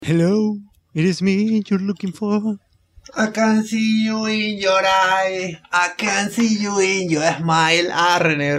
Hello, it is me you're looking for. I can see you in your eye, I can see you in your smile. René.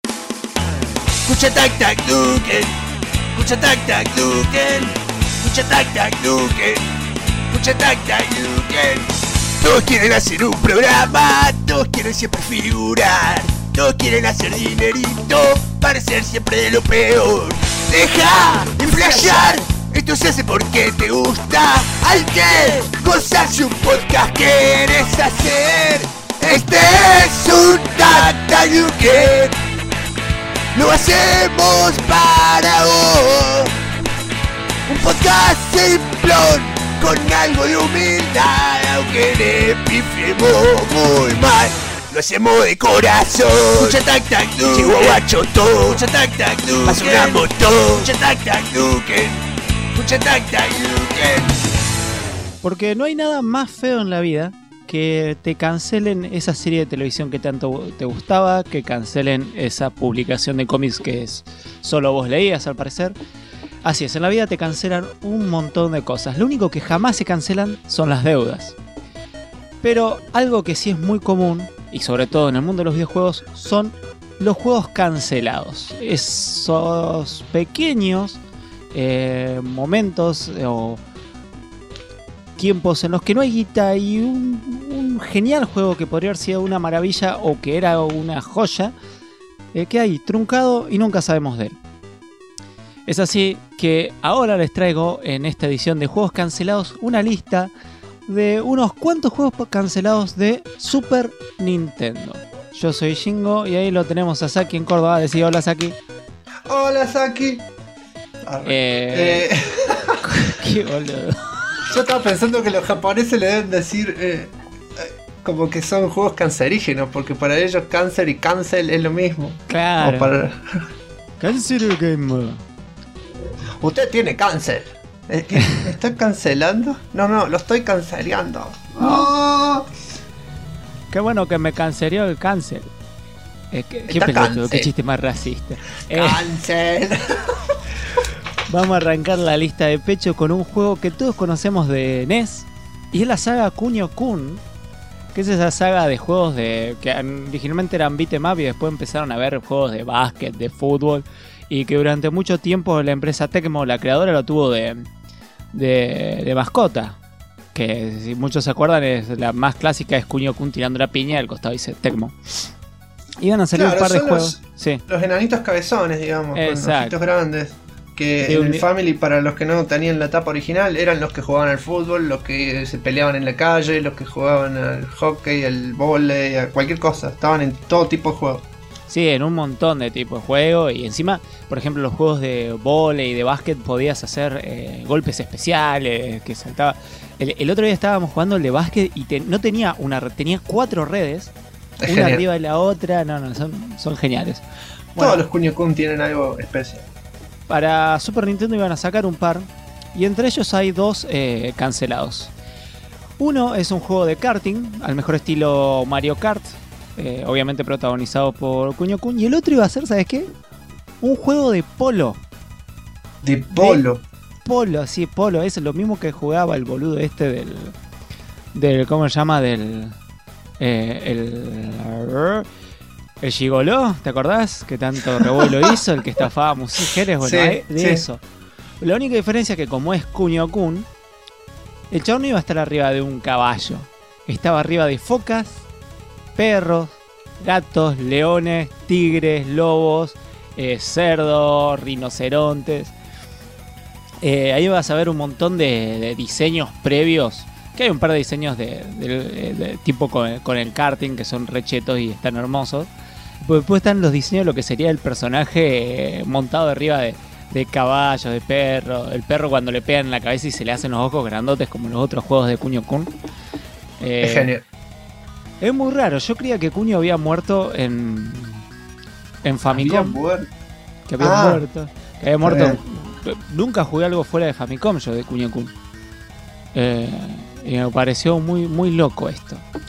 Escucha tac tac Duken, escucha tac tac Duken, escucha tac tac Duken, escucha tac tac Duken. Todos quieren hacer un programa, todos quieren siempre figurar, todos quieren hacer dinerito, parecer siempre lo peor. Deja de flashear, esto se hace porque te gusta. Hay que gozarse un podcast que querés hacer. Este es un tac tac Duken. Lo hacemos para vos. Un podcast simplón con algo de humildad, aunque le pifiemos muy mal. Lo hacemos de corazón. Escucha tac tac Duken, llegó guacho todo. Escucha tac tac Duken, pasó una moto. Escucha tac tac Duken, escucha tac tac Duken. Porque no hay nada más feo en la vida que te cancelen esa serie de televisión que tanto te gustaba, que cancelen esa publicación de cómics que solo vos leías al parecer. Así es, en la vida te cancelan un montón de cosas. Lo único que jamás se cancelan son las deudas. Pero algo que sí es muy común, y sobre todo en el mundo de los videojuegos, son los juegos cancelados. Esos pequeños momentos o tiempos en los que no hay guita y un genial juego que podría haber sido una maravilla o que era una joya, que hay truncado y nunca sabemos de él. Es así que ahora les traigo en esta edición de juegos cancelados una lista de unos cuantos juegos cancelados de Super Nintendo. Yo soy Shingo y ahí lo tenemos a Saki en Córdoba. Decí hola Saki. Hola Saki. Qué boludo. Yo estaba pensando que los japoneses le deben decir como que son juegos cancerígenos, porque para ellos cáncer y cancel es lo mismo. Claro. O para... Cancer Game. Usted tiene cáncer. ¿Me está cancelando? No, lo estoy cancelando. Oh. Qué bueno que me cancerió el cáncer. Qué pelotudo, qué chiste más racista. Cancel. Vamos a arrancar la lista de pecho con un juego que todos conocemos de NES. Y es la saga Kunio-kun, que es esa saga de juegos que originalmente eran beat'em up y después empezaron a ver juegos de básquet, de fútbol. Y que durante mucho tiempo la empresa Tecmo, la creadora, lo tuvo de mascota. Que si muchos se acuerdan, es la más clásica, es Kunio-kun tirando la piña y al costado dice Tecmo. Iban a salir un par de juegos. Sí. Los enanitos cabezones, digamos, exacto, con ojitos grandes. Que en el Family, para los que no tenían la tapa original, eran los que jugaban al fútbol, los que se peleaban en la calle, los que jugaban al hockey, al vóley, a cualquier cosa. Estaban en todo tipo de juegos. Sí, en un montón de tipos de juegos. Y encima, por ejemplo, los juegos de vóley y de básquet podías hacer golpes especiales, que saltaba. El otro día estábamos jugando el de básquet y no tenía tenía 4 redes, una genial. arriba de la otra. No, son geniales. Bueno, todos los Kunio-kun tienen algo especial. Para Super Nintendo iban a sacar un par, y entre ellos hay 2 cancelados. Uno es un juego de karting, al mejor estilo Mario Kart, obviamente protagonizado por Kunio-kun, y el otro iba a ser, ¿sabes qué? Un juego de polo. ¿De polo? Polo, sí, polo, es lo mismo que jugaba el boludo este del ¿cómo se llama? El gigoló, ¿te acordás? Que tanto revuelo hizo, el que estafaba mujeres, bueno, sí, de sí. eso. La única diferencia es que como es Kunio-kun, el chabón no iba a estar arriba de un caballo. Estaba arriba de focas, perros, gatos, leones, tigres, lobos, cerdos, rinocerontes. Ahí vas a ver un montón de diseños previos. Que hay un par de diseños de tipo con el karting que son rechetos y están hermosos. Después están los diseños de lo que sería el personaje montado arriba de caballos, de perro. El perro cuando le pegan en la cabeza y se le hacen los ojos grandotes como los otros juegos de Kunio-kun. Es genial. Es muy raro. Yo creía que Kunio había muerto en Famicom. Que había muerto. Que había muerto. Nunca jugué algo fuera de Famicom yo de Kunio-kun. Y me pareció muy, muy loco esto.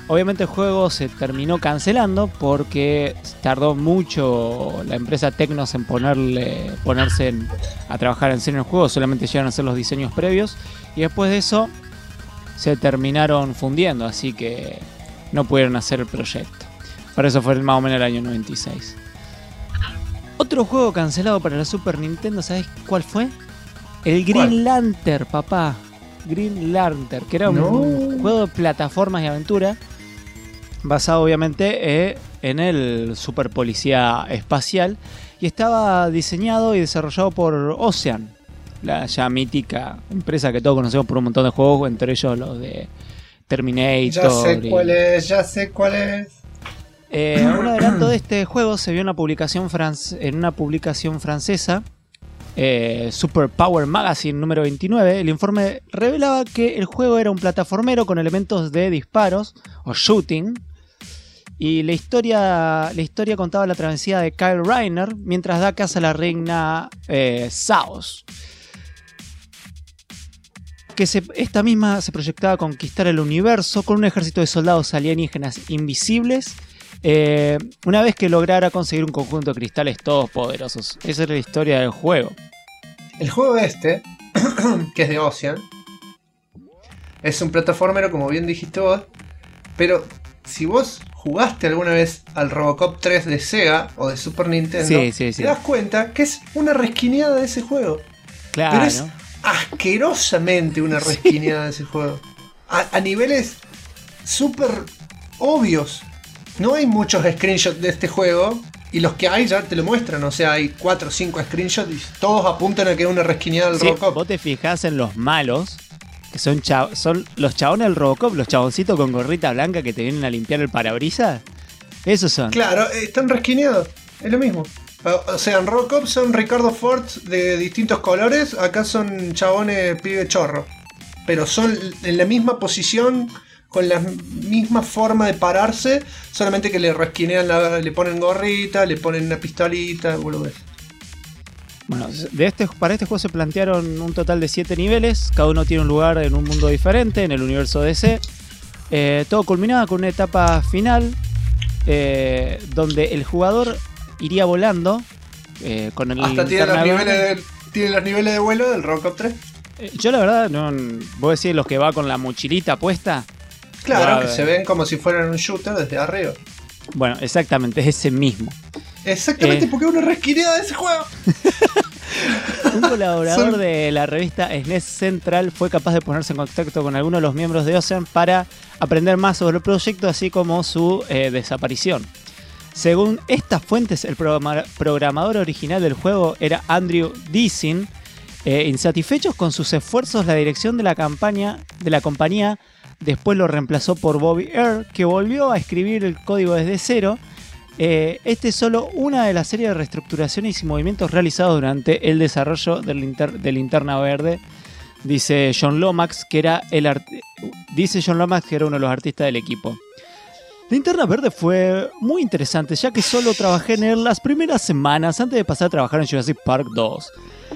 Obviamente el juego se terminó cancelando porque tardó mucho la empresa Technos en ponerse a trabajar en serio en el juego. Solamente llegaron a hacer los diseños previos y después de eso se terminaron fundiendo, así que no pudieron hacer el proyecto. Por eso fue más o menos el año 96. Otro juego cancelado para la Super Nintendo, ¿sabes cuál fue? El Green Lantern, papá. Green Lantern, que era un juego de plataformas y aventura basado obviamente en el Super Policía Espacial, y estaba diseñado y desarrollado por Ocean, la ya mítica empresa que todos conocemos por un montón de juegos, entre ellos los de Terminator. Ya sé cuál es. Un adelanto de este juego se vio en una publicación francesa, Super Power Magazine número 29. El informe revelaba que el juego era un plataformero con elementos de disparos o shooting, y la historia contaba la travesía de Kyle Rayner mientras da caza a la reina Saos, que esta misma se proyectaba conquistar el universo con un ejército de soldados alienígenas invisibles, una vez que lograra conseguir un conjunto de cristales todos poderosos. Esa era la historia del juego. El juego que es de Ocean, es un plataformero, como bien dijiste vos, pero si vos jugaste alguna vez al Robocop 3 de Sega o de Super Nintendo, te das cuenta que es una resquineada de ese juego. Claro. Pero es asquerosamente una resquineada de ese juego. A niveles súper obvios. No hay muchos screenshots de este juego, y los que hay ya te lo muestran. O sea, hay 4 o 5 screenshots y todos apuntan a que es una resquineada del Robocop. Vos te fijás en los malos, que son los chabones del Robocop, los chaboncitos con gorrita blanca que te vienen a limpiar el parabrisas. Esos son. Claro, están resquineados, es lo mismo. O sea, en Robocop son Ricardo Ford de distintos colores, acá son chabones pibe chorro. Pero son en la misma posición, con la misma forma de pararse, solamente que le resquinean, le ponen gorrita, le ponen una pistolita, vos lo ves. Bueno, para este juego se plantearon un total de 7 niveles, cada uno tiene un lugar en un mundo diferente, en el universo DC. Todo culminaba con una etapa final, donde el jugador iría volando con el... Hasta tiene los niveles de vuelo del Robocop 3. Yo la verdad, no, vos decís los que va con la mochilita puesta. Claro, que se ven como si fueran un shooter desde arriba. Bueno, exactamente, es ese mismo. Exactamente, porque es una resquineada de ese juego. Un colaborador de la revista SNES Central fue capaz de ponerse en contacto con algunos de los miembros de Ocean para aprender más sobre el proyecto, así como su desaparición. Según estas fuentes, el programador original del juego era Andrew Deason. Insatisfechos con sus esfuerzos, la dirección de la compañía después lo reemplazó por Bobby Earl, que volvió a escribir el código desde cero. Este es solo una de las series de reestructuraciones y movimientos realizados durante el desarrollo de Linterna Verde, dice John Lomax, que era uno de los artistas del equipo. Linterna Verde fue muy interesante, ya que solo trabajé en él las primeras semanas antes de pasar a trabajar en Jurassic Park 2.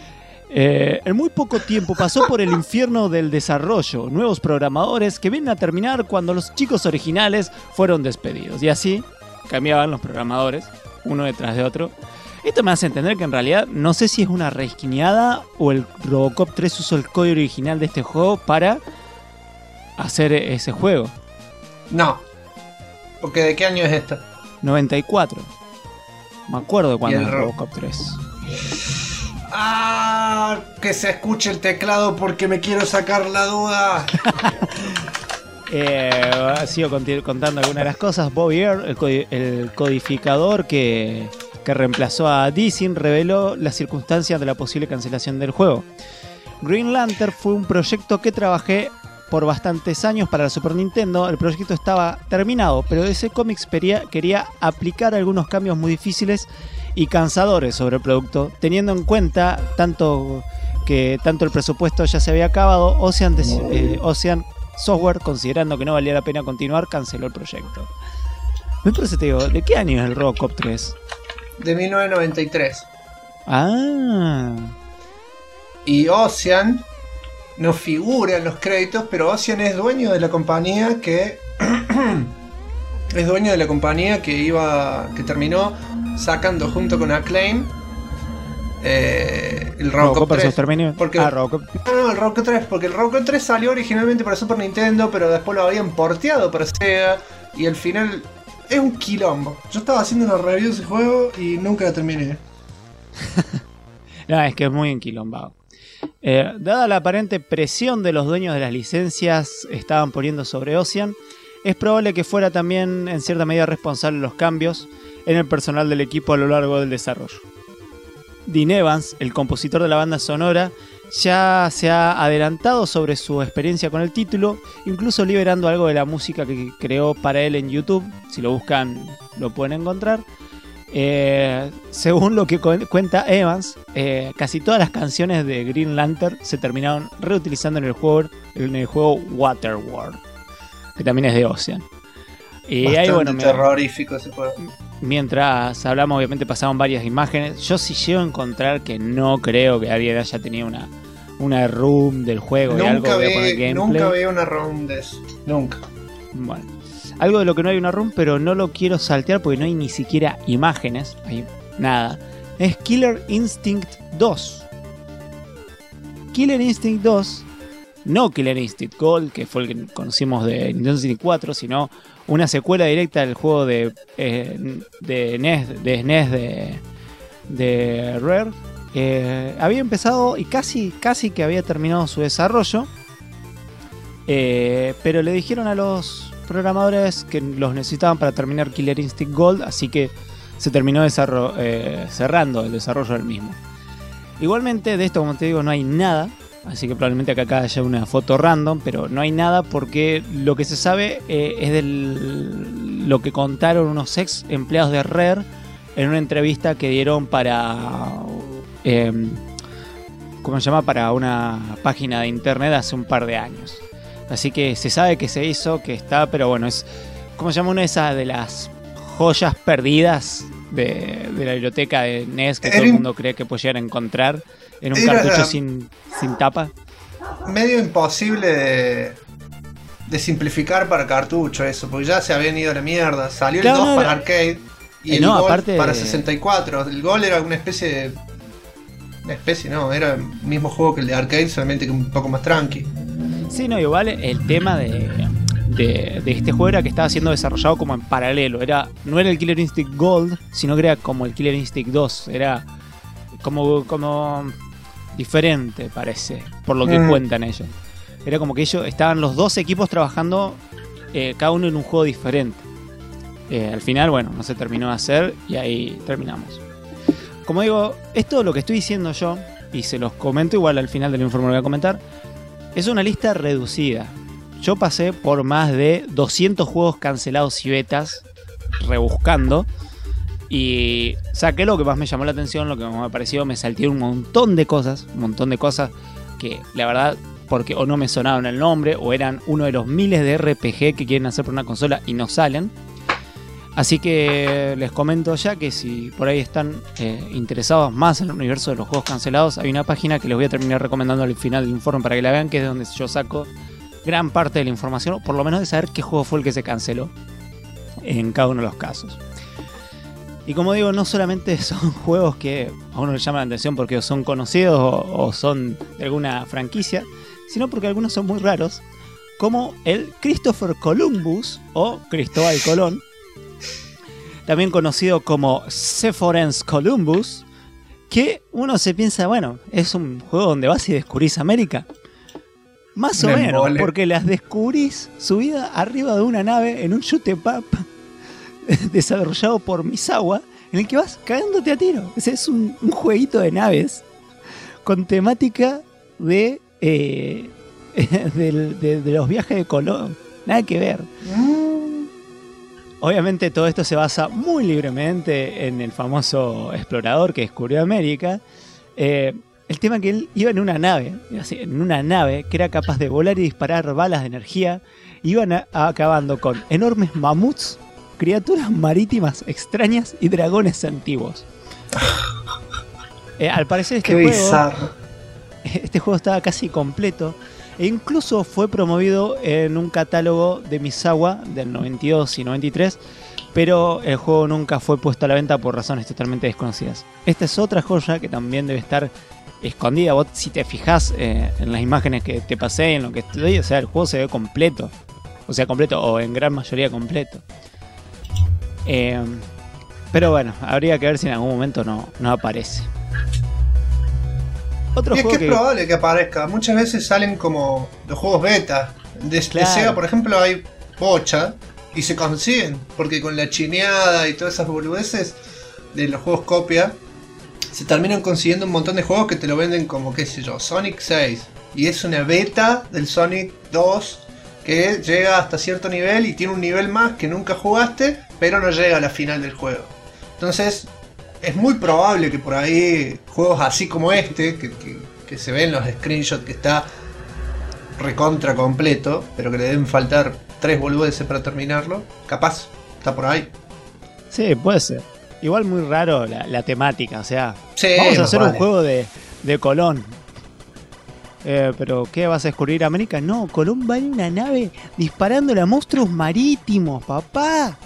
En muy poco tiempo pasó por el infierno del desarrollo, nuevos programadores que vienen a terminar cuando los chicos originales fueron despedidos. Y así cambiaban los programadores, uno detrás de otro. Esto me hace entender que en realidad no sé si es una resquineada o el Robocop 3 usó el código original de este juego para hacer ese juego. No, porque ¿de qué año es esto? 94. Me acuerdo de cuando es Robocop 3. Que se escuche el teclado porque me quiero sacar la duda. Sigo contando algunas de las cosas. Bobby Earl, el codificador que reemplazó a Deason, reveló las circunstancias de la posible cancelación del juego. Green Lantern fue un proyecto que trabajé por bastantes años para la Super Nintendo. El proyecto estaba terminado, pero DC Comics quería aplicar algunos cambios muy difíciles y cansadores sobre el producto, teniendo en cuenta tanto el presupuesto ya se había acabado. Ocean Software, considerando que no valía la pena continuar, canceló el proyecto. Por eso te digo, ¿de qué año es el Robocop 3? De 1993. Y Ocean no figura en los créditos, pero Ocean es dueño de la compañía que es dueño de la compañía que terminó sacando junto con Acclaim el Robocop 3. Porque, Robocop. No, el Robocop 3, porque el Robocop 3 salió originalmente para Super Nintendo, pero después lo habían porteado para Sega y al final es un quilombo. Yo estaba haciendo una review de ese juego y nunca la terminé. No, es que es muy enquilombado. Dada la aparente presión de los dueños de las licencias estaban poniendo sobre Ocean, es probable que fuera también en cierta medida responsable de los cambios en el personal del equipo a lo largo del desarrollo. Dean Evans, el compositor de la banda sonora, ya se ha adelantado sobre su experiencia con el título, incluso liberando algo de la música que creó para él en YouTube. Si lo buscan lo pueden encontrar. Según lo que cuenta Evans, casi todas las canciones de Green Lantern se terminaron reutilizando en el juego Waterworld, que también es de Ocean. Y bastante ahí, bueno, terrorífico ese juego. Mientras hablamos, obviamente pasaban varias imágenes. Yo sí llego a encontrar que no creo que alguien haya tenido una room del juego. Nunca vi una room de eso. Nunca. Bueno, algo de lo que no hay una room, pero no lo quiero saltear porque no hay ni siquiera imágenes. Hay nada. Es Killer Instinct 2. Killer Instinct 2, no Killer Instinct Gold, que fue el que conocimos de Nintendo 64, sino una secuela directa del juego de SNES de Rare. Había empezado y casi que había terminado su desarrollo, pero le dijeron a los programadores que los necesitaban para terminar Killer Instinct Gold, así que se terminó cerrando el desarrollo del mismo. Igualmente de esto, como te digo, no hay nada. Así que probablemente acá haya una foto random, pero no hay nada porque lo que se sabe es de lo que contaron unos ex empleados de Rare en una entrevista que dieron para ¿cómo se llama? Para una página de internet hace un par de años. Así que se sabe que se hizo, que está, pero bueno, es ¿cómo se llama? Una de las joyas perdidas de la biblioteca de NES que todo el mundo cree que puede llegar a encontrar en un cartucho sin tapa. Medio imposible de simplificar para cartucho eso, porque ya se habían ido a la mierda. Salió el 2 para arcade y el Gold para 64. El Gold era una especie era el mismo juego que el de arcade, solamente que un poco más tranqui. Sí, no, igual el tema de este juego era que estaba siendo desarrollado como en paralelo. No era el Killer Instinct Gold, sino que era como el Killer Instinct 2. Era como diferente, parece, por lo que cuentan ellos. Era como que ellos estaban los dos equipos trabajando, cada uno en un juego diferente. Al final, bueno, no se terminó de hacer y ahí terminamos. Como digo, esto lo que estoy diciendo yo, y se los comento igual al final del informe lo voy a comentar, es una lista reducida. Yo pasé por más de 200 juegos cancelados y betas rebuscando y saqué lo que más me llamó la atención, lo que más me pareció, me salté un montón de cosas que la verdad, porque o no me sonaban el nombre o eran uno de los miles de RPG que quieren hacer por una consola y no salen. Así que les comento ya que si por ahí están interesados más en el universo de los juegos cancelados, hay una página que les voy a terminar recomendando al final del informe para que la vean, que es de donde yo saco gran parte de la información, o por lo menos de saber qué juego fue el que se canceló en cada uno de los casos. Y como digo, no solamente son juegos que a uno le llaman la atención porque son conocidos o son de alguna franquicia, sino porque algunos son muy raros, como el Christopher Columbus o Cristóbal Colón, también conocido como Zephyrus Columbus, que uno se piensa, bueno, es un juego donde vas y descubrís América. Más o menos, porque las descubrís subida arriba de una nave en un shoot 'em up desarrollado por Misawa, en el que vas cagándote a tiro. Es un jueguito de naves con temática de los viajes de Colón. Nada que ver. Obviamente todo esto se basa muy libremente en el famoso explorador que descubrió América. El tema que él iba en una nave que era capaz de volar y disparar balas de energía. Iban acabando con enormes mamuts, criaturas marítimas extrañas y dragones antiguos. Al parecer este juego estaba casi completo. E incluso fue promovido en un catálogo de Misawa del 92 y 93, pero el juego nunca fue puesto a la venta por razones totalmente desconocidas. Esta es otra joya que también debe estar escondida. Vos, si te fijás en las imágenes que te pasé, en lo que estoy, o sea, el juego se ve completo. O sea, completo, o en gran mayoría completo. Pero bueno, habría que ver si en algún momento no aparece. Otro y es juego que es probable que aparezca. Muchas veces salen como los juegos beta. De Sega, por ejemplo, hay bocha y se consiguen. Porque con la chineada y todas esas boludeces de los juegos copia, se terminan consiguiendo un montón de juegos que te lo venden como, qué sé yo, Sonic 6. Y es una beta del Sonic 2 que llega hasta cierto nivel y tiene un nivel más que nunca jugaste, pero no llega a la final del juego. Entonces, es muy probable que por ahí juegos así como este, que se ven los screenshots que está recontra completo, pero que le deben faltar 3 boludeces para terminarlo, capaz, está por ahí. Sí, puede ser. Igual muy raro la temática, o sea, sí, vamos a hacer vale. un juego de Colón. Pero ¿qué vas a descubrir América? No, Colón va en una nave disparándole a monstruos marítimos, papá.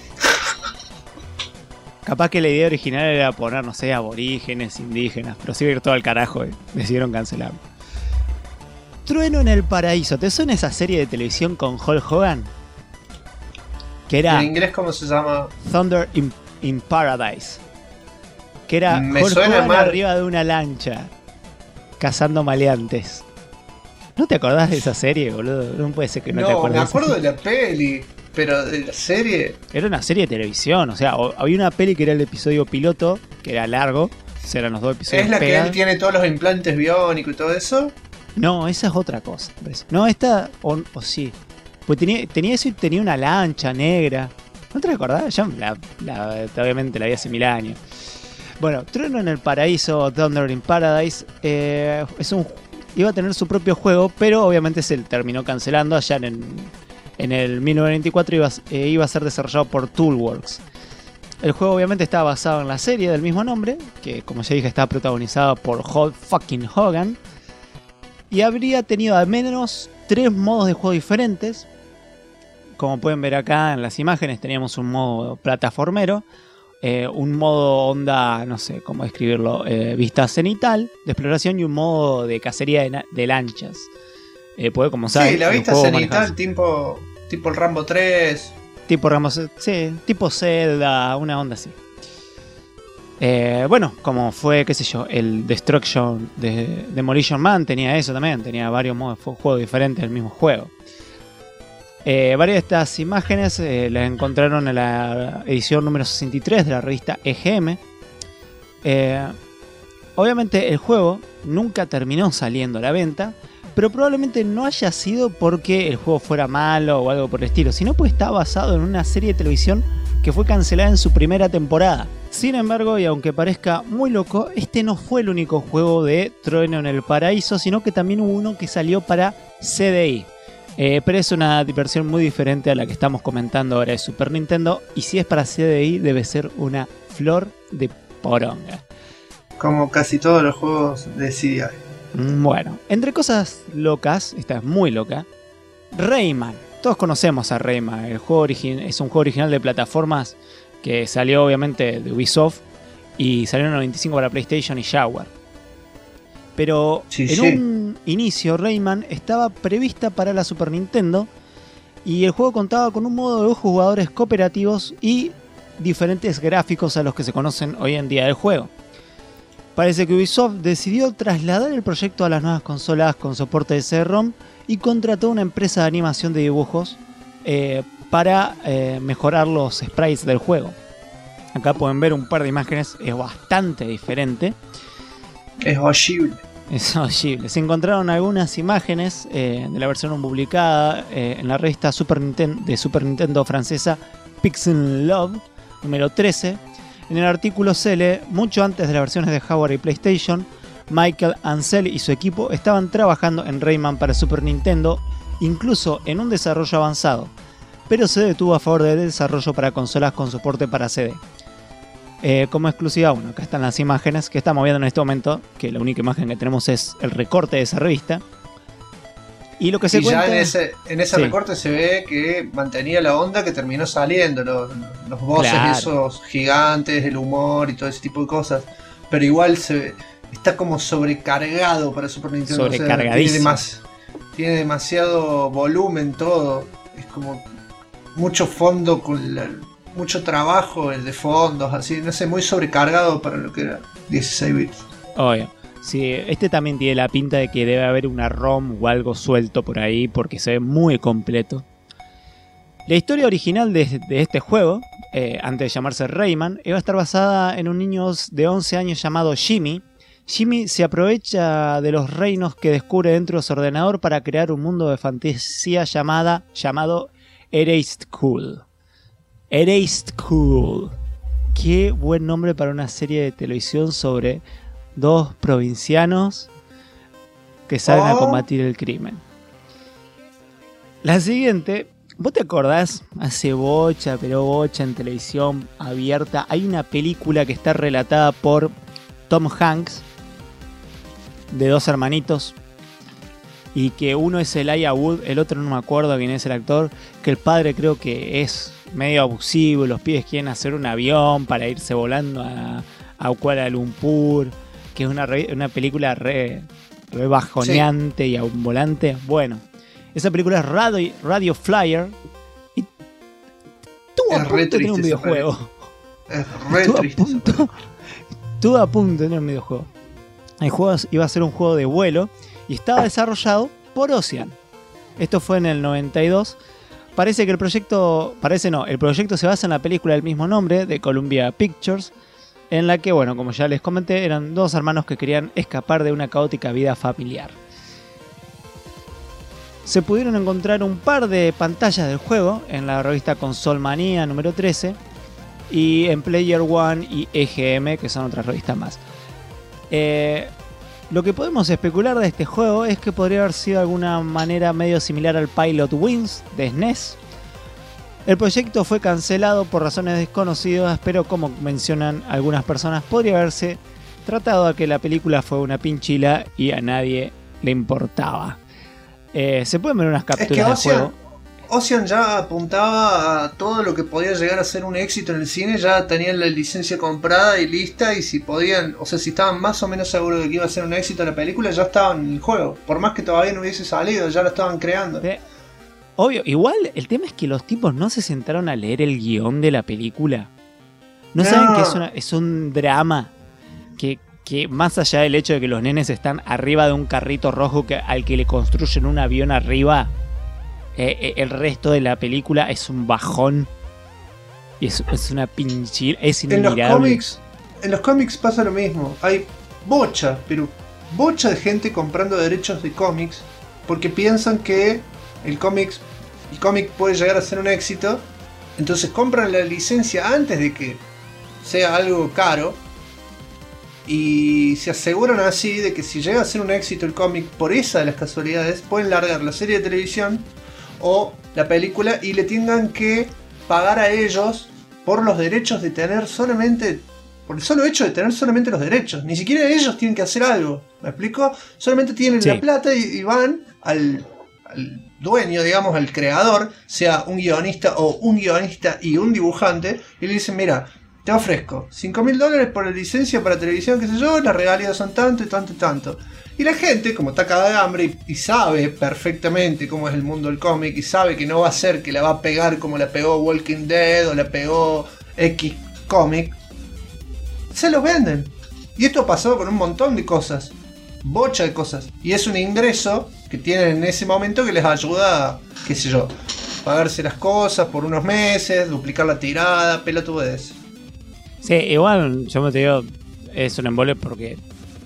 Capaz que la idea original era poner, no sé, aborígenes, indígenas, pero se iba a ir todo al carajo y decidieron cancelarlo. Trueno en el Paraíso, ¿te suena esa serie de televisión con Hulk Hogan? Que era ¿En inglés cómo se llama? Thunder in Paradise. Que era Me Hulk suena Hogan mal. arriba de una lancha cazando maleantes. ¿No te acordás de esa serie, boludo? No puede ser que no te No, acuerdes. me acuerdo de la peli, pero de la serie... Era una serie de televisión, o sea, había una peli que era el episodio piloto, que era largo, o sea, eran los 2 episodios ¿Es la pegados. que él tiene todos los implantes biónicos y todo eso? No, esa es otra cosa. Parece. No, esta, o sí. Pues tenía eso y tenía una lancha negra. ¿No te acordás? Yo obviamente la vi hace 1000 años. Bueno, Trueno en el Paraíso, Thunder in Paradise, iba a tener su propio juego, pero obviamente se terminó cancelando allá en el 1994. Iba a ser desarrollado por Toolworks. El juego obviamente estaba basado en la serie del mismo nombre, que como ya dije está protagonizada por Hulk fucking Hogan, y habría tenido al menos 3 modos de juego diferentes. Como pueden ver acá en las imágenes, teníamos un modo plataformero, un modo onda, no sé cómo describirlo, vista cenital de exploración, y un modo de cacería de lanchas. Como saben, Sí, la el vista juego cenital tipo el Rambo 3. tipo Ramos, sí, tipo Zelda, una onda así. Bueno, como fue, qué sé yo, el Destruction de Demolition Man tenía eso también, tenía varios modos de juego diferentes del mismo juego. Varias de estas imágenes las encontraron en la edición número 63 de la revista EGM. Obviamente el juego nunca terminó saliendo a la venta, pero probablemente no haya sido porque el juego fuera malo o algo por el estilo, sino porque está basado en una serie de televisión que fue cancelada en su primera temporada. Sin embargo, y aunque parezca muy loco, este no fue el único juego de Trueno en el Paraíso, sino que también hubo uno que salió para CDI. Pero es una versión muy diferente a la que estamos comentando ahora de Super Nintendo, y si es para CDI debe ser una flor de poronga. Como casi todos los juegos de CDI. Bueno, entre cosas locas, esta es muy loca, Rayman. Todos conocemos a Rayman, es un juego original de plataformas que salió obviamente de Ubisoft y salió en el 95 para PlayStation y Jaguar. Pero un inicio Rayman estaba prevista para la Super Nintendo y el juego contaba con un modo de 2 jugadores cooperativos y diferentes gráficos a los que se conocen hoy en día del juego. Parece que Ubisoft decidió trasladar el proyecto a las nuevas consolas con soporte de CD-ROM y contrató una empresa de animación de dibujos para mejorar los sprites del juego. Acá pueden ver un par de imágenes, es bastante diferente. Es horrible. Es horrible. Se encontraron algunas imágenes de la versión publicada en la revista Super Nintendo francesa Pixel Love número 13. En el artículo se lee, mucho antes de las versiones de Jaguar y PlayStation, Michael Ansel y su equipo estaban trabajando en Rayman para Super Nintendo, incluso en un desarrollo avanzado, pero se detuvo a favor del desarrollo para consolas con soporte para CD. Como exclusiva 1, acá están las imágenes que estamos viendo en este momento, que la única imagen que tenemos es el recorte de esa revista. Y lo que se cuenta... ya en ese recorte se ve que mantenía la onda que terminó saliendo, los voces esos gigantes, el humor y todo ese tipo de cosas. Pero igual está como sobrecargado para Super Nintendo. Sobrecargadísimo. O sea, tiene demasiado volumen todo. Es como mucho fondo mucho trabajo de fondos, así, no sé, muy sobrecargado para lo que era 16 bits. Obvio. Sí, este también tiene la pinta de que debe haber una ROM o algo suelto por ahí porque se ve muy completo. La historia original de este juego, antes de llamarse Rayman, iba a estar basada en un niño de 11 años llamado Jimmy. Jimmy se aprovecha de los reinos que descubre dentro de su ordenador para crear un mundo de fantasía llamado Erased Cool. Erased Cool. Qué buen nombre para una serie de televisión sobre dos provincianos que salen a combatir el crimen. La siguiente, ¿vos te acordás? Hace bocha en televisión abierta. Hay una película que está relatada por Tom Hanks, de dos hermanitos, y que uno es Elijah Wood, el otro no me acuerdo quién es el actor, que el padre creo que es medio abusivo, los pibes quieren hacer un avión para irse volando a Kuala Lumpur, que es una película re bajoneante y volante. Bueno, esa película es Radio Flyer y estuvo a punto de tener un videojuego. Es re triste. Estuvo a punto de tener un videojuego. El juego iba a ser un juego de vuelo y estaba desarrollado por Ocean. Esto fue en el 92. Parece que el proyecto se basa en la película del mismo nombre de Columbia Pictures, en la que, bueno, como ya les comenté, eran dos hermanos que querían escapar de una caótica vida familiar. Se pudieron encontrar un par de pantallas del juego en la revista Console Manía número 13 y en Player One y EGM, que son otras revistas más. Lo que podemos especular de este juego es que podría haber sido de alguna manera medio similar al Pilot Wings de SNES. El proyecto fue cancelado por razones desconocidas, pero como mencionan algunas personas, podría haberse tratado de que la película fue una pinchila y a nadie le importaba. Se pueden ver unas capturas del juego. Ocean ya apuntaba a todo lo que podía llegar a ser un éxito en el cine, ya tenían la licencia comprada y lista, y si podían, o sea, si estaban más o menos seguros de que iba a ser un éxito la película, ya estaban en el juego. Por más que todavía no hubiese salido, ya lo estaban creando. Obvio, igual el tema es que los tipos no se sentaron a leer el guión de la película. No saben que es un drama que más allá del hecho de que los nenes están arriba de un carrito rojo al que le construyen un avión arriba, el resto de la película es un bajón y es una pinchil, es inmirable. En los cómics pasa lo mismo. Hay bocha de gente comprando derechos de cómics porque piensan que el cómic puede llegar a ser un éxito, entonces compran la licencia antes de que sea algo caro y se aseguran así de que si llega a ser un éxito el cómic, por esa de las casualidades, pueden largar la serie de televisión o la película y le tengan que pagar a ellos por los derechos de tener solamente, por el solo hecho de tener solamente los derechos. Ni siquiera ellos tienen que hacer algo, ¿me explico? Solamente tienen la plata y van al dueño, digamos, al creador, sea un guionista o un guionista y un dibujante, y le dicen, mira, te ofrezco $5.000 por la licencia para televisión, qué sé yo, las regalías son tanto y tanto y tanto. Y la gente, como está cagada de hambre y sabe perfectamente cómo es el mundo del cómic, y sabe que no va a ser que la va a pegar como la pegó Walking Dead o la pegó X cómic, se los venden. Y esto pasó con un montón de cosas, bocha de cosas, y es un ingreso que tienen en ese momento que les ayuda a, qué sé yo, pagarse las cosas por unos meses, duplicar la tirada, pelotudez. Sí, igual yo me te digo, es un embole porque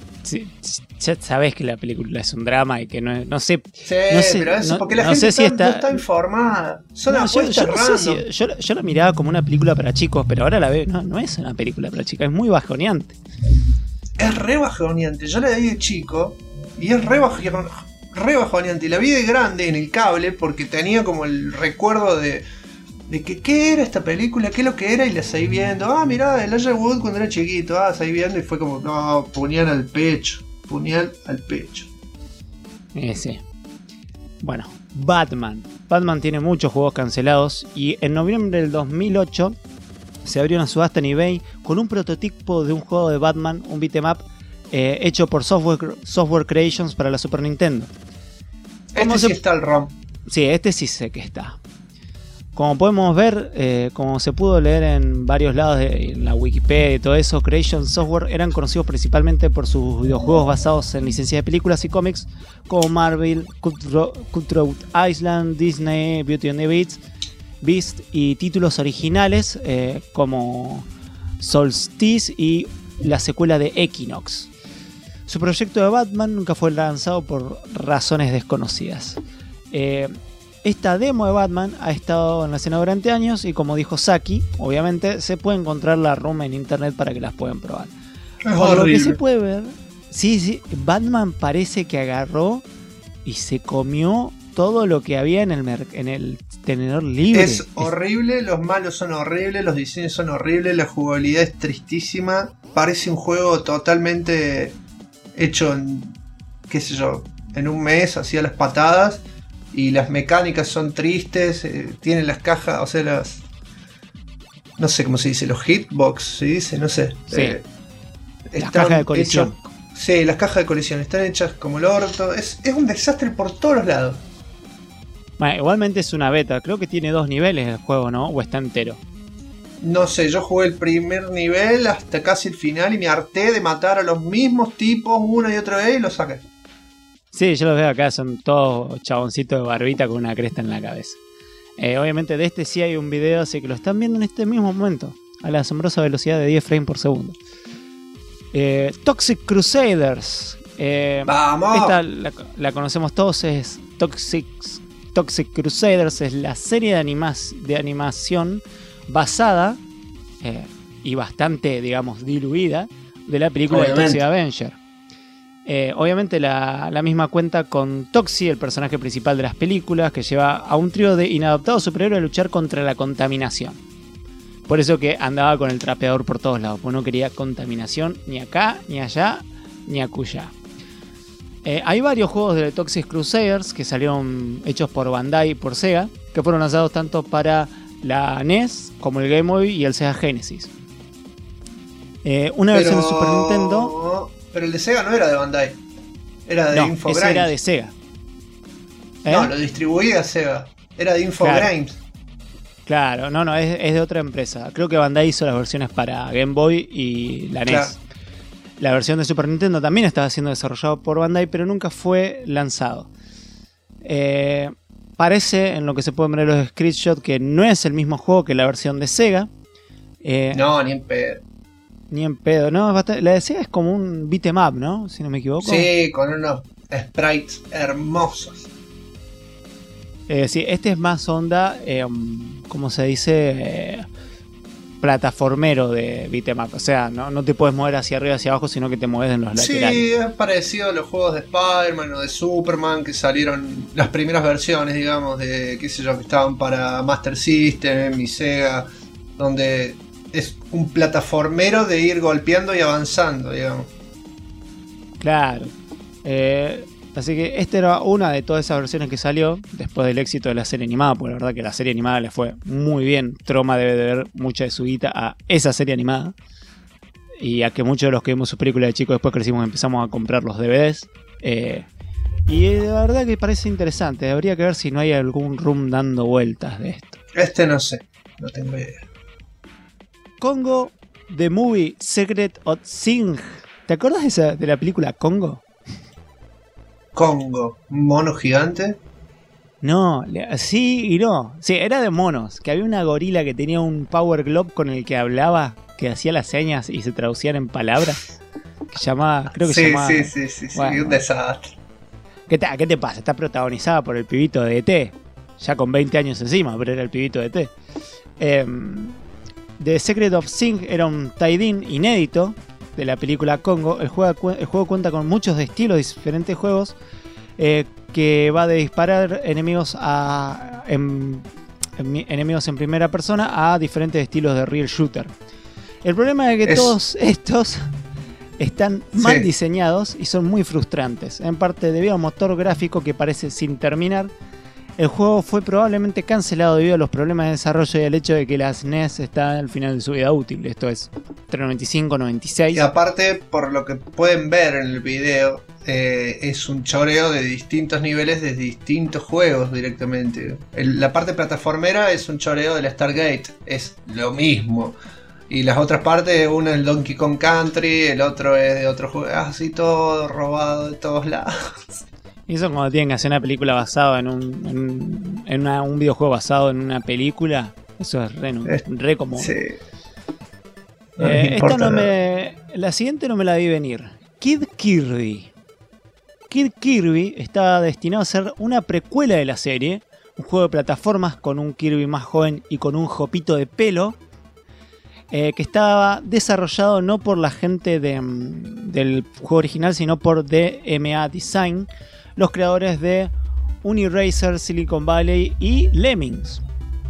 ya sabes que la película es un drama y que no sé. Sí, no sé, pero eso porque la gente no está informada. Son apuestas random. Yo la miraba como una película para chicos, pero ahora la veo, no es una película para chicos, es muy bajoneante. Es re bajoneante. Yo la vi de chico y es re bajoneante. Y la vi de grande en el cable porque tenía como el recuerdo de que qué era esta película, qué es lo que era, y la seguí viendo. Ah, mirá, Elijah Wood cuando era chiquito. Ah, seguí viendo y fue como, no, puñal al pecho. Sí. Bueno, Batman. Batman tiene muchos juegos cancelados y en noviembre del 2008 se abrió una subasta en eBay con un prototipo de un juego de Batman, un beat'em up, hecho por Software Creations para la Super Nintendo. Sí está el ROM. Sí, este sí sé que está. Como podemos ver, como se pudo leer en varios lados en la Wikipedia y todo eso, Creation Software eran conocidos principalmente por sus videojuegos basados en licencias de películas y cómics como Marvel, Cutthroat Island, Disney, Beauty and the Beast y títulos originales como Solstice y la secuela de Equinox. Su proyecto de Batman nunca fue lanzado por razones desconocidas. Esta demo de Batman ha estado en la escena durante años y, como dijo Saki, obviamente se puede encontrar la ROM en internet para que las puedan probar. Por lo que se puede ver, sí, Batman parece que agarró y se comió todo lo que había en el tenedor libre. Es horrible, los malos son horribles, los diseños son horribles, la jugabilidad es tristísima. Parece un juego totalmente hecho en, qué sé yo, en un mes, así a las patadas. Y las mecánicas son tristes, tienen las cajas, o sea, las... No sé cómo se dice, los hitbox, ¿se dice? No sé. Sí. Las cajas de colisión. Sí, las cajas de colisión están hechas como el orto. Es un desastre por todos los lados. Bueno, igualmente es una beta, creo que tiene 2 niveles el juego, ¿no? O está entero. No sé, yo jugué el primer nivel hasta casi el final y me harté de matar a los mismos tipos una y otra vez y los saqué. Sí, yo los veo acá, son todos chaboncitos de barbita con una cresta en la cabeza. Obviamente de este sí hay un video, así que lo están viendo en este mismo momento, a la asombrosa velocidad de 10 frames por segundo. Toxic Crusaders. ¡Vamos! Esta la conocemos todos, es Toxic Crusaders, es la serie de animación basada y bastante, digamos, diluida de la película de Toxic Avenger. Obviamente la misma cuenta con Toxie, el personaje principal de las películas, que lleva a un trío de inadaptados superhéroes a luchar contra la contaminación. Por eso que andaba con el trapeador por todos lados, porque no quería contaminación ni acá, ni allá, ni acullá. Hay varios juegos de Toxic Crusaders que salieron hechos por Bandai y por Sega, que fueron lanzados tanto para la NES como el Game Boy y el Sega Genesis. Una versión de Super Nintendo... Pero el de Sega no era de Bandai, era de Infogrames. Ese era de Sega. No, lo distribuía Sega, era de Infogrames. Claro, no, es de otra empresa. Creo que Bandai hizo las versiones para Game Boy y la NES. Claro. La versión de Super Nintendo también estaba siendo desarrollado por Bandai, pero nunca fue lanzado. Parece, en lo que se pueden ver los screenshots, que no es el mismo juego que la versión de Sega. No, ni en pedo. Ni en pedo, ¿no? La de Sega es como un beat'em up, ¿no? Si no me equivoco. Sí, con unos sprites hermosos. Sí, este es más onda, ¿cómo se dice? Plataformero de beat'em up. O sea, no te puedes mover hacia arriba, hacia abajo, sino que te mueves en los laterales. Sí, es parecido a los juegos de Spider-Man o de Superman que salieron las primeras versiones, digamos, de, qué sé yo, que estaban para Master System y Sega, donde... es un plataformero de ir golpeando y avanzando, digamos. Claro. Así que esta era una de todas esas versiones que salió después del éxito de la serie animada, porque la verdad que la serie animada le fue muy bien. Troma debe de ver mucha de su guita a esa serie animada. Y a que muchos de los que vimos sus películas de chicos después crecimos y empezamos a comprar los DVDs. Y la verdad que parece interesante. Habría que ver si no hay algún room dando vueltas de esto. No sé, no tengo idea. Congo, The Movie Secret of Sing. ¿Te acuerdas de la película Congo? Congo, ¿un mono gigante? No, sí y no. Sí, era de monos. Que había una gorila que tenía un Power Glove con el que hablaba, que hacía las señas y se traducían en palabras. Que llamaba, creo que se llamaba. Sí, bueno, un desastre. ¿Qué te pasa? Está protagonizada por el pibito de E.T. Ya con 20 años encima, pero era el pibito de E.T. The Secret of Sing era un tie-in inédito de la película Congo. El juego cuenta con muchos estilos de diferentes juegos que va de disparar enemigos enemigos en primera persona a diferentes estilos de real shooter. El problema es que todos estos están mal diseñados y son muy frustrantes. En parte debido al motor gráfico que parece sin terminar. El juego fue probablemente cancelado debido a los problemas de desarrollo y el hecho de que la SNES está al final de su vida útil. Esto es entre 95 y 96. Y aparte, por lo que pueden ver en el video, es un choreo de distintos niveles de distintos juegos directamente. La parte plataformera es un choreo de la Stargate, es lo mismo. Y las otras partes, uno es el Donkey Kong Country, el otro es de otro juego, así todo robado de todos lados. Y eso cuando tienen que hacer una película basada en un videojuego basado en una película, eso es re común. Sí. La siguiente no me la vi venir. Kid Kirby. Kid Kirby estaba destinado a ser una precuela de la serie, un juego de plataformas con un Kirby más joven y con un jopito de pelo, que estaba desarrollado no por la gente del juego original, sino por DMA Design, los creadores de Uniracer, Silicon Valley y Lemmings.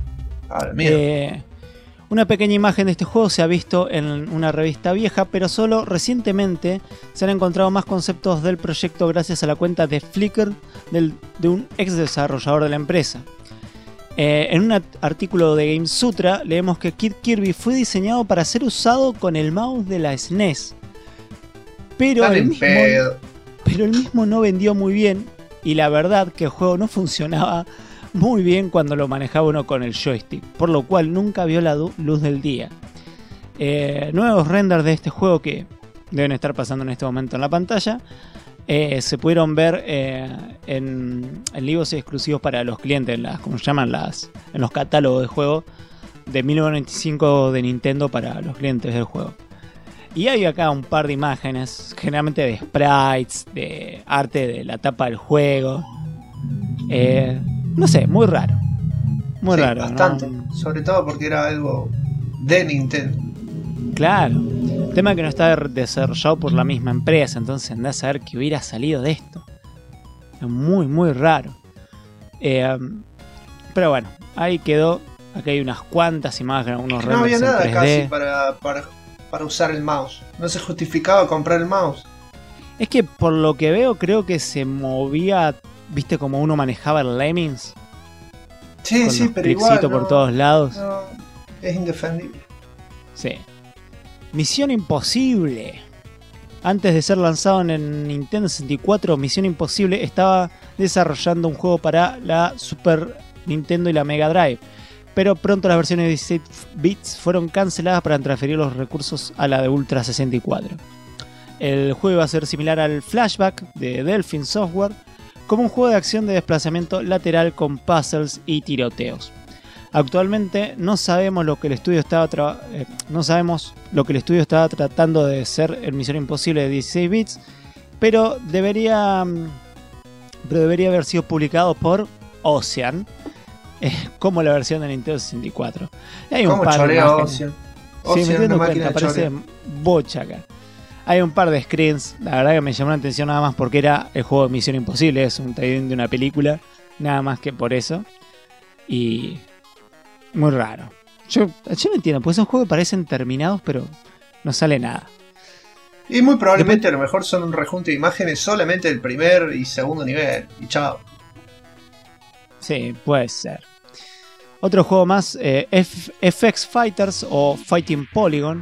Una pequeña imagen de este juego se ha visto en una revista vieja, pero solo recientemente se han encontrado más conceptos del proyecto gracias a la cuenta de Flickr de un ex desarrollador de la empresa. En un artículo de GameSutra leemos que Kid Kirby fue diseñado para ser usado con el mouse de la SNES. Pero el mismo no vendió muy bien, y la verdad que el juego no funcionaba muy bien cuando lo manejaba uno con el joystick, por lo cual nunca vio la luz del día. Nuevos renders de este juego que deben estar pasando en este momento en la pantalla se pudieron ver en libros exclusivos para los clientes, como se llaman, en los catálogos de juego de 1995 de Nintendo para los clientes del juego. Y hay acá un par de imágenes, generalmente de sprites, de arte de la tapa del juego. No sé, muy raro. Muy raro. Bastante. ¿No? Sobre todo porque era algo de Nintendo. Claro. El tema es que no está desarrollado por la misma empresa, entonces andá a saber que hubiera salido de esto. Es muy, muy raro. Pero bueno, ahí quedó. Acá hay unas cuantas imágenes, unos renders. No había nada 3D. Casi para usar el mouse. No se justificaba comprar el mouse. Es que por lo que veo creo que se movía, viste como uno manejaba el Lemmings. Sí, pero igual no, por todos lados. No, es indefendible. Sí. Misión Imposible. Antes de ser lanzado en Nintendo 64, Misión Imposible estaba desarrollando un juego para la Super Nintendo y la Mega Drive. Pero pronto las versiones de 16 bits fueron canceladas para transferir los recursos a la de Ultra 64. El juego iba a ser similar al Flashback de Delphin Software, como un juego de acción de desplazamiento lateral con puzzles y tiroteos. Actualmente no sabemos lo que el estudio estaba tratando de ser en Misión Imposible de 16 bits, pero debería haber sido publicado por Ocean. Como la versión de Nintendo 64. Hay un par de imágenes. Sí, me entiendo cuenta, parece bocha acá. Hay un par de screens, la verdad que me llamó la atención nada más porque era el juego de Misión Imposible, es un tie-in de una película, nada más que por eso. Y muy raro. Yo no entiendo, pues son juegos que parecen terminados, pero no sale nada. Y muy probablemente a lo mejor son un rejunte de imágenes solamente del primer y segundo nivel. Y chao. Sí, puede ser. Otro juego más, FX Fighters o Fighting Polygon.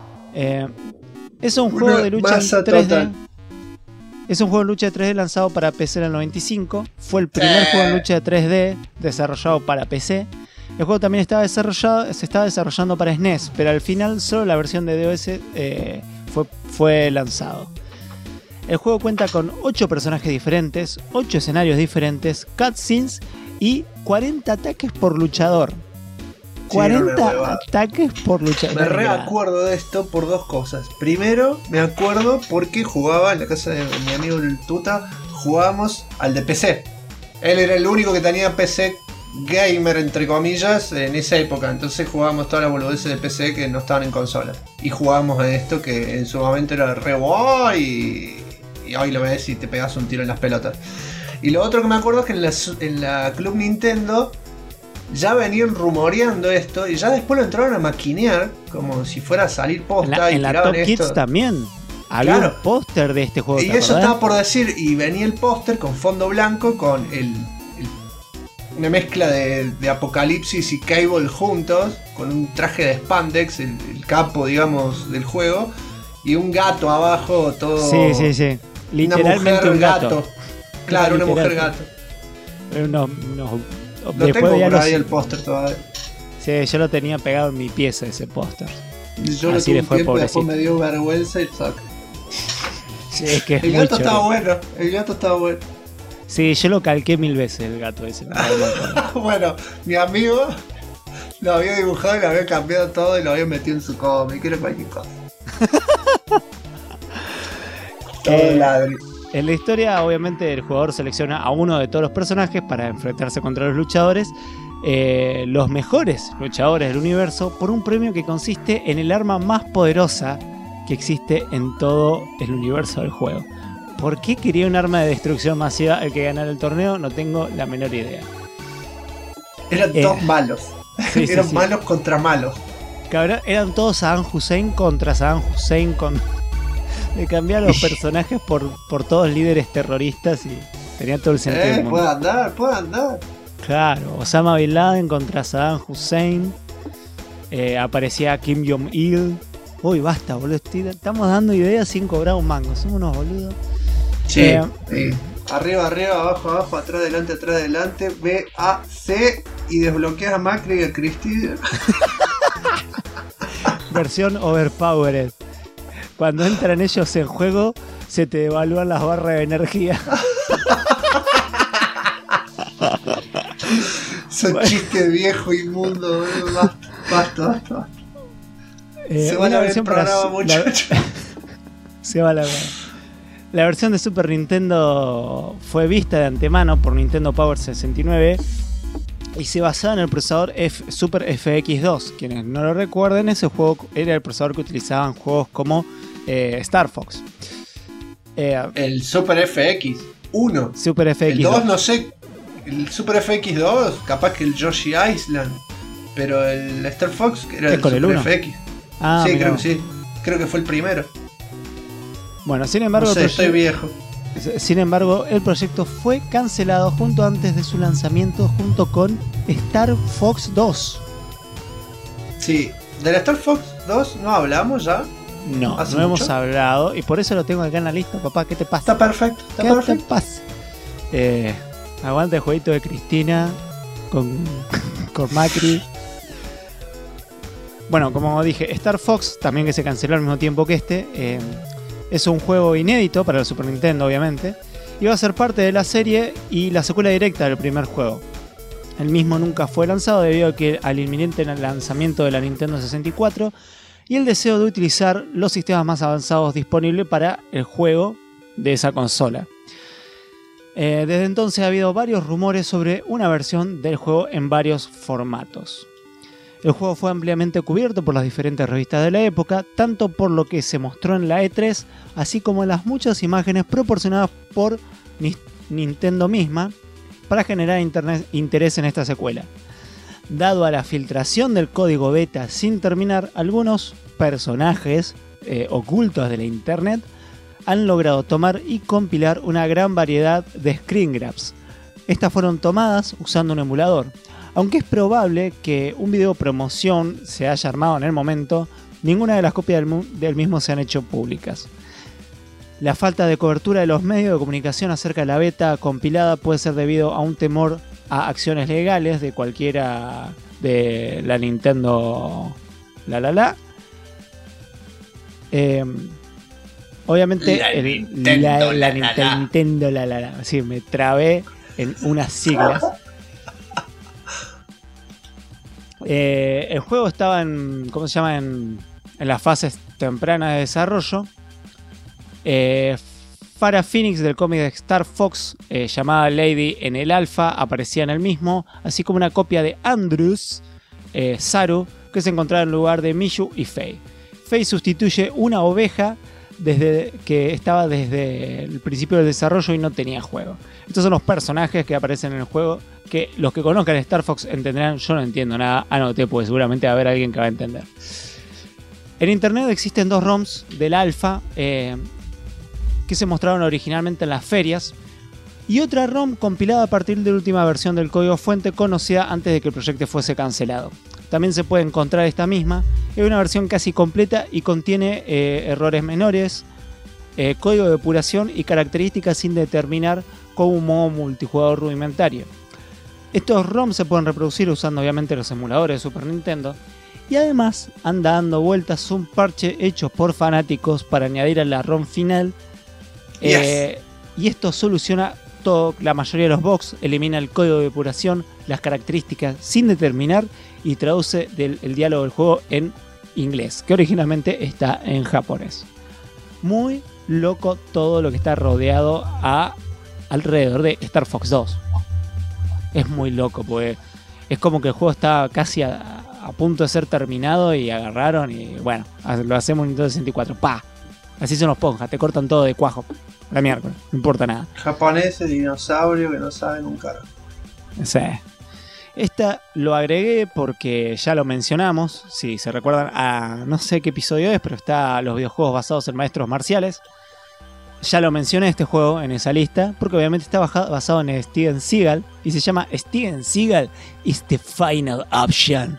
Es un juego de lucha en 3D. Total. Es un juego de lucha de 3D lanzado para PC en el 95. Fue el primer juego de lucha de 3D desarrollado para PC. El juego también se estaba desarrollando para SNES, pero al final solo la versión de DOS fue lanzado. El juego cuenta con 8 personajes diferentes, 8 escenarios diferentes, cutscenes y 40 ataques por luchador. 40 ataques por luchador. Me reacuerdo de esto por dos cosas. Primero, me acuerdo porque jugaba en la casa de mi amigo el Tuta, jugábamos al de PC. Él era el único que tenía PC gamer, entre comillas, en esa época. Entonces jugábamos todas las boludeces de PC que no estaban en consolas. Y jugábamos a esto que en su momento era re guay. Y hoy lo ves y te pegas un tiro en las pelotas. Y lo otro que me acuerdo es que en la Club Nintendo ya venían rumoreando esto y ya después lo entraron a maquinear como si fuera a salir posta. En la Top Kids también. Había un póster de este juego. Y eso estaba por decir, y venía el póster con fondo blanco con una mezcla de Apocalipsis y Cable juntos, con un traje de spandex, el capo, digamos, del juego, y un gato abajo, todo... Sí. Literalmente una mujer un gato. Claro, una mujer gato. Lo tengo por ahí el póster todavía. Sí, yo lo tenía pegado en mi pieza ese póster. Yo lo tuve un tiempo y después me dio vergüenza y saca. Sí, es que el gato estaba bueno, el gato estaba bueno. Sí, yo lo calqué 1000 veces el gato ese. Bueno, mi amigo lo había dibujado y lo había cambiado todo y lo había metido en su cómic, era cualquier cosa. Todo ladri. En la historia, obviamente, el jugador selecciona a uno de todos los personajes para enfrentarse contra los luchadores, los mejores luchadores del universo, por un premio que consiste en el arma más poderosa que existe en todo el universo del juego. ¿Por qué quería un arma de destrucción masiva el que ganara el torneo? No tengo la menor idea. Eran todos malos. Eran malos contra malos. Cabrón, eran todos Saddam Hussein contra Saddam Hussein. Le cambiaron los personajes por todos líderes terroristas y tenía todo el sentido del mundo. Puede andar. Claro, Osama Bin Laden contra Saddam Hussein. Aparecía Kim Jong-il. Uy, basta, boludo. Estamos dando ideas sin cobrar un mango. Somos unos boludos. Sí. Arriba, abajo, atrás, adelante. B, A, C. Y desbloqueas a Macri y a Cristina. Versión overpowered. Cuando entran ellos en juego, se te devalúan las barras de energía. Son chistes viejo inmundo. Basta. Se va la versión programa, muchachos. Se va la verdad. La versión de Super Nintendo fue vista de antemano por Nintendo Power 69 y se basaba en el procesador Super FX2. Quienes no lo recuerden, ese juego era el procesador que utilizaban juegos como Star Fox. El Super FX1. Super FX2. El 2 no sé. El Super FX2, capaz que el Yoshi Island. Pero el Star Fox era el Super FX. Ah, sí, creo que sí. Creo que fue el primero. Bueno, sin embargo, no sé, estoy viejo. Sin embargo, el proyecto fue cancelado junto antes de su lanzamiento junto con Star Fox 2. Sí, del Star Fox 2 no hablamos ya. No hemos hablado y por eso lo tengo acá en la lista, papá. ¿Qué te pasa? Está perfecto. ¿Qué te pasa? Aguanta el jueguito de Cristina con Macri. Bueno, como dije, Star Fox, también que se canceló al mismo tiempo que este, es un juego inédito para el Super Nintendo, obviamente, y va a ser parte de la serie y la secuela directa del primer juego. El mismo nunca fue lanzado debido al inminente lanzamiento de la Nintendo 64 y el deseo de utilizar los sistemas más avanzados disponibles para el juego de esa consola. Desde entonces ha habido varios rumores sobre una versión del juego en varios formatos. El juego fue ampliamente cubierto por las diferentes revistas de la época, tanto por lo que se mostró en la E3, así como las muchas imágenes proporcionadas por Nintendo misma para generar interés en esta secuela. Dado a la filtración del código beta sin terminar, algunos personajes ocultos de la internet han logrado tomar y compilar una gran variedad de screen grabs. Estas fueron tomadas usando un emulador. Aunque es probable que un video promoción se haya armado en el momento, ninguna de las copias del mismo se han hecho públicas. La falta de cobertura de los medios de comunicación acerca de la beta compilada puede ser debido a un temor a acciones legales de cualquiera de la Nintendo obviamente la Nintendo sí, me trabé en unas siglas. El juego estaba en las fases tempranas de desarrollo. Farrah Phoenix del cómic de Star Fox, llamada Lady en el alfa, aparecía en el mismo, así como una copia de Andrews, Saru, que se encontraba en lugar de Mishu y Faye. Faye sustituye una oveja que estaba desde el principio del desarrollo y no tenía juego. Estos son los personajes que aparecen en el juego, que los que conozcan Star Fox entenderán. Yo no entiendo nada, anoté, pues seguramente va a haber alguien que va a entender. En internet existen 2 ROMs del alfa que se mostraron originalmente en las ferias, y otra ROM compilada a partir de la última versión del código fuente conocida antes de que el proyecto fuese cancelado. También se puede encontrar esta misma, es una versión casi completa y contiene errores menores, código de depuración y características sin determinar como un modo multijugador rudimentario. Estos ROMs se pueden reproducir usando obviamente los emuladores de Super Nintendo, y además anda dando vueltas un parche hecho por fanáticos para añadir a la ROM final. Y esto soluciona todo, la mayoría de los bugs, elimina el código de depuración, las características sin determinar y traduce el diálogo del juego en inglés, que originalmente está en japonés. Muy loco todo lo que está rodeado alrededor de Star Fox 2. Es muy loco, porque es como que el juego está casi a punto de ser terminado y agarraron y bueno, lo hacemos en Nintendo 64. ¡Pah! Así son los ponjas, te cortan todo de cuajo. La miércoles, no importa nada. Japoneses, dinosaurios que no saben un carajo. Sí. Esta lo agregué porque ya lo mencionamos. Si se recuerdan a no sé qué episodio es, pero está los videojuegos basados en maestros marciales. Ya lo mencioné este juego en esa lista, porque obviamente está basado en Steven Seagal y se llama Steven Seagal is the Final Option.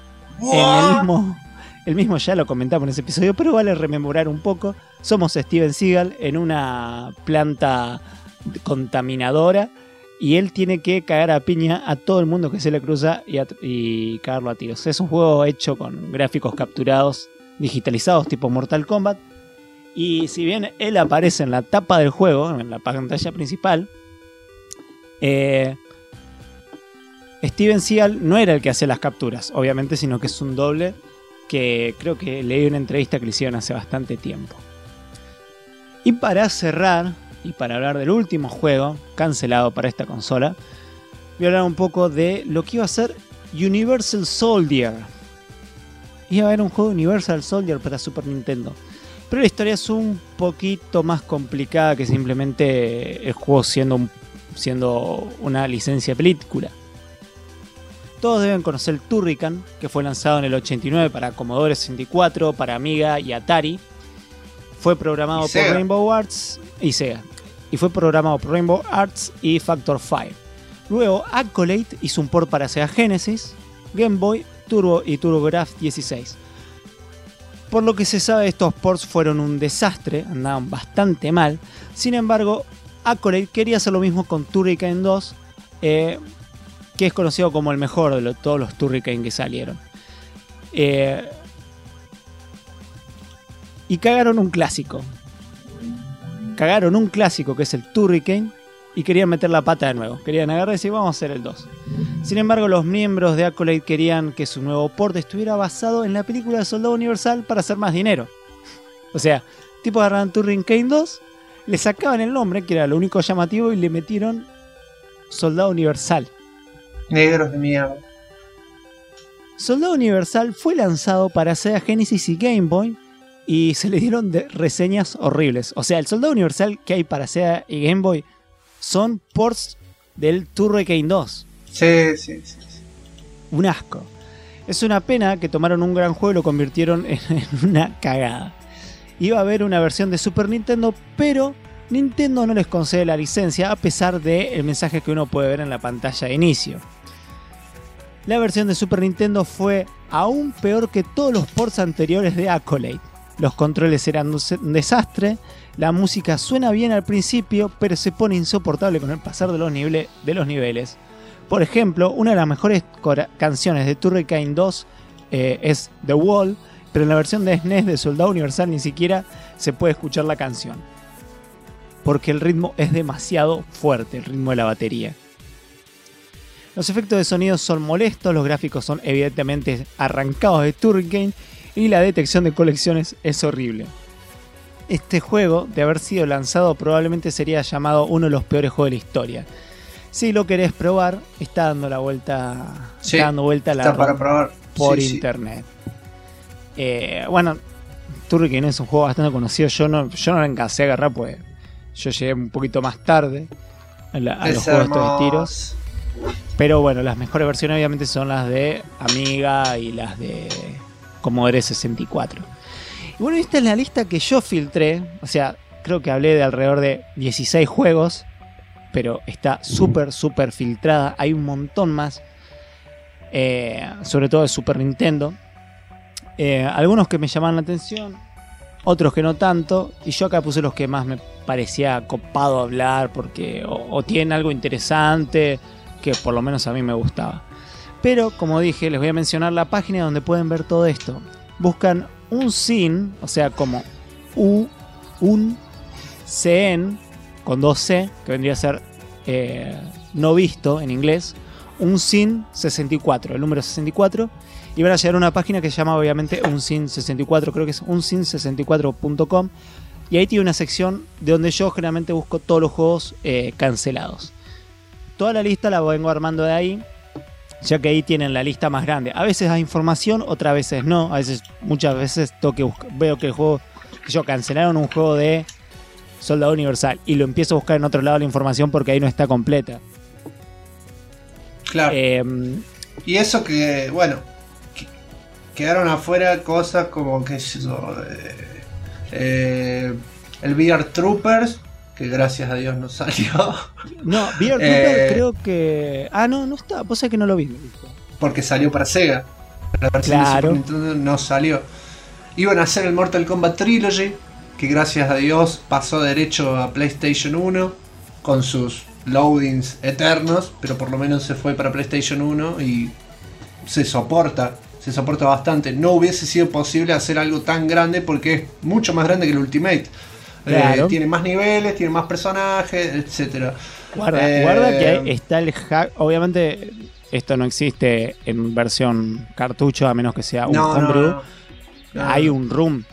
El mismo ya lo comentamos en ese episodio, pero vale rememorar un poco. Somos Steven Seagal en una planta contaminadora y él tiene que cagar a piña a todo el mundo que se le cruza y cagarlo a tiros. Es un juego hecho con gráficos capturados, digitalizados tipo Mortal Kombat. Y si bien él aparece en la tapa del juego, en la pantalla principal, Steven Seagal no era el que hacía las capturas, obviamente, sino que es un doble que creo que leí una entrevista que le hicieron hace bastante tiempo. Y para cerrar, y para hablar del último juego cancelado para esta consola, voy a hablar un poco de lo que iba a ser Universal Soldier. Iba a haber un juego Universal Soldier para Super Nintendo, pero la historia es un poquito más complicada que simplemente el juego siendo una licencia de película. Todos deben conocer el Turrican, que fue lanzado en el 89 para Commodore 64, para Amiga y Atari. Fue programado por Rainbow Arts y Sega. Y fue programado por Rainbow Arts y Factor 5. Luego Accolade hizo un port para Sega Genesis, Game Boy, Turbo y TurboGrafx 16. Por lo que se sabe, estos ports fueron un desastre, andaban bastante mal. Sin embargo, Accolade quería hacer lo mismo con Turrican 2, que es conocido como el mejor de todos los Turrican que salieron. Y cagaron un clásico. Cagaron un clásico que es el Turrican y querían meter la pata de nuevo. Querían agarrar y decir, vamos a hacer el 2. Sin embargo, los miembros de Accolade querían que su nuevo port estuviera basado en la película de Soldado Universal para hacer más dinero. O sea, tipo agarraron Turrican 2, le sacaban el nombre, que era lo único llamativo, y le metieron Soldado Universal. Negros de mierda. Soldado Universal fue lanzado para Sega Genesis y Game Boy y se le dieron reseñas horribles. O sea, el Soldado Universal que hay para Sega y Game Boy son ports del Turrican 2. Sí. Un asco. Es una pena que tomaron un gran juego y lo convirtieron en una cagada. Iba a haber una versión de Super Nintendo, pero Nintendo no les concede la licencia a pesar del mensaje que uno puede ver en la pantalla de inicio. La versión de Super Nintendo fue aún peor que todos los ports anteriores de Accolade. Los controles eran un desastre, la música suena bien al principio, pero se pone insoportable con el pasar de los niveles. Por ejemplo, una de las mejores canciones de Turrican 2 es The Wall, pero en la versión de SNES de Soldado Universal ni siquiera se puede escuchar la canción, porque el ritmo es demasiado fuerte, el ritmo de la batería. Los efectos de sonido son molestos, los gráficos son evidentemente arrancados de Turrican y la detección de colecciones es horrible. Este juego, de haber sido lanzado, probablemente sería llamado uno de los peores juegos de la historia. Si lo querés probar, está dando vuelta la para probar por internet. Bueno, Turrican es un juego bastante conocido. Yo no lo alcancé a agarrar, pues yo llegué un poquito más tarde a los juegos estos de tiros. Pero bueno, las mejores versiones obviamente son las de Amiga y las de Commodore 64. Bueno, esta es la lista que yo filtré. O sea, creo que hablé de alrededor de 16 juegos, pero está súper filtrada. Hay un montón más, sobre todo de Super Nintendo. Algunos que me llaman la atención, otros que no tanto. Y yo acá puse los que más me parecía copado hablar, porque o tienen algo interesante, que por lo menos a mí me gustaba. Pero, como dije, les voy a mencionar la página donde pueden ver todo esto. Buscan Unseen, o sea, como un CN con 2C, que vendría a ser no visto en inglés. Unseen 64, el número 64. Y van a llegar a una página que se llama, obviamente, Unseen 64, creo que es unseen64.com. Y ahí tiene una sección de donde yo generalmente busco todos los juegos cancelados. Toda la lista la vengo armando de ahí, ya que ahí tienen la lista más grande. A veces hay información, otras veces no. Muchas veces veo que el juego, que cancelaron un juego de Soldado Universal y lo empiezo a buscar en otro lado la información porque ahí no está completa. Claro. Y eso que, bueno, quedaron afuera cosas como, qué sé yo, el VR Troopers, que gracias a Dios no salió. No, VR Troopers creo que... no está, vos sabés que no lo vi. Porque salió para Sega. La versión de Super Nintendo no salió. Iban a hacer el Mortal Kombat Trilogy, que gracias a Dios pasó derecho a PlayStation 1 con sus loadings eternos, pero por lo menos se fue para PlayStation 1 y se soporta bastante. No hubiese sido posible hacer algo tan grande porque es mucho más grande que el Ultimate. Claro. Tiene más niveles, tiene más personajes, etcétera. Guarda que ahí está el hack. Obviamente esto no existe en versión cartucho, a menos que sea un homebrew. No. Hay un ROM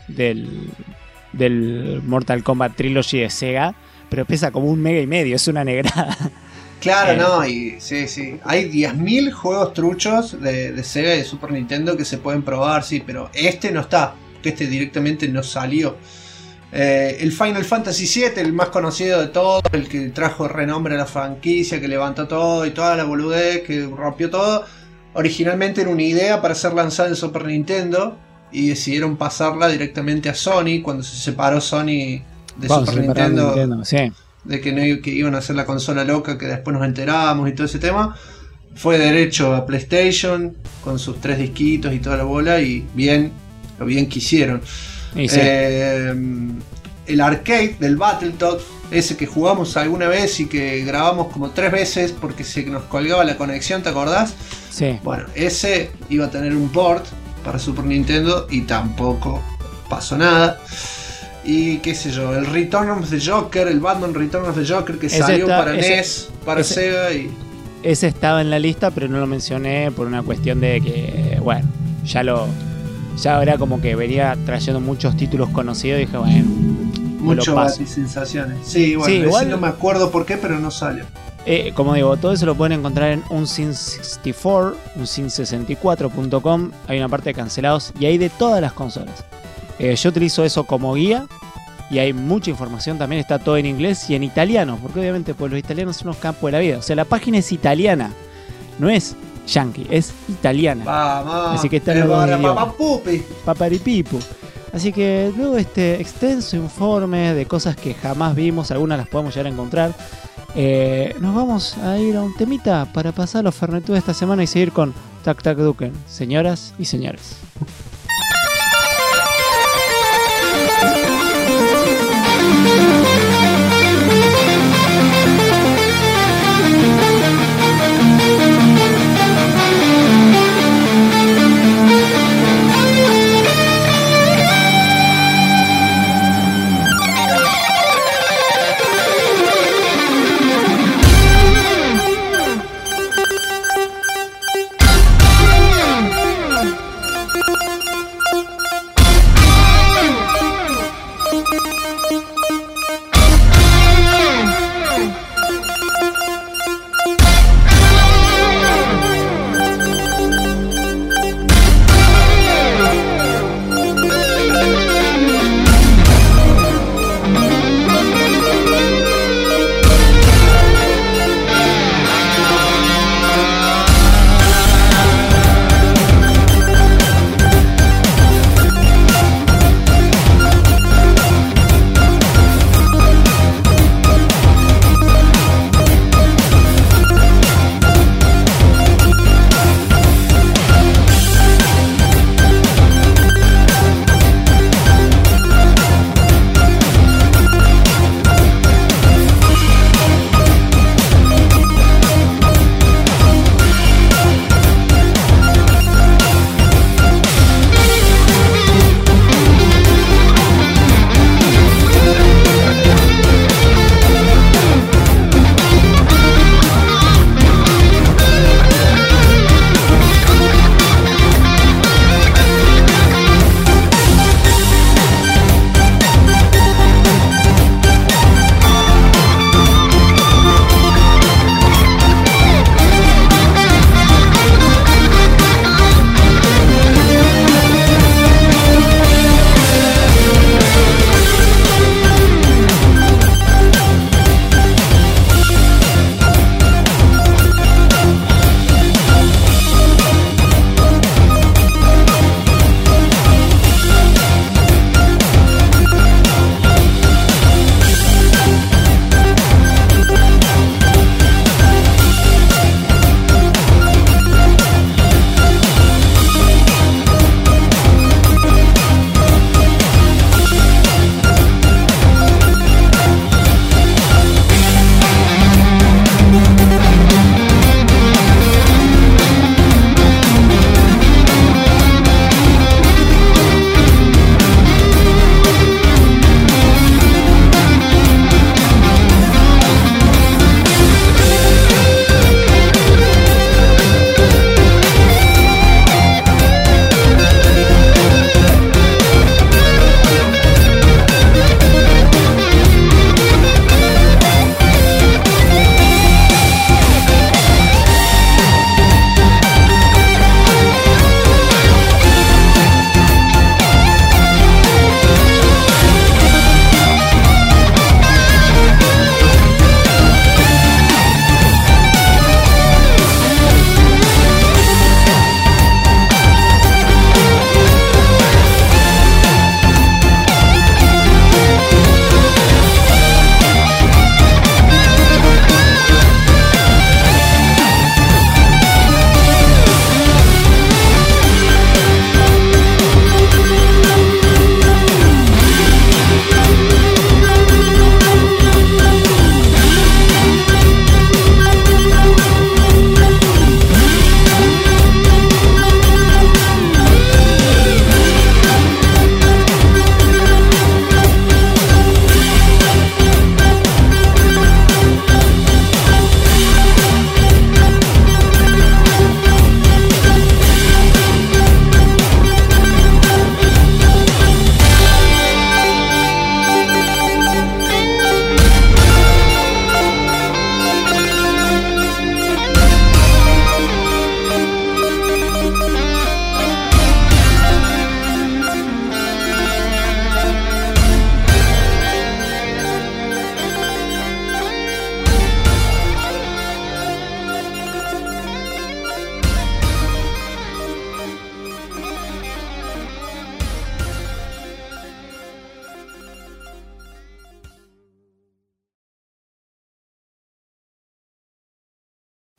del Mortal Kombat Trilogy de Sega, pero pesa como 1,5 MB, es una negrada. Claro, y sí. Hay 10.000 juegos truchos de Sega y de Super Nintendo que se pueden probar, sí, pero este no está, este directamente no salió. El Final Fantasy VII, el más conocido de todos, el que trajo renombre a la franquicia, que levantó todo y toda la boludez, que rompió todo, originalmente era una idea para ser lanzada en Super Nintendo y decidieron pasarla directamente a Sony cuando se separó Sony de Super Nintendo, sí. De que iban a hacer la consola loca, que después nos enteramos y todo ese tema. Fue derecho a PlayStation con sus 3 disquitos y toda la bola, y lo bien que hicieron. Sí. El arcade del Battletoads, ese que jugamos alguna vez y que grabamos como 3 veces porque se nos colgaba la conexión, ¿te acordás? Sí. Bueno, ese iba a tener un port para Super Nintendo y tampoco pasó nada. Y qué sé yo, el Return of the Joker, el Batman Return of the Joker, que salió para NES, para Sega y... Ese estaba en la lista, pero no lo mencioné por una cuestión de que, bueno, ya era como que venía trayendo muchos títulos conocidos y dije, bueno, muchas sensaciones. Sí, bueno, igual no me acuerdo por qué, pero no salió. Como digo, todo eso lo pueden encontrar en Unseen64, unseen64.com. Hay una parte de cancelados y hay de todas las consolas. Yo utilizo eso como guía y hay mucha información también, está todo en inglés y en italiano, porque obviamente pues los italianos son unos campos de la vida. O sea, la página es italiana, no es yankee, es italiana. Así que está en los idiomas. Paparipipu. Así que luego este extenso informe de cosas que jamás vimos, algunas las podemos llegar a encontrar, nos vamos a ir a un temita para pasar los Fernetú de esta semana y seguir con Tac Tac Duken, señoras y señores.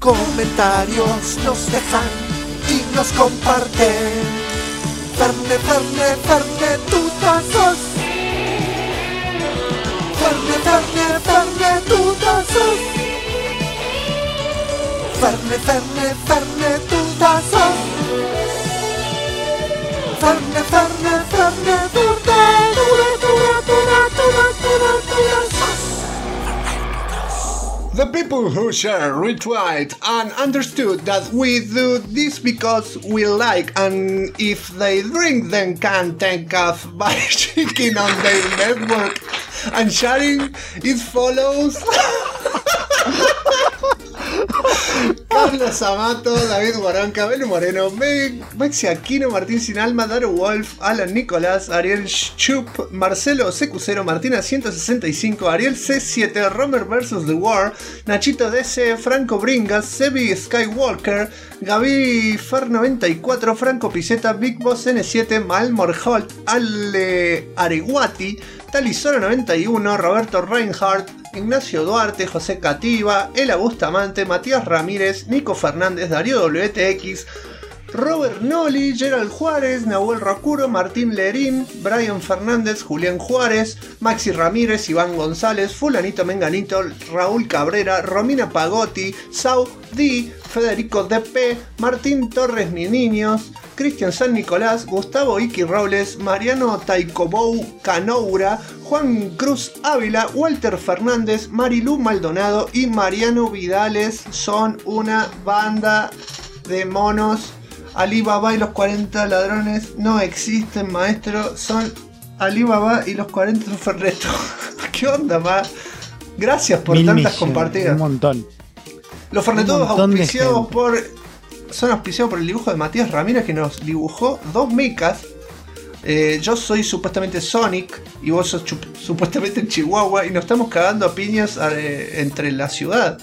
Comentarios nos dejan y nos comparten. Ferne, Ferne, Ferne, tutazos. Ferne, Ferne, Ferne, tutazos. Ferne, Ferne, Ferne, tutazos. Ferne, Ferne, Ferne, The people who share, retweet, and understood that we do this because we like, and if they drink, then can take off by clicking on their network and sharing. It follows. Carlos Amato, David Guaranca, Belu Moreno, Maxi Aquino, Martín Sinalma, Daru Wolf, Alan Nicolás, Ariel Chup, Marcelo CQ0, Martina 165, Ariel C7, Romer vs. The War, Nachito DC, Franco Bringas, Sebi Skywalker, Gaby Fer94, Franco Piseta, Big Boss N7, Malmor Holt, Ale Areguati, Talisoro91, Roberto Reinhardt, Ignacio Duarte, José Cativa, Ela Bustamante, Matías Ramírez, Nico Fernández, Darío WTX, Robert Noli, Gerald Juárez, Nahuel Rocuro, Martín Lerín, Brian Fernández, Julián Juárez, Maxi Ramírez, Iván González, Fulanito Menganito, Raúl Cabrera, Romina Pagotti, Sau D, Federico DP, Martín Torres Mi Niños, Cristian San Nicolás, Gustavo Iki Robles, Mariano Taicobou Canoura, Juan Cruz Ávila, Walter Fernández, Marilú Maldonado y Mariano Vidales son una banda de monos. Alibaba y los 40 ladrones no existen, maestro. Son Alibaba y los 40 Ferreto. ¿Qué onda, ma? Gracias por tantas compartidas. Un montón. Los Fernetos auspiciados son auspiciados por el dibujo de Matías Ramírez, que nos dibujó 2 mechas. Yo soy supuestamente Sonic y vos sos supuestamente en Chihuahua y nos estamos cagando a piñas entre la ciudad.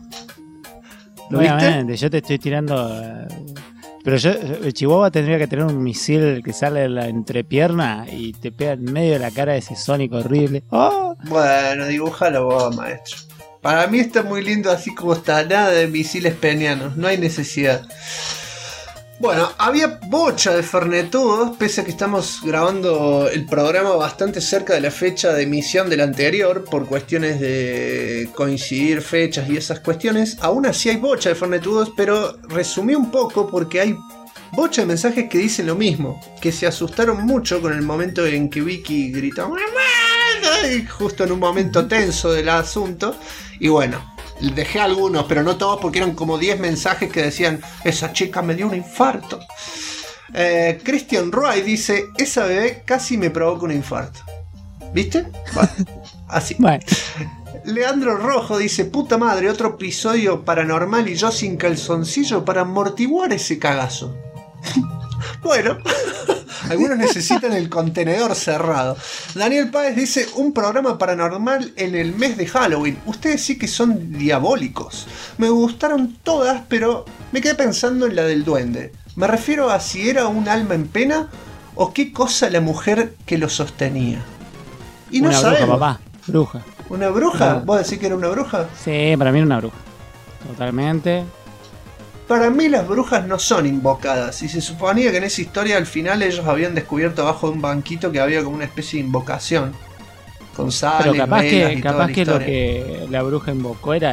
¿Lo Obviamente, viste? yo te estoy tirando. Pero Chihuahua tendría que tener un misil que sale de la entrepierna y te pega en medio de la cara de ese Sonic horrible. ¡Oh! Bueno, dibújalo vos, maestro. Para mí está muy lindo así como está, nada de misiles penianos, no hay necesidad. Bueno, había bocha de fernetudos, pese a que estamos grabando el programa bastante cerca de la fecha de emisión del anterior, por cuestiones de coincidir fechas y esas cuestiones. Aún así hay bocha de fernetudos, pero resumí un poco porque hay bocha de mensajes que dicen lo mismo, que se asustaron mucho con el momento en que Vicky gritó ¡Mamá! Y justo en un momento tenso del asunto. Y bueno, dejé algunos, pero no todos, porque eran como 10 mensajes que decían: esa chica me dio un infarto. Christian Roy dice: esa bebé casi me provoca un infarto. ¿Viste? Bueno, así. Bueno. Leandro Rojo dice: puta madre, otro episodio paranormal y yo sin calzoncillo para amortiguar ese cagazo. Bueno, algunos necesitan el contenedor cerrado. Daniel Páez dice: un programa paranormal en el mes de Halloween. Ustedes sí que son diabólicos. Me gustaron todas, pero me quedé pensando en la del duende. Me refiero a si era un alma en pena o qué cosa la mujer que lo sostenía. Y no una sabemos. bruja, papá. Bruja. ¿Una bruja? No. ¿Vos decís que era una bruja? Sí, para mí era una bruja. Totalmente. Para mí las brujas no son invocadas, y se suponía que en esa historia al final ellos habían descubierto abajo de un banquito que había como una especie de invocación con sales, pero capaz velas y que, toda capaz la que lo historia. que la bruja invocó era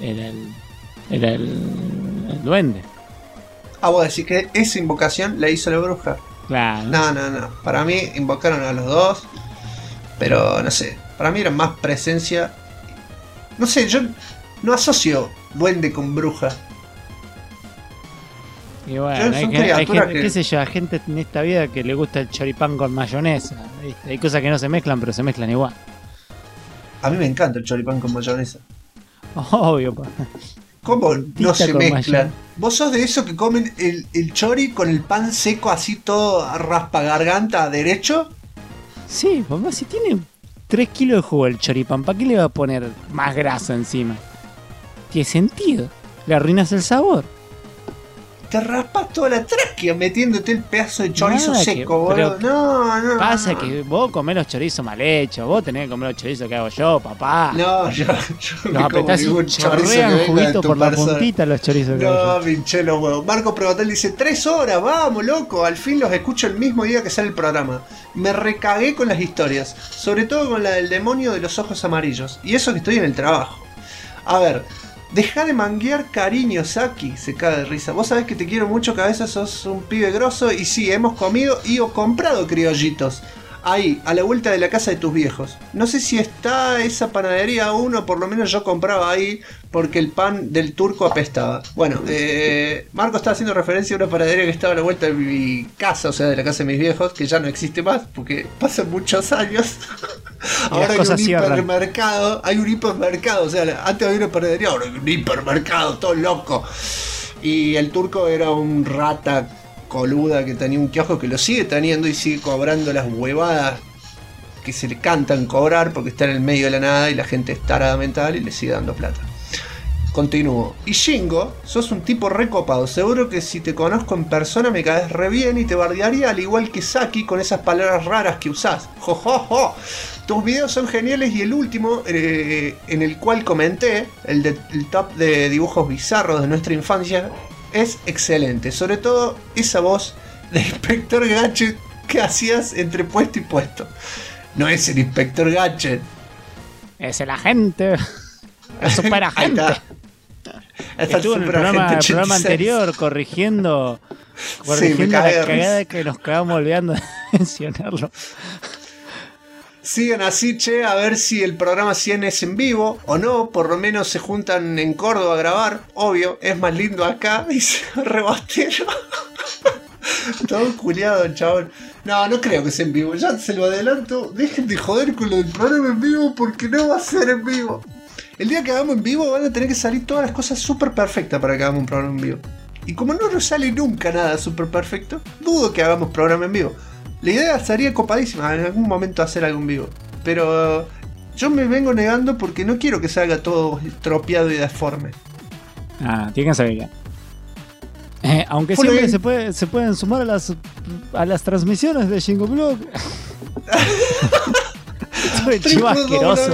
el duende. Ah, vos decís que esa invocación la hizo la bruja. Claro. No. Para mí invocaron a los dos, pero no sé. Para mí era más presencia. No sé, yo no asocio duende con bruja. Y bueno, hay son gente, criaturas que- qué sé yo, hay gente en esta vida que le gusta el choripán con mayonesa, ¿viste? Hay cosas que no se mezclan, pero se mezclan igual. A mí me encanta el choripán con mayonesa. Obvio, pa. ¿Cómo no Tita se con mezclan? mayonesa. ¿Vos sos de esos que comen el chori con el pan seco así todo a raspa garganta derecho? Sí, papá, si tiene 3 kilos de jugo el choripán, ¿para qué le va a poner más grasa encima? Tiene sentido. Le arruinas el sabor. te raspas toda la tráquea metiéndote el pedazo de chorizo seco, boludo. No. Pasa que vos comés los chorizos mal hechos, vos tenés que comer los chorizos que hago yo, papá. No, yo los apretás y chorrean juguito por la puntita los chorizos que hago yo. No, pinché los huevos. Marco Prevatel dice, 3 horas, vamos, loco. Al fin los escucho el mismo día que sale el programa. Me recagué con las historias, sobre todo con la del demonio de los ojos amarillos. Y eso que estoy en el trabajo. A ver, deja de manguear cariño, Saki. Se caga de risa. Vos sabés que te quiero mucho, que a veces sos un pibe grosso. Y sí, hemos comido y o comprado criollitos ahí, a la vuelta de la casa de tus viejos. No sé si está esa panadería aún, o por lo menos yo compraba ahí, porque el pan del turco apestaba. Bueno, Marco está haciendo referencia a una panadería que estaba a la vuelta de mi casa, o sea, de la casa de mis viejos, que ya no existe más, porque pasan muchos años. Ahora hay un hipermercado, o sea, antes había una panadería, ahora hay un hipermercado, todo loco. Y el turco era un rata coluda que tenía un kiosco, que lo sigue teniendo y sigue cobrando las huevadas que se le cantan cobrar, porque está en el medio de la nada y la gente es tarada mental y le sigue dando plata. Continúo. Y Shingo, sos un tipo recopado. Seguro que si te conozco en persona me caes re bien y te bardearía al igual que Saki con esas palabras raras que usás. Jo, jo, jo. Tus videos son geniales y el último, en el cual comenté, el top de dibujos bizarros de nuestra infancia, es excelente. Sobre todo esa voz de Inspector Gadget que hacías entre puesto y puesto. No es el Inspector Gadget. Es el agente. El super agente. Estuvo en el programa anterior corrigiendo la cagada que nos quedamos olvidando de mencionarlo. Sigan así, che, a ver si el programa 100 es en vivo o no. Por lo menos se juntan en Córdoba a grabar. Obvio, es más lindo acá. Dice Rebostero. Todo culiado, chabón. No creo que sea en vivo. Ya se lo adelanto. Dejen de joder con lo del programa en vivo, porque no va a ser en vivo. El día que hagamos en vivo van a tener que salir todas las cosas súper perfectas para que hagamos un programa en vivo. Y como no nos sale nunca nada súper perfecto, dudo que hagamos programa en vivo. La idea sería copadísima en algún momento hacer algo en vivo. Pero yo me vengo negando porque no quiero que salga todo estropeado y deforme. Tienen que saber ya. Aunque siempre se pueden sumar a las transmisiones de Shingo Blog. Soy chivo asqueroso.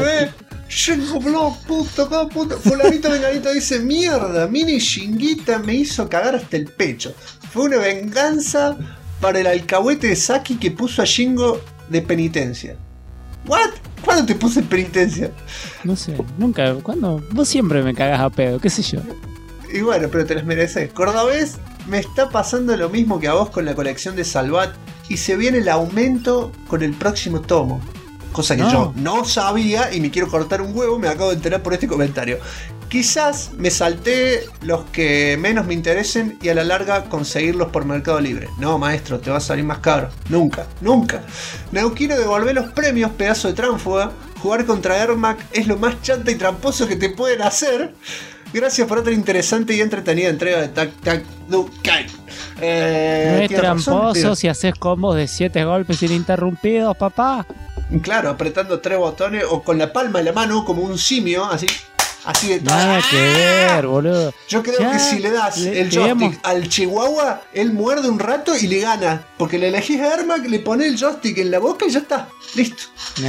Shingoblog.com. Fulanito Venganito dice: mierda, Mini Shinguita me hizo cagar hasta el pecho. Fue una venganza para el alcahuete de Saki que puso a Shingo de penitencia. ¿What? ¿Cuándo te puse en penitencia? No sé, nunca. ¿Cuándo? Vos siempre me cagás a pedo, qué sé yo. Y bueno, pero te las mereces. Cordobés, me está pasando lo mismo que a vos con la colección de Salvat, y se viene el aumento con el próximo tomo. Cosa que yo no sabía y me quiero cortar un huevo, me acabo de enterar por este comentario. Quizás me salté los que menos me interesen y a la larga conseguirlos por Mercado Libre. No, maestro, te va a salir más caro. Nunca. Neuquino, devolver los premios, pedazo de tránfuga. Jugar contra Ermac es lo más chanta y tramposo que te pueden hacer. Gracias por otra interesante y entretenida entrega de Tac Tac Duken. No es tramposo si haces combos de 7 golpes ininterrumpidos, papá. Claro, apretando 3 botones o con la palma de la mano como un simio, así de todo. Nada que ver, boludo. Yo creo que si le das el joystick al Chihuahua, él muerde un rato y le gana. Porque le elegís a Ermac, le pones el joystick en la boca y ya está. Listo.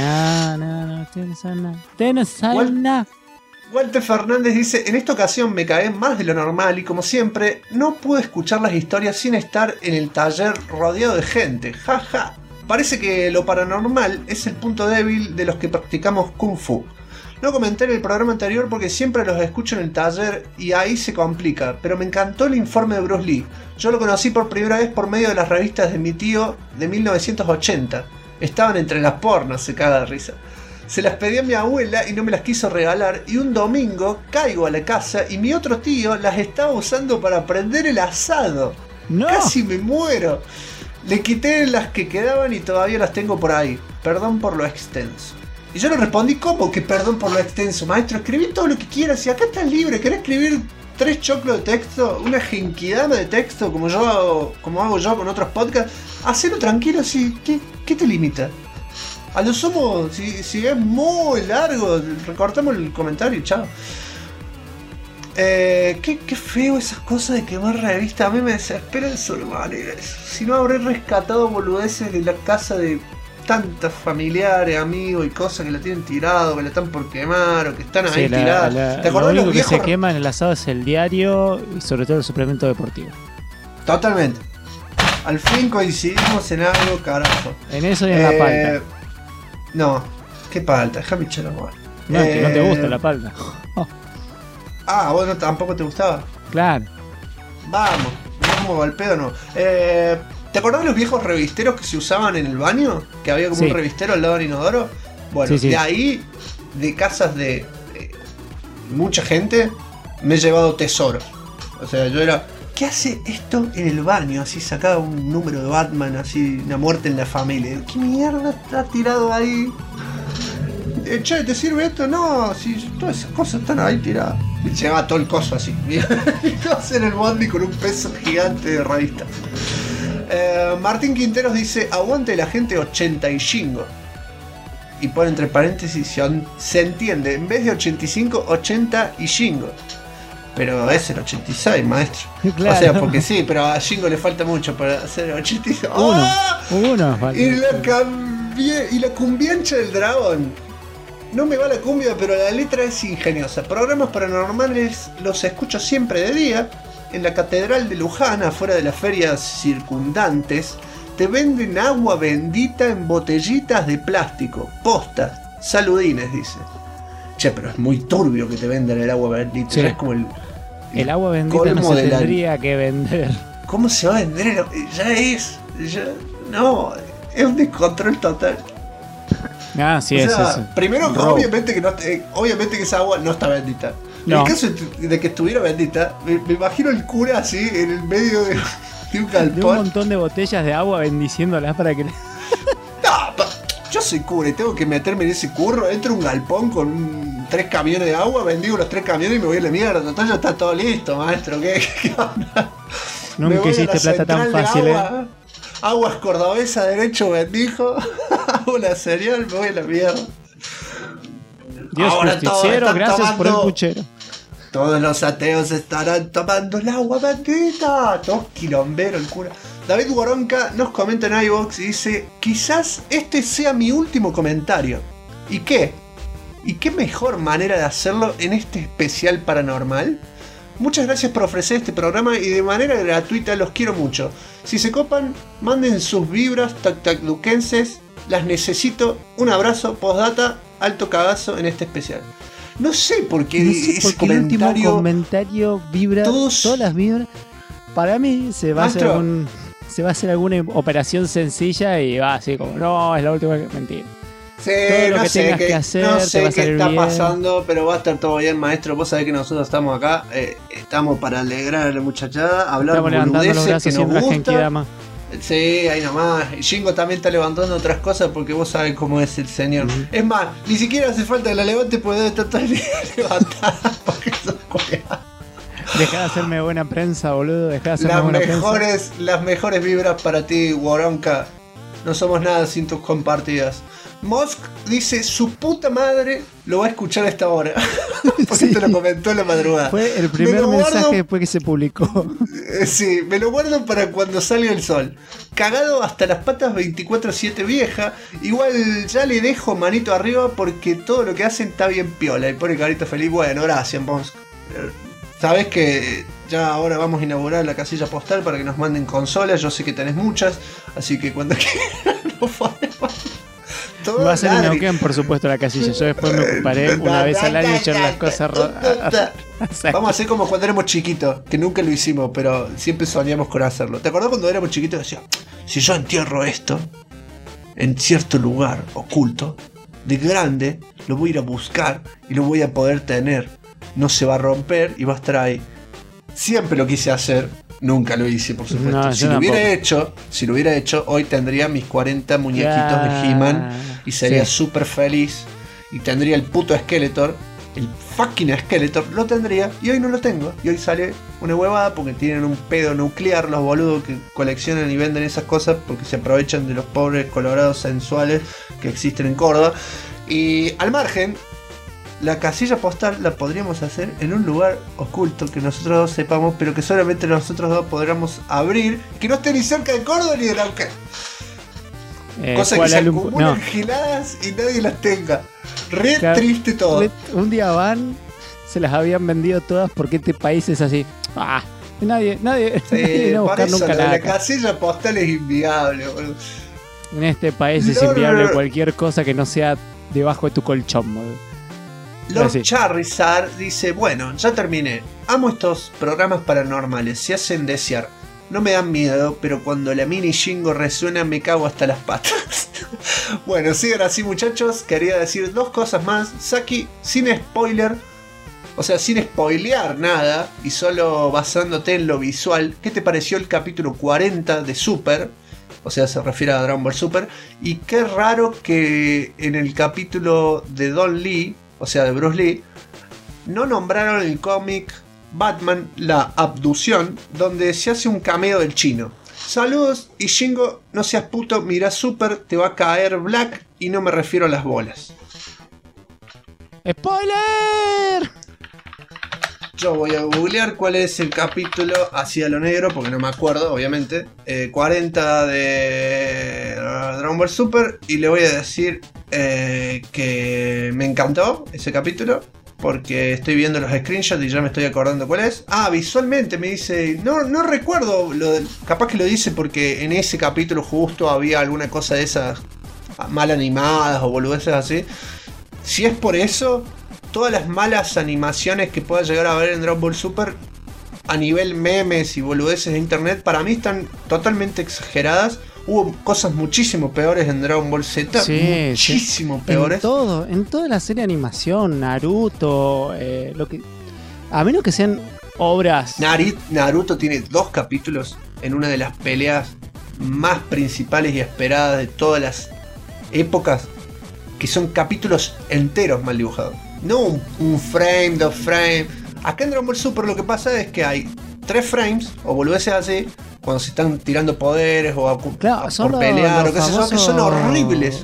No, tienes nada. Walter Fernández dice: en esta ocasión me cagué más de lo normal y como siempre no pude escuchar las historias sin estar en el taller rodeado de gente. Jaja. Parece que lo paranormal es el punto débil de los que practicamos Kung Fu. No comenté en el programa anterior porque siempre los escucho en el taller y ahí se complica, pero me encantó el informe de Bruce Lee. Yo lo conocí por primera vez por medio de las revistas de mi tío de 1980. Estaban entre las pornos, se caga de risa. Se las pedí a mi abuela y no me las quiso regalar, y un domingo caigo a la casa y mi otro tío las estaba usando para prender el asado. No. Casi me muero. Le quité las que quedaban y todavía las tengo por ahí. Perdón por lo extenso. Y yo le respondí: ¿cómo que perdón por lo extenso, maestro? Escribí todo lo que quieras y acá estás libre. ¿Querés escribir 3 choclos de texto? ¿Una genkidama de texto como hago yo con otros podcasts? Hacelo tranquilo, sí. ¿Qué te limita? A lo sumo, si es muy largo, recortamos el comentario y chao. Qué feo esas cosas de quemar revistas. A mí me desespera de sobremanera eso. Si no, habré rescatado boludeces de la casa de tantos familiares, amigos y cosas que la tienen tirado, que la están por quemar o que están ahí tiradas. ¿Te acordás lo único los viejos que se quema en el asado es el diario y sobre todo el suplemento deportivo? Totalmente. Al fin coincidimos en algo, carajo. En eso y en la palta. No, qué palta, déjame echar la mano. No, es que no te gusta la palta. Ah, ¿vos no, tampoco te gustaba? Claro. Vamos al pedo, no. ¿Te acordás de los viejos revisteros que se usaban en el baño? Que había como un revistero al lado del inodoro. Bueno, de ahí, de casas de mucha gente, me he llevado tesoros. O sea, yo era... ¿Qué hace esto en el baño? Así sacaba un número de Batman, así, una muerte en la familia. ¿Qué mierda está tirado ahí? Che, ¿te sirve esto? No, si todas esas cosas están ahí tiradas. Y llevaba todo el coso así. Y todos en el bondi con un peso gigante de revista. Martín Quinteros dice: aguante la gente 85. Y pone entre paréntesis, se entiende, en vez de 85, 80 y Shingo. Pero es el 86, maestro. Claro. O sea, porque sí, pero a Shingo le falta mucho para hacer el 86. Uno falta. Y la cumbiancha del dragón. No me va la cumbia, pero la letra es ingeniosa. Programas paranormales los escucho siempre de día. En la Catedral de Luján, afuera de las ferias circundantes, te venden agua bendita en botellitas de plástico. Posta. Saludines, dice. Che, pero es muy turbio que te vendan el agua bendita. Sí. Es como el agua bendita no se tendría que vender. ¿Cómo se va a vender? No, es un descontrol total. Ah, sí, es eso. Primero, obviamente que esa agua no está bendita. No. En el caso de que estuviera bendita, me imagino el cura así en el medio de un galpón. De un montón de botellas de agua bendiciéndolas para que... Yo soy cura y tengo que meterme en ese curro. Entro a un galpón con 3 camiones de agua, bendigo los 3 camiones y me voy a la mierda. Total, ya está todo listo, maestro. ¿Qué onda? Nunca hiciste plata tan fácil, Aguas cordobesa, derecho bendijo. Hago la cereal, me voy a la mierda. Dios justiciero, gracias por el puchero. Todos los ateos estarán tomando el agua bendita. Todos quilombero el cura. David Guaronca nos comenta en iVoox y dice: quizás este sea mi último comentario. ¿Y qué? ¿Y qué mejor manera de hacerlo en este especial paranormal? Muchas gracias por ofrecer este programa y de manera gratuita, los quiero mucho. Si se copan, manden sus vibras tactacduquenses. Las necesito. Un abrazo, postdata, alto cagazo en este especial. No sé por qué ese comentario... El último comentario vibra, todas las vibras. Para mí se va a hacer alguna operación sencilla y va así como, no, es la última mentira. Sí, todo lo que tengas que hacer, no sé qué está pasando, pero va a estar todo bien, maestro. Vos sabés que nosotros estamos acá, estamos para alegrar a la muchachada, hablar boludeces que nos gusta. Sí, ahí nomás. Y Shingo también está levantando otras cosas porque vos sabés cómo es el señor. Es más, ni siquiera hace falta que la levante porque debe estar todo el día levantada porque sos coleada. Dejá de hacerme buena prensa, boludo. Dejá de hacerme buena prensa. Las mejores vibras para ti, Guaronca. No somos nada sin tus compartidas. Mosk dice: su puta madre lo va a escuchar a esta hora. Porque te lo comentó en la madrugada. Fue el primer mensaje después que se publicó. Sí, me lo guardo para cuando salga el sol. Cagado hasta las patas 24/7 vieja. Igual ya le dejo manito arriba porque todo lo que hacen está bien piola. Y pone carita feliz. Bueno, gracias, Mosk. Sabes que ya ahora vamos a inaugurar la casilla postal para que nos manden consolas. Yo sé que tenés muchas, así que cuando quieran nos ponemos. Va a ser en Neuquén, por supuesto, la casilla. Yo después me ocuparé una vez al año echar las cosas. Vamos a hacer como cuando éramos chiquitos, que nunca lo hicimos, pero siempre soñamos con hacerlo. ¿Te acordás cuando éramos chiquitos? Decía: si yo entierro esto en cierto lugar oculto, de grande, lo voy a ir a buscar y lo voy a poder tener. No se va a romper y va a estar ahí. Siempre lo quise hacer, nunca lo hice, por supuesto. No, si lo hubiera hecho, hoy tendría mis 40 muñequitos de He-Man y sería súper feliz. Y tendría el puto Skeletor, el fucking Skeletor, lo tendría y hoy no lo tengo. Y hoy sale una huevada porque tienen un pedo nuclear los boludos que coleccionan y venden esas cosas porque se aprovechan de los pobres colorados sensuales que existen en Córdoba. Y al margen, la casilla postal la podríamos hacer en un lugar oculto que nosotros dos sepamos, pero que solamente nosotros dos podríamos abrir, que no esté ni cerca de Córdoba ni de Neuquén. Cosa que se acumulan giladas y nadie las tenga. Claro, triste todo. Un día van, se las habían vendido todas porque este país es así. Nadie viene a buscar nunca nada. La casilla postal es inviable, boludo. En este país es inviable cualquier cosa que no sea debajo de tu colchón, boludo. Lord Charizard dice: bueno, ya terminé. Amo estos programas paranormales, se hacen desear. No me dan miedo, pero cuando la mini Shingo resuena me cago hasta las patas. Bueno, sigan así, muchachos. Quería decir dos cosas más. Saki, sin spoiler, o sea, sin spoilear nada, y solo basándote en lo visual, ¿qué te pareció el capítulo 40 de Super? O sea, se refiere a Dragon Ball Super. Y qué raro que en el capítulo de Don Lee, o sea, de Bruce Lee, no nombraron el cómic Batman, la abducción, donde se hace un cameo del chino. Saludos, y Shingo, no seas puto, mira Super, te va a caer Black, y no me refiero a las bolas. ¡Spoiler! Yo voy a googlear cuál es el capítulo hacia lo negro, porque no me acuerdo, obviamente. 40 de Dragon Ball Super, y le voy a decir que me encantó ese capítulo, porque estoy viendo los screenshots y ya me estoy acordando cuál es. Visualmente me dice, no recuerdo, capaz que lo dice porque en ese capítulo justo había alguna cosa de esas mal animadas o boludeces así. Si es por eso, todas las malas animaciones que pueda llegar a ver en Dragon Ball Super a nivel memes y boludeces de internet, para mí están totalmente exageradas. Hubo cosas muchísimo peores en Dragon Ball Z, muchísimo peores. En toda la serie de animación, Naruto, a menos que sean obras. Naruto tiene 2 capítulos en una de las peleas más principales y esperadas de todas las épocas, que son capítulos enteros mal dibujados. No un frame, 2 frames. Acá en Dragon Ball Super lo que pasa es que hay 3 frames o boludeces así, cuando se están tirando poderes o por pelear o qué sé yo, que son horribles,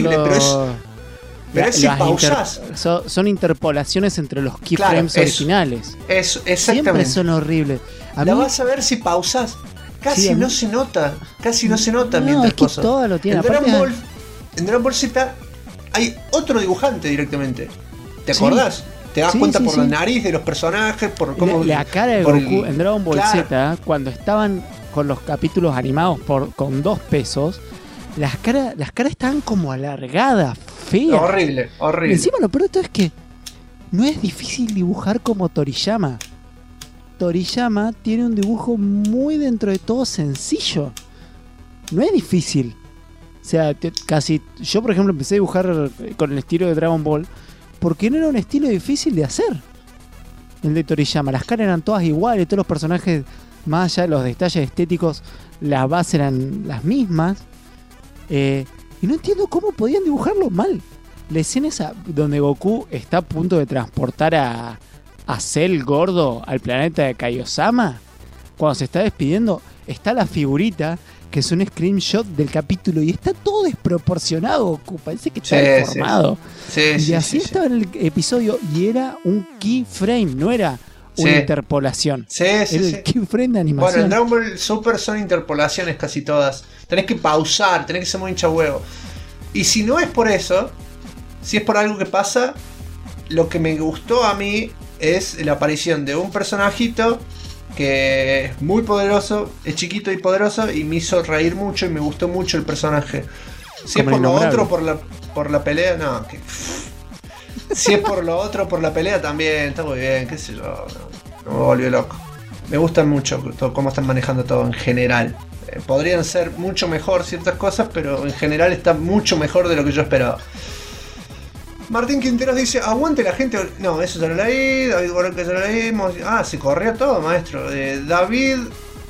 pero es si pausás. Son interpolaciones entre los keyframes originales. Eso, exactamente. Siempre son horribles. La vas a ver si pausás. Casi no se nota mientras cosas. Todo lo tiene. En Dragon Ball Z hay otro dibujante directamente. ¿Te acordás? Te das cuenta por la nariz de los personajes, por cómo... La cara de Goku en Dragon Ball Z, cuando estaban con los capítulos animados con 2 pesos, las caras estaban como alargadas, feas. Horrible. Y encima lo peor de todo es que no es difícil dibujar como Toriyama. Toriyama tiene un dibujo muy dentro de todo sencillo. No es difícil. O sea, yo por ejemplo empecé a dibujar con el estilo de Dragon Ball porque no era un estilo difícil de hacer. El de Toriyama, las caras eran todas iguales, todos los personajes, más allá de los detalles estéticos, las bases eran las mismas. Y no entiendo cómo podían dibujarlo mal. La escena esa donde Goku está a punto de transportar a Cell gordo al planeta de Kaiosama, cuando se está despidiendo, está la figurita que es un screenshot del capítulo y está todo desproporcionado, Goku, parece que está deformado. Y así estaba en el episodio y era un keyframe, no era una interpolación. Era el keyframe de animación. Bueno, en Dragon Ball Super son interpolaciones casi todas. Tenés que pausar, tenés que ser muy hincha huevo. Y si no es por eso, si es por algo que pasa, lo que me gustó a mí es la aparición de un personajito que es muy poderoso, es chiquito y poderoso, y me hizo reír mucho y me gustó mucho el personaje. Si es por lo otro, por la pelea, no. Si es por lo otro, por la pelea también, está muy bien, qué sé yo. No me volvió loco. Me gusta mucho cómo están manejando todo en general. Podrían ser mucho mejor ciertas cosas, pero en general está mucho mejor de lo que yo esperaba. Martín Quinteros dice, aguante la gente. No, eso ya lo leí. David Borges ya lo leímos. Se corrió todo, maestro. David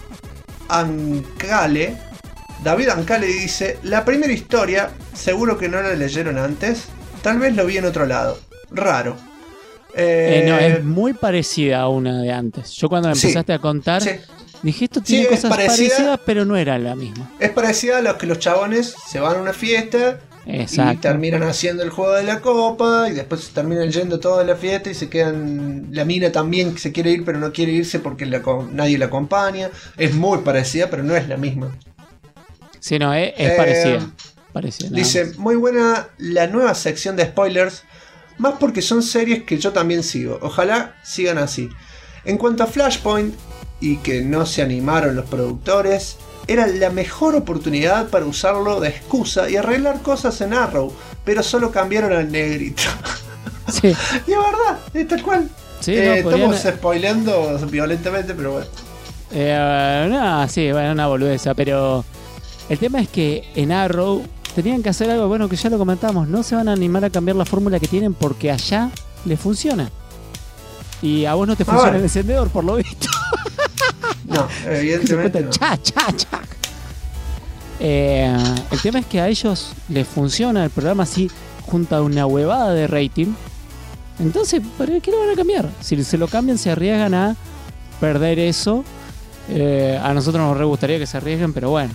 Ancale dice, la primera historia, seguro que no la leyeron antes. Tal vez lo vi en otro lado. Raro. No, es muy parecida a una de antes. Yo cuando me empezaste a contar, dije, esto tiene cosas parecidas, pero no era la misma. Es parecida a los que los chabones se van a una fiesta Exacto. Y terminan haciendo el juego de la copa y después se terminan yendo toda la fiesta y se quedan. La mina también se quiere ir, pero no quiere irse porque nadie la acompaña. Es muy parecida, pero no es la misma. Sí, no, es parecida. Dice, muy buena la nueva sección de spoilers, más porque son series que yo también sigo. Ojalá sigan así. En cuanto a Flashpoint, y que no se animaron los productores, era la mejor oportunidad para usarlo de excusa y arreglar cosas en Arrow, pero solo cambiaron al negrito. Sí. Y es verdad, es tal cual. Sí, estamos spoileando violentamente, pero bueno. Sí, bueno, una boludeza, pero el tema es que en Arrow tenían que hacer algo, bueno, que ya lo comentamos, no se van a animar a cambiar la fórmula que tienen porque allá les funciona. Y a vos no te funciona el encendedor, por lo visto. No, evidentemente no. Cha. El tema es que a ellos les funciona el programa así, junto a una huevada de rating. Entonces, ¿para qué lo van a cambiar? Si se lo cambian, se arriesgan a perder eso. A nosotros nos re gustaría que se arriesguen, pero bueno.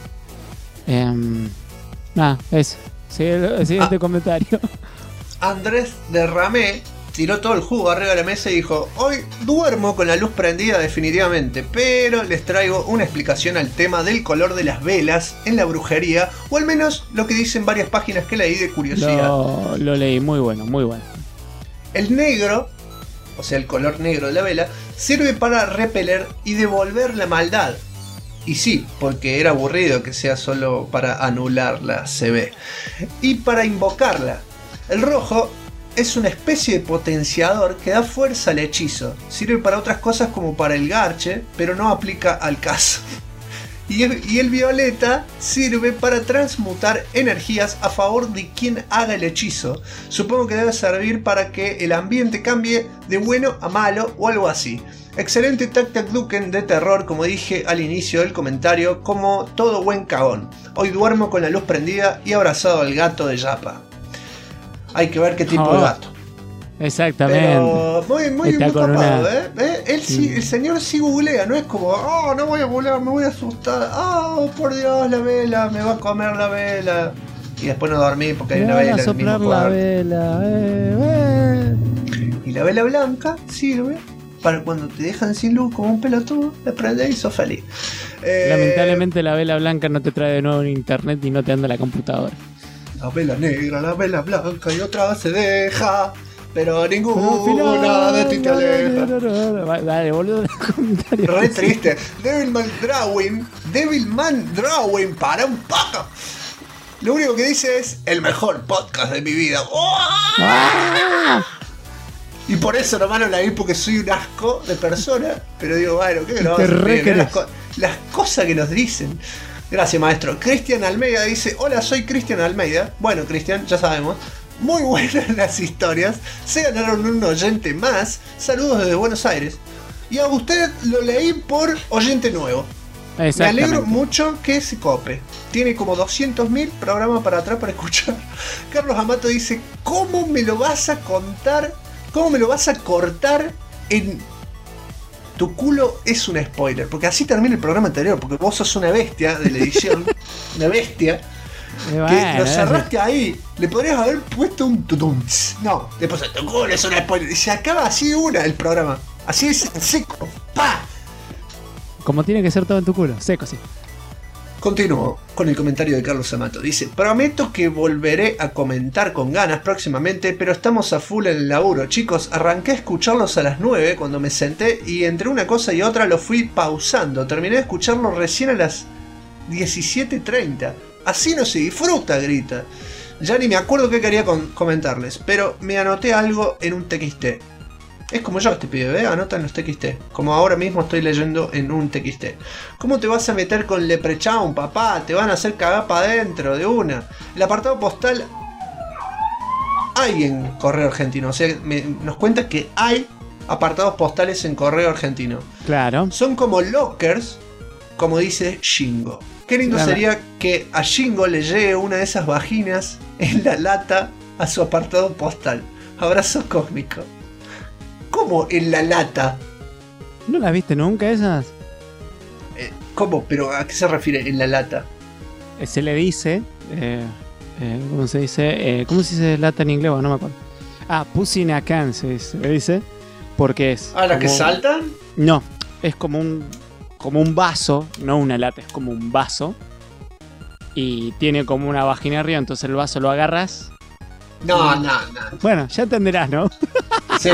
Nada, eso. Siguiente comentario. Andrés Derramé tiró todo el jugo arriba de la mesa y dijo: hoy duermo con la luz prendida definitivamente, pero les traigo una explicación al tema del color de las velas en la brujería, o al menos lo que dicen varias páginas que leí de curiosidad. Lo leí, muy bueno. El negro, o sea el color negro de la vela, sirve para repeler y devolver la maldad. Y sí, porque era aburrido que sea solo para anularla, se ve. Y para invocarla. El rojo es una especie de potenciador que da fuerza al hechizo. Sirve para otras cosas como para el garche, pero no aplica al caso. Y el violeta sirve para transmutar energías a favor de quien haga el hechizo. Supongo que debe servir para que el ambiente cambie de bueno a malo o algo así. Excelente Tac-Tac-Duken de terror, como dije al inicio del comentario, como todo buen cagón. Hoy duermo con la luz prendida y abrazado al gato de Yapa. Hay que ver qué tipo de gato. Exactamente. Pero muy copado, El señor sí googlea, no es como, no voy a googlear, me voy a asustar. Por Dios, la vela, me va a comer la vela. Y después no dormí porque hay una vela en el mismo cuarto. Y la vela blanca sirve para cuando te dejan sin luz como un pelotudo, la prendes y sos feliz. Lamentablemente la vela blanca no te trae de nuevo en internet y no te anda la computadora. La vela negra, la vela blanca y otra se deja, pero ninguna de ti te aleja. Dale, boludo, el comentario. Re triste. Devilman Drawing, para un poco. Lo único que dice es el mejor podcast de mi vida. Y por eso nomás no la vi, porque soy un asco de persona. Pero digo, bueno, ¿qué lo vamos a hacer? Las cosas que nos dicen. Gracias, maestro. Cristian Almeida dice: hola, soy Cristian Almeida. Bueno, Cristian, ya sabemos. Muy buenas las historias. Se ganaron un oyente más. Saludos desde Buenos Aires. Y a usted lo leí por oyente nuevo. Me alegro mucho que se cope. Tiene como 200.000 programas para atrás para escuchar. Carlos Amato dice: ¿cómo me lo vas a contar? ¿Cómo me lo vas a cortar en... Tu culo es un spoiler? Porque así termina el programa anterior. Porque vos sos una bestia de la edición. Una bestia. Que lo cerraste ahí. Le podrías haber puesto un tutunts. No, después tu culo es un spoiler. Y se acaba así el programa. Así es, seco. ¡Pah! Como tiene que ser todo en tu culo. Seco, sí. Continúo con el comentario de Carlos Amato. Dice: prometo que volveré a comentar con ganas próximamente, pero estamos a full en el laburo. Chicos, arranqué a escucharlos a las 9 cuando me senté y entre una cosa y otra lo fui pausando. Terminé de escucharlo recién a las 17:30. Así no se disfruta, grita. Ya ni me acuerdo qué quería comentarles, pero me anoté algo en un TXT. Es como yo, este pibe, anota en los TXT. Como ahora mismo estoy leyendo en un TXT. ¿Cómo te vas a meter con Leprechaun, papá? Te van a hacer cagar para adentro de una. El apartado postal hay en Correo Argentino. O sea, nos cuenta que hay apartados postales en Correo Argentino. Claro. Son como lockers, como dice Shingo. Qué lindo sería que a Shingo le llegue una de esas vaginas en la lata a su apartado postal. Abrazo cósmico. ¿Cómo en la lata? ¿No las viste nunca esas? ¿Cómo? ¿Pero a qué se refiere en la lata? Se le dice ¿cómo se dice? ¿Cómo se dice lata en inglés? Bueno, no me acuerdo. Pussy in a can se dice. Porque es. ¿Las que saltan? No, es como un vaso, no una lata, es como un vaso. Y tiene como una vagina arriba, entonces el vaso lo agarras. No. Bueno, ya entenderás, ¿no? Sí.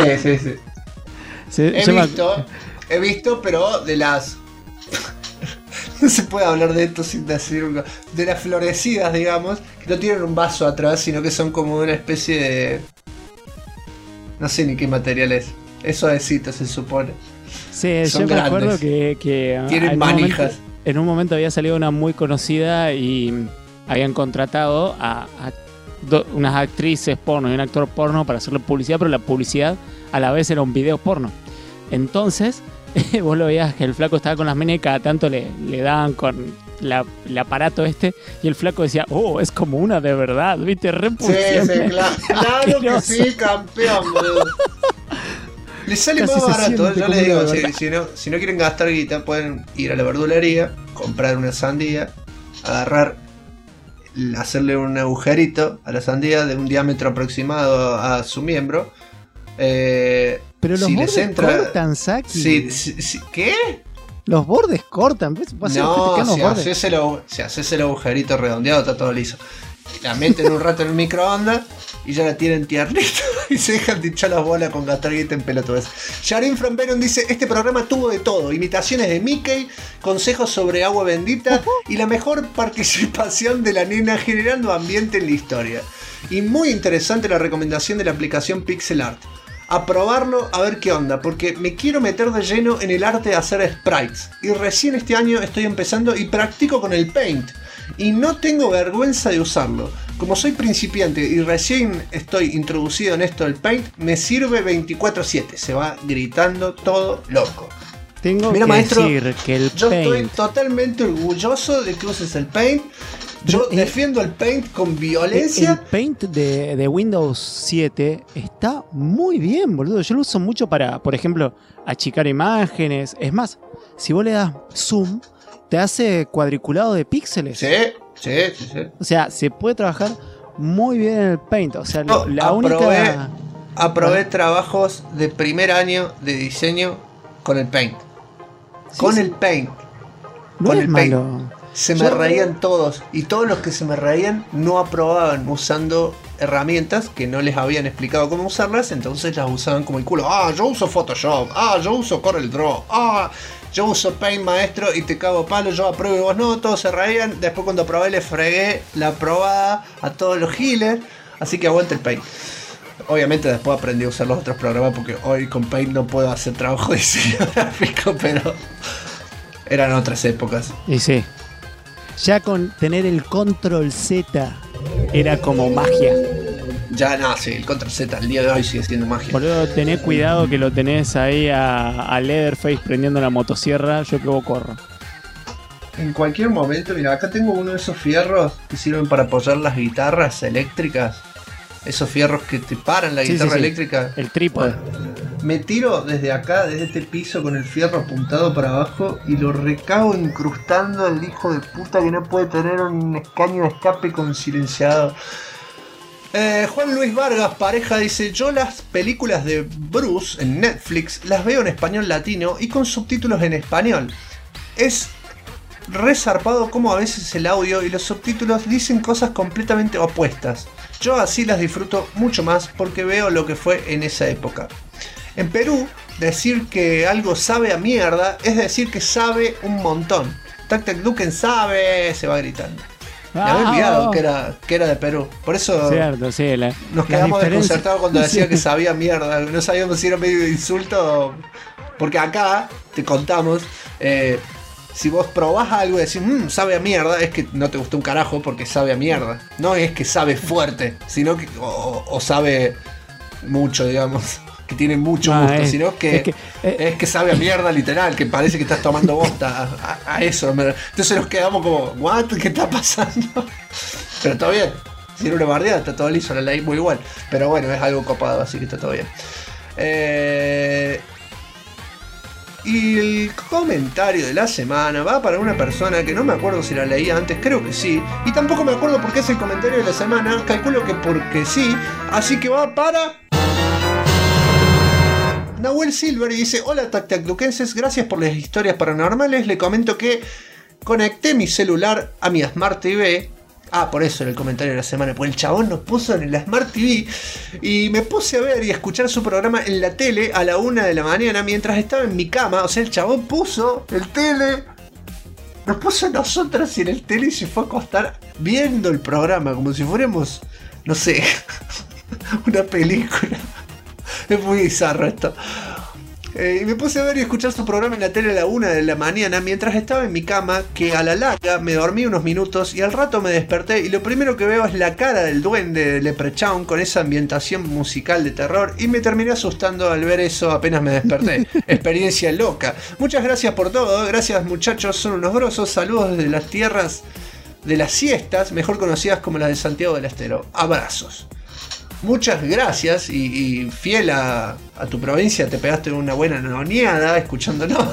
He visto, pero de las... No se puede hablar de esto sin decir... De las florecidas, digamos, que no tienen un vaso atrás, sino que son como una especie de... No sé ni qué material es. Es suavecito, se supone. Sí, son yo me acuerdo que tienen manijas. En un momento había salido una muy conocida y habían contratado a unas actrices porno y un actor porno para hacerle publicidad, pero la publicidad a la vez era un video porno. Entonces, vos lo veías que el flaco estaba con las minas y cada tanto le daban con el aparato y el flaco decía, es como una de verdad, ¿viste? Sí, claro que sí, campeón, boludo. Les sale más barato, yo les digo, si no quieren gastar guita, pueden ir a la verdulería, comprar una sandía, hacerle un agujerito a la sandía de un diámetro aproximado a su miembro. Pero los bordes cortan, Saki. ¿Qué? Los bordes cortan. Si haces el agujerito redondeado, está todo liso. La meten un rato en el microondas y ya la tienen tiernita y se dejan de hinchar las bolas con gastar guita en pelotudes. Sharin from Venom dice: este programa tuvo de todo, imitaciones de Mickey, consejos sobre agua bendita y la mejor participación de la nena generando ambiente en la historia. Y muy interesante la recomendación de la aplicación Pixel Art. A probarlo, a ver qué onda, porque me quiero meter de lleno en el arte de hacer sprites. Y recién este año estoy empezando y practico con el Paint. Y no tengo vergüenza de usarlo. Como soy principiante y recién estoy introducido en esto del Paint, me sirve 24/7. Se va gritando todo loco. Tengo que decir que el Yo Paint... estoy totalmente orgulloso de que uses el Paint. Yo defiendo el Paint con violencia. El Paint de Windows 7 está muy bien, boludo. Yo lo uso mucho para, por ejemplo, achicar imágenes. Es más, si vos le das zoom, te hace cuadriculado de píxeles. Sí. O sea, se puede trabajar muy bien en el Paint. O sea, aprobé trabajos de primer año de diseño con el Paint. El Paint. No es malo. Se me reían todos, y todos los que se me reían no aprobaban usando herramientas que no les habían explicado cómo usarlas, entonces las usaban como el culo. Yo uso Photoshop, yo uso CorelDRAW, yo uso Paint, maestro, y te cago palo, yo apruebo y vos no. Todos se reían. Después cuando aprobé le fregué la aprobada a todos los healers, así que aguanta el Paint. Obviamente después aprendí a usar los otros programas porque hoy con Paint no puedo hacer trabajo de diseño gráfico, pero eran otras épocas. Y sí, ya con tener el Control Z era como magia. Ya no, sí, el Control Z al día de hoy sigue siendo magia. Boludo, tené cuidado que lo tenés ahí a Leatherface prendiendo la motosierra. Yo que vos corro. En cualquier momento, mira, acá tengo uno de esos fierros que sirven para apoyar las guitarras eléctricas. Esos fierros que te paran la guitarra eléctrica. El trípode. Me tiro desde acá, desde este piso, con el fierro apuntado para abajo y lo recago incrustando al hijo de puta que no puede tener un escaño de escape con silenciador. Juan Luis Vargas, pareja, dice: yo las películas de Bruce en Netflix las veo en español latino y con subtítulos en español. Es resarpado como a veces el audio y los subtítulos dicen cosas completamente opuestas. Yo así las disfruto mucho más porque veo lo que fue en esa época. En Perú, decir que algo sabe a mierda es decir que sabe un montón. Tac Tac Duken sabe, se va gritando. Me había olvidado que era de Perú. Por eso cierto, sí, nos quedamos desconcertados cuando decía que sabía mierda. No sabíamos si era medio de insulto. Porque acá te contamos, si vos probás algo y decís, sabe a mierda, es que no te gustó un carajo porque sabe a mierda. No es que sabe fuerte, sino que o sabe mucho, digamos. Que tiene mucho gusto, sino que es que sabe a mierda literal, que parece que estás tomando bosta a eso. Entonces nos quedamos como, ¿what? ¿Qué está pasando? Pero todo bien. Si era una bardeada, está todo liso, la ley muy igual. Pero bueno, es algo copado, así que está todo bien. Y el comentario de la semana va para una persona que no me acuerdo si la leí antes, creo que sí. Y tampoco me acuerdo por qué es el comentario de la semana, calculo que porque sí. Así que va para... Nahuel Silver y dice: hola tactacduquenses, gracias por las historias paranormales. Le comento que conecté mi celular a mi Smart TV. Por eso era el comentario de la semana, porque el chabón nos puso en el Smart TV y me puse a ver y a escuchar su programa en la tele a la 1 de la mañana mientras estaba en mi cama. O sea, el chabón puso el tele, nos puso a nosotros en el tele y se fue a acostar viendo el programa como si fuéramos, no sé, una película. Es muy bizarro esto. Y me puse a ver y escuchar su programa en la tele a la 1 de la mañana mientras estaba en mi cama, que a la larga me dormí unos minutos y al rato me desperté y lo primero que veo es la cara del duende de Leprechaun con esa ambientación musical de terror y me terminé asustando al ver eso apenas me desperté. Experiencia loca. Muchas gracias por todo, gracias muchachos, son unos grosos. Saludos desde las tierras de las siestas, mejor conocidas como las de Santiago del Estero. Abrazos. Muchas gracias y fiel a tu provincia te pegaste una buena noneada escuchándonos.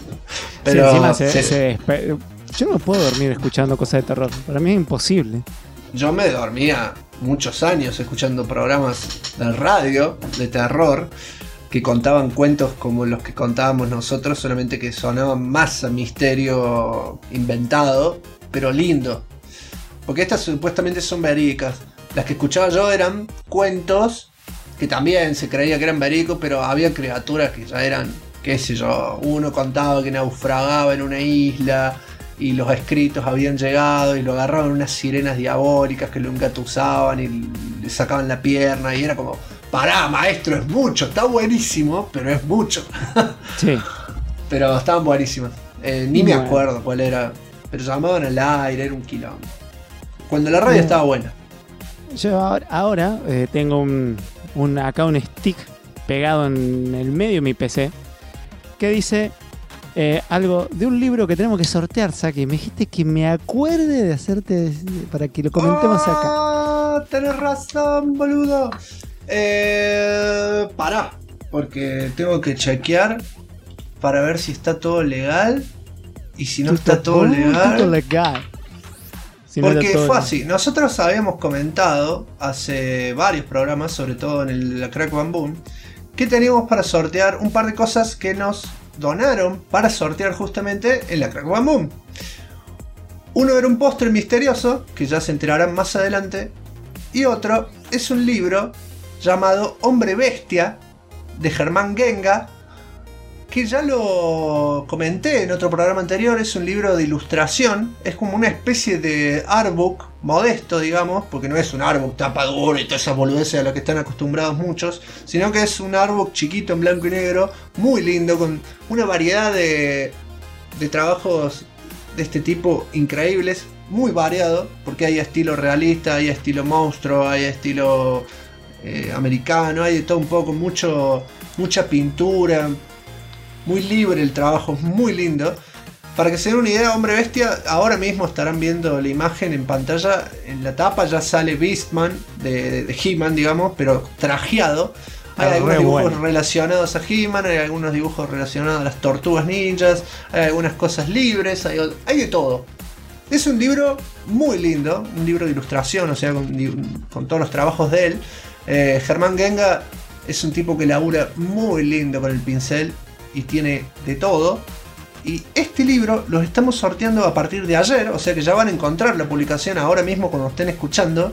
Pero sí, encima yo no puedo dormir escuchando cosas de terror, para mí es imposible. Yo me dormía muchos años escuchando programas de radio de terror que contaban cuentos como los que contábamos nosotros, solamente que sonaban más a misterio inventado, pero lindo. Porque estas supuestamente son verídicas. Las que escuchaba yo eran cuentos que también se creía que eran verídicos, pero había criaturas que ya eran, qué sé yo, uno contaba que naufragaba en una isla y los escritos habían llegado y lo agarraban unas sirenas diabólicas que lo engatusaban y le sacaban la pierna y era como, pará maestro, es mucho, está buenísimo, pero es mucho. Sí. Pero estaban buenísimas. Ni me acuerdo cuál era, pero llamaban al aire, era un quilombo. Cuando la radio estaba buena. Yo ahora tengo acá un stick pegado en el medio de mi PC que dice algo de un libro que tenemos que sortear, Saki. Me dijiste que me acuerde de hacerte para que lo comentemos acá. Tenés razón, boludo. Pará, porque tengo que chequear para ver si está todo legal. Y si no está todo legal. Porque fue así, nosotros habíamos comentado hace varios programas, sobre todo en la Crack Bam Boom, que teníamos para sortear un par de cosas que nos donaron para sortear justamente en la Crack Bam Boom. Uno era un postre misterioso, que ya se enterarán más adelante, y otro es un libro llamado Hombre Bestia, de Germán Genga, que ya lo comenté en otro programa anterior. Es un libro de ilustración, es como una especie de artbook modesto, digamos, porque no es un artbook tapa dura y todas esas boludeces a las que están acostumbrados muchos, sino que es un artbook chiquito en blanco y negro, muy lindo, con una variedad de trabajos de este tipo increíbles, muy variado, porque hay estilo realista, hay estilo monstruo, hay estilo americano, hay de todo un poco, mucha pintura. Muy libre el trabajo, muy lindo. Para que se den una idea, Hombre Bestia, ahora mismo estarán viendo la imagen en pantalla. En la tapa ya sale Beastman de He-Man, digamos, pero trajeado. Hay algunos dibujos relacionados a He-Man, hay algunos dibujos relacionados a las tortugas ninjas, hay algunas cosas libres, hay de todo. Es un libro muy lindo, un libro de ilustración, o sea, con todos los trabajos de él. Germán Genga es un tipo que labura muy lindo con el pincel y tiene de todo. Y este libro los estamos sorteando a partir de ayer, o sea que ya van a encontrar la publicación ahora mismo cuando estén escuchando,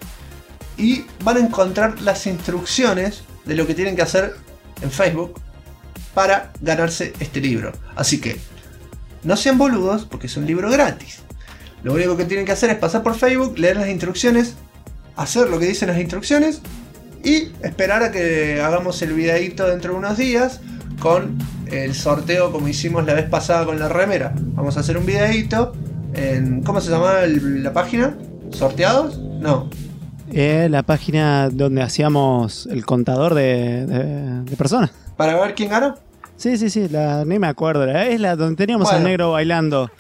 y van a encontrar las instrucciones de lo que tienen que hacer en Facebook para ganarse este libro. Así que no sean boludos, porque es un libro gratis. Lo único que tienen que hacer es pasar por Facebook, leer las instrucciones, hacer lo que dicen las instrucciones y esperar a que hagamos el videíto dentro de unos días con el sorteo como hicimos la vez pasada con la remera. Vamos a hacer un videíto en... ¿Cómo se llamaba la página? ¿Sorteados? No. La página donde hacíamos el contador de personas. ¿Para ver quién ganó? Sí, ni me acuerdo. Es la donde teníamos al negro bailando.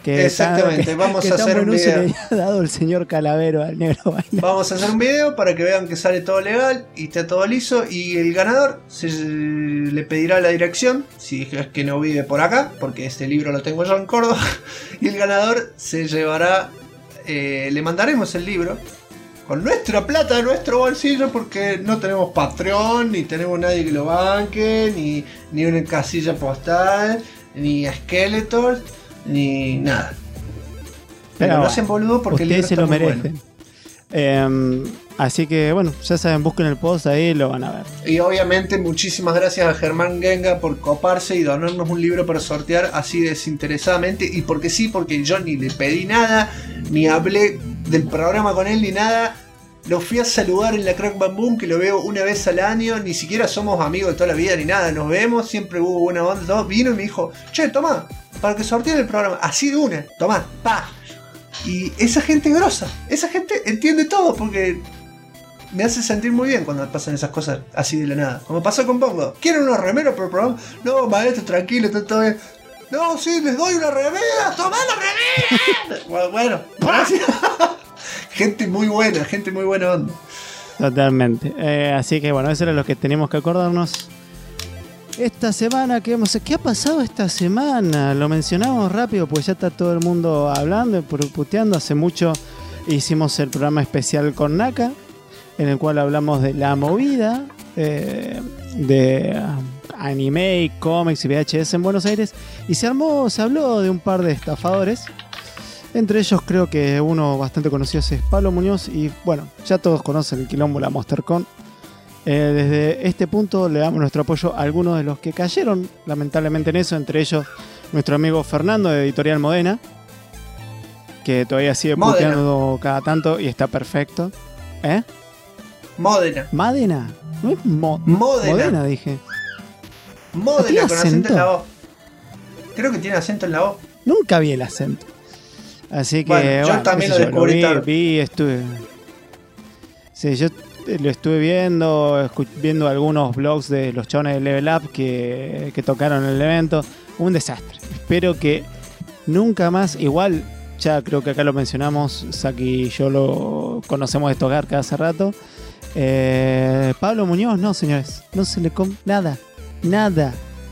Exactamente, vamos a hacer un video. Le ha dado el señor Calavero al negro bailando. Vamos a hacer un video para que vean que sale todo legal y está todo liso. Y el ganador le pedirá la dirección, si es que no vive por acá, porque este libro lo tengo yo en Córdoba. Y el ganador se llevará, le mandaremos el libro con nuestra plata de nuestro bolsillo, porque no tenemos Patreon, ni tenemos nadie que lo banque, ni una casilla postal, ni Skeletors, ni nada. Pero no sean boludos porque el libro ustedes se lo merecen. Bueno. Así que bueno, ya saben, busquen el post, ahí lo van a ver. Y obviamente muchísimas gracias a Germán Genga por coparse y donarnos un libro para sortear así desinteresadamente. Y porque sí, porque yo ni le pedí nada, ni hablé del programa con él, ni nada. Lo fui a saludar en la Crack Bam Boom, que lo veo una vez al año. Ni siquiera somos amigos de toda la vida ni nada. Nos vemos, siempre hubo buena onda. Todo. Vino y me dijo, che, tomá, para que sorteen el programa. Así de una, tomá, pa. Y esa gente grosa, esa gente entiende todo, porque me hace sentir muy bien cuando me pasan esas cosas así de la nada. Como pasó con Pongo. ¿Quieren una remera para el programa? No, maestro, tranquilo, está todo bien. No, sí, les doy una remera. ¡Tomá la remera! Bueno, gracias. Gente muy buena onda. Totalmente. Así que bueno, eso era lo que teníamos que acordarnos. Esta semana, ¿qué ha pasado esta semana? Lo mencionamos rápido, pues ya está todo el mundo hablando, puteando. Hace mucho hicimos el programa especial con Naka, en el cual hablamos de la movida de anime y cómics y VHS en Buenos Aires. Y se habló de un par de estafadores. Entre ellos creo que uno bastante conocido es Pablo Muñoz. Y bueno, ya todos conocen el quilombo, la MonsterCon. Desde este punto le damos nuestro apoyo a algunos de los que cayeron lamentablemente en eso. Entre ellos nuestro amigo Fernando de Editorial Modena, que todavía sigue puteando cada tanto y está perfecto. Modena. ¿Madena? No es Modena, dije. Modena con acento en la O. Creo que tiene acento en la O. Nunca vi el acento. Así que bueno, yo también lo descubrí tarde. Estuve. Sí, yo lo estuve viendo algunos blogs de los chavales de Level Up que tocaron el evento. Un desastre. Espero que nunca más, igual ya creo que acá lo mencionamos, Saki y yo lo conocemos de tocar cada hace rato. Pablo Muñoz, no señores, no se le come nada. Nada.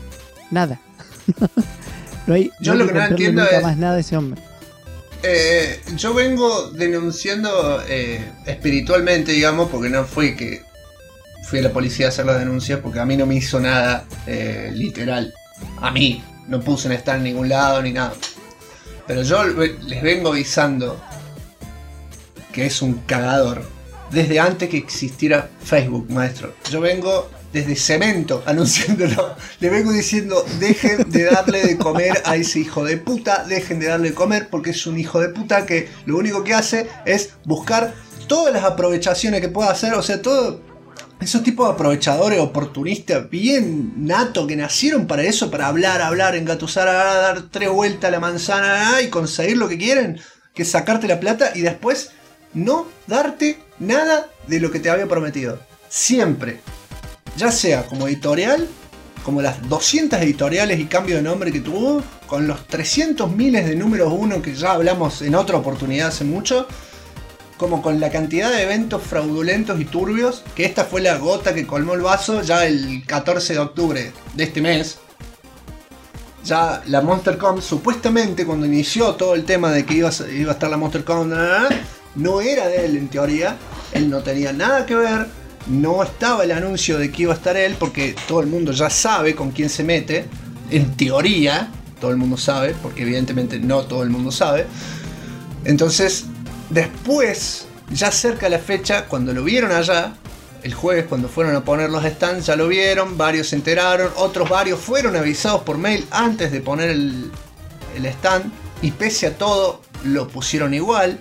No hay, yo lo que no entiendo nunca es más nada de ese hombre. Yo vengo denunciando espiritualmente, digamos, porque no fue que fui a la policía a hacer la denuncia, porque a mí no me hizo nada literal. A mí, no puse en estar en ningún lado ni nada. Pero yo les vengo avisando que es un cagador desde antes que existiera Facebook, maestro. Yo vengo desde Cemento anunciándolo. Le vengo diciendo, dejen de darle de comer a ese hijo de puta, dejen de darle de comer, porque es un hijo de puta que lo único que hace es buscar todas las aprovechaciones que pueda hacer. O sea, todo esos tipos de aprovechadores oportunistas bien nato que nacieron para eso, para hablar, engatusar, dar 3 vueltas a la manzana y conseguir lo que quieren, que es sacarte la plata y después no darte nada de lo que te había prometido. Siempre. Ya sea como editorial, como las 200 editoriales y cambio de nombre que tuvo, con los 300 miles de números 1 que ya hablamos en otra oportunidad hace mucho, como con la cantidad de eventos fraudulentos y turbios, que esta fue la gota que colmó el vaso ya el 14 de octubre de este mes. Ya la MonsterCon, supuestamente cuando inició todo el tema de que iba a estar la MonsterCon, no era de él en teoría, él no tenía nada que ver. No estaba el anuncio de que iba a estar él, porque todo el mundo ya sabe con quién se mete. En teoría, todo el mundo sabe, porque evidentemente no todo el mundo sabe. Entonces, después, ya cerca de la fecha, cuando lo vieron allá, el jueves, cuando fueron a poner los stands, ya lo vieron, varios se enteraron, otros varios fueron avisados por mail antes de poner el stand, y pese a todo, lo pusieron igual.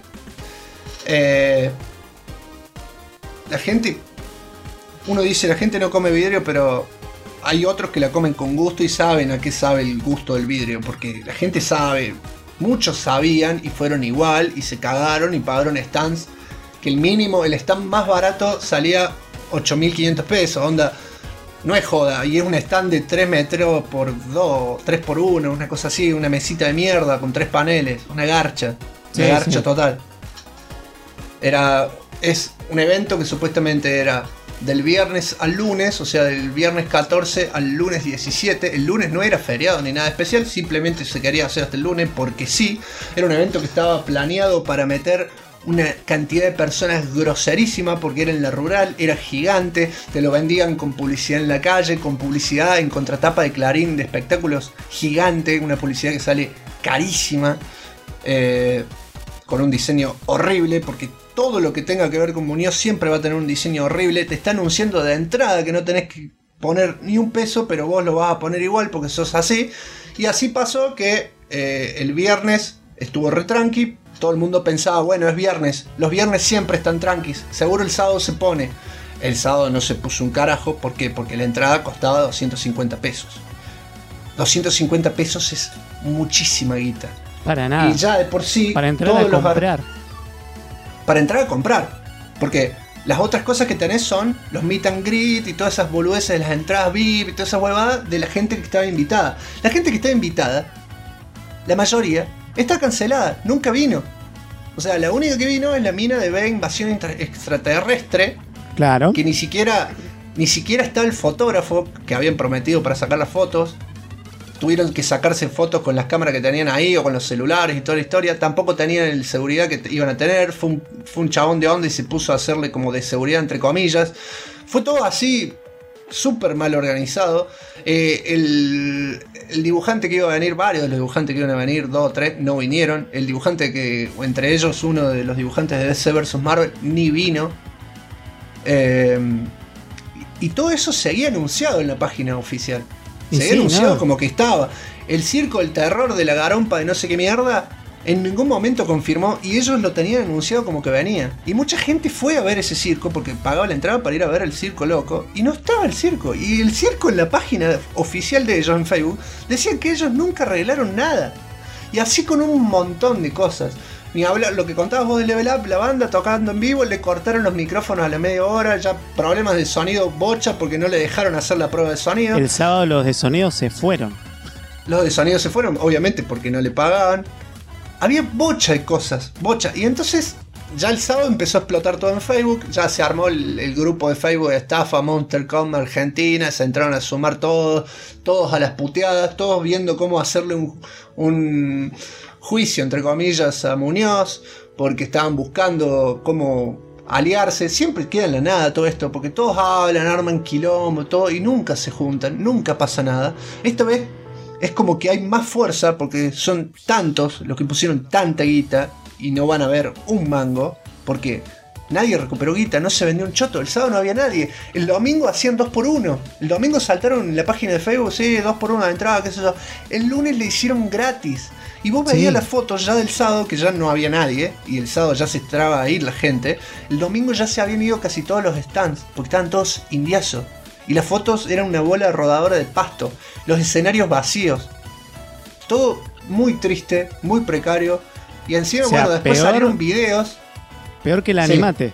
La gente... Uno dice, la gente no come vidrio, pero hay otros que la comen con gusto y saben a qué sabe el gusto del vidrio. Porque la gente sabe, muchos sabían y fueron igual y se cagaron y pagaron stands. Que el stand más barato salía 8.500 pesos. Onda, No es joda, y es un stand de 3 metros por 2, 3 por 1, una cosa así, una mesita de mierda con 3 paneles, una garcha. Una garcha total. Es un evento que supuestamente era del viernes al lunes, o sea, del viernes 14 al lunes 17. El lunes no era feriado ni nada especial, simplemente se quería hacer hasta el lunes porque sí. Era un evento que estaba planeado para meter una cantidad de personas groserísima porque era en la rural, era gigante, te lo vendían con publicidad en la calle, con publicidad en contratapa de Clarín, de espectáculos gigante, una publicidad que sale carísima, con un diseño horrible, porque todo lo que tenga que ver con Muñoz siempre va a tener un diseño horrible. Te está anunciando de entrada que no tenés que poner ni un peso, pero vos lo vas a poner igual porque sos así. Y así pasó que el viernes estuvo re tranqui. Todo el mundo pensaba, bueno, es viernes. Los viernes siempre están tranquis. Seguro el sábado se pone. El sábado no se puso un carajo. ¿Por qué? Porque la entrada costaba 250 pesos. 250 pesos es muchísima guita. Para nada. Y ya de por sí... Para entrar a comprar. Para entrar a comprar. Porque las otras cosas que tenés son los meet and greet y todas esas boludeces de las entradas VIP y toda esa huevada de la gente que estaba invitada. La gente que estaba invitada, la mayoría, está cancelada. Nunca vino. O sea, la única que vino es la mina de B Invasión Extraterrestre. Claro. Que ni siquiera está el fotógrafo que habían prometido para sacar las fotos. Tuvieron que sacarse fotos con las cámaras que tenían ahí o con los celulares y toda la historia. Tampoco tenían el seguridad que iban a tener. Fue un chabón de onda y se puso a hacerle como de seguridad entre comillas. Fue todo así súper mal organizado. El dibujante que iba a venir, varios de los dibujantes que iban a venir, 2 o 3, no vinieron. El dibujante que, entre ellos uno de los dibujantes de DC vs Marvel, ni vino. Y todo eso seguía anunciado en la página oficial. Se había anunciado como que estaba. El circo del terror de la garompa de no sé qué mierda en ningún momento confirmó y ellos lo tenían anunciado como que venía. Y mucha gente fue a ver ese circo porque pagaba la entrada para ir a ver el circo loco y no estaba el circo. Y el circo en la página oficial de ellos en Facebook decían que ellos nunca arreglaron nada. Y así con un montón de cosas. Ni hablar, lo que contabas vos de Level Up, la banda tocando en vivo, le cortaron los micrófonos a la media hora, ya problemas de sonido bocha porque no le dejaron hacer la prueba de sonido. El sábado los de sonido se fueron. Los de sonido se fueron, obviamente porque no le pagaban. Había bocha de cosas, bocha. Y entonces ya el sábado empezó a explotar todo en Facebook, ya se armó el grupo de Facebook de estafa MonsterCom Argentina, se entraron a sumar todos a las puteadas, todos viendo cómo hacerle un juicio, entre comillas, a Muñoz, porque estaban buscando cómo aliarse. Siempre queda en la nada todo esto, porque todos hablan, arman quilombo, todo, y nunca se juntan, nunca pasa nada. Esta vez es como que hay más fuerza, porque son tantos los que pusieron tanta guita, y no van a ver un mango, porque nadie recuperó guita, no se vendió un choto. El sábado no había nadie. El domingo hacían 2x1. El domingo saltaron en la página de Facebook, sí, 2x1 de entrada, qué sé yo. El lunes le hicieron gratis. Y vos veías las fotos ya del sábado, que ya no había nadie, y el sábado ya se entraba a ir la gente. El domingo ya se habían ido casi todos los stands, porque estaban todos indiazos. Y las fotos eran una bola rodadora de pasto. Los escenarios vacíos. Todo muy triste, muy precario. Y encima, bueno, después salieron videos. Peor que el Animate.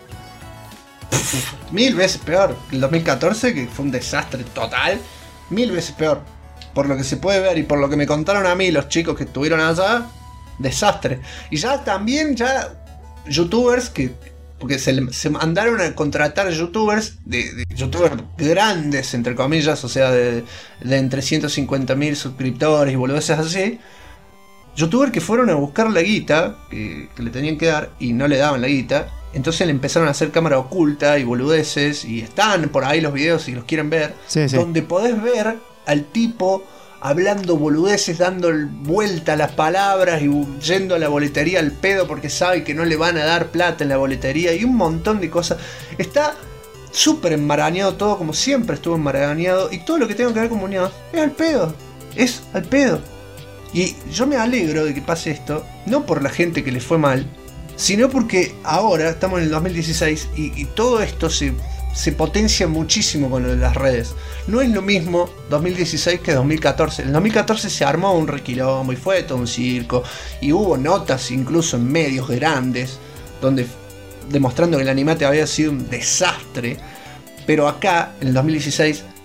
1000 veces peor. El 2014, que fue un desastre total. 1000 veces peor. Por lo que se puede ver y por lo que me contaron a mí los chicos que estuvieron allá, desastre. Y ya también youtubers porque se mandaron a contratar youtubers de youtubers grandes, entre comillas, o sea, de entre 150.000 suscriptores y boludeces así. Youtubers que fueron a buscar la guita que le tenían que dar y no le daban la guita. Entonces le empezaron a hacer cámara oculta y boludeces. Y están por ahí los videos si los quieren ver. Sí. Donde podés ver al tipo hablando boludeces, dando vuelta a las palabras y yendo a la boletería al pedo porque sabe que no le van a dar plata en la boletería y un montón de cosas. Está súper enmarañado todo, como siempre estuvo enmarañado, y todo lo que tenga que ver con Muñoz es al pedo. Es al pedo. Y yo me alegro de que pase esto, no por la gente que le fue mal, sino porque ahora estamos en el 2016 y todo esto se potencia muchísimo con lo de las redes. No es lo mismo 2016 que 2014. En 2014 se armó un requilombo y fue todo un circo. Y hubo notas incluso en medios grandes donde demostrando que el Animate había sido un desastre. Pero acá, en el 2016,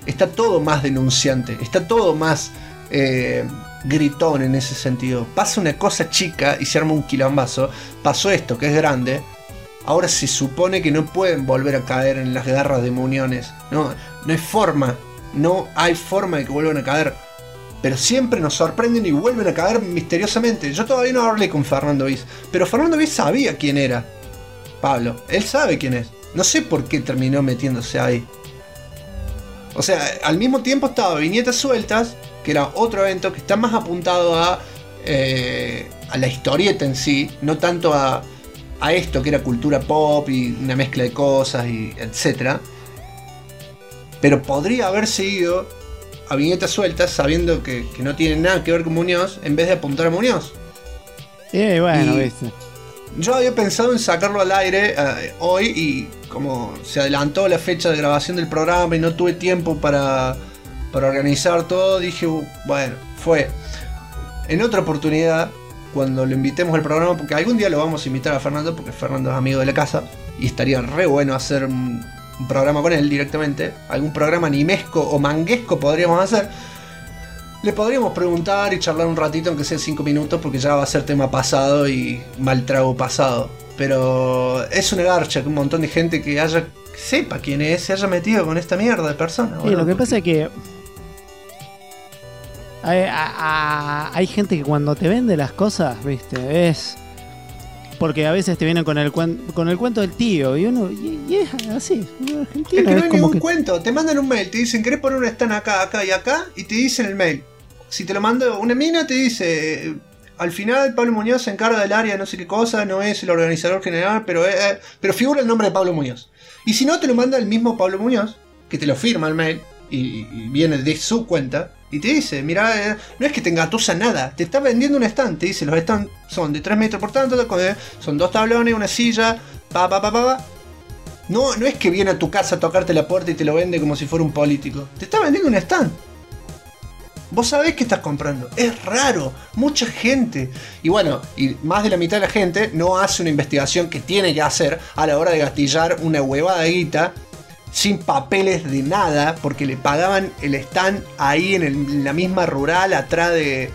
está todo más denunciante, está todo más gritón en ese sentido. Pasa una cosa chica y se arma un quilombazo. Pasó esto que es grande. Ahora se supone que no pueden volver a caer en las garras de Muñones. No hay forma. No hay forma de que vuelvan a caer. Pero siempre nos sorprenden y vuelven a caer misteriosamente. Yo todavía no hablé con Fernando Viz. Pero Fernando Viz sabía quién era Pablo. Él sabe quién es. No sé por qué terminó metiéndose ahí. O sea, al mismo tiempo estaba Viñetas Sueltas, que era otro evento que está más apuntado a la historieta en sí. No tanto a esto que era cultura pop y una mezcla de cosas y etc. Pero podría haberse ido a Viñetas Sueltas sabiendo que no tiene nada que ver con Muñoz, en vez de apuntar a Muñoz. Bueno, viste. Yo había pensado en sacarlo al aire hoy, y como se adelantó la fecha de grabación del programa y no tuve tiempo para organizar todo, dije, bueno, fue. En otra oportunidad, cuando lo invitemos al programa, porque algún día lo vamos a invitar a Fernando, porque Fernando es amigo de la casa, y estaría re bueno hacer un programa con él directamente, algún programa animesco o manguesco podríamos hacer. Le podríamos preguntar y charlar un ratito, aunque sea 5 minutos, porque ya va a ser tema pasado y mal trago pasado. Pero es una garcha que un montón de gente que sepa quién es, se haya metido con esta mierda de persona. Sí, lo que pasa es que hay gente que cuando te vende las cosas, viste, es porque a veces te vienen con el cuento del tío y uno y es así. Es que no hay ningún cuento. Te mandan un mail, te dicen, ¿querés poner un stand acá, acá y acá? Y te dicen el mail. Si te lo manda una mina, te dice, al final Pablo Muñoz se encarga del área no sé qué cosa, no es el organizador general, pero figura el nombre de Pablo Muñoz. Y si no, te lo manda el mismo Pablo Muñoz, que te lo firma el mail y viene de su cuenta. Y te dice, mira, no es que te engatusa nada, te está vendiendo un stand. Te dice, los stands son de 3 metros por tanto, son 2 tablones, una silla, No es que viene a tu casa a tocarte la puerta y te lo vende como si fuera un político. Te está vendiendo un stand. Vos sabés que estás comprando. Es raro. Mucha gente. Y bueno, y más de la mitad de la gente no hace una investigación que tiene que hacer a la hora de gatillar una huevada de guita sin papeles de nada, porque le pagaban el stand ahí en la misma rural, atrás de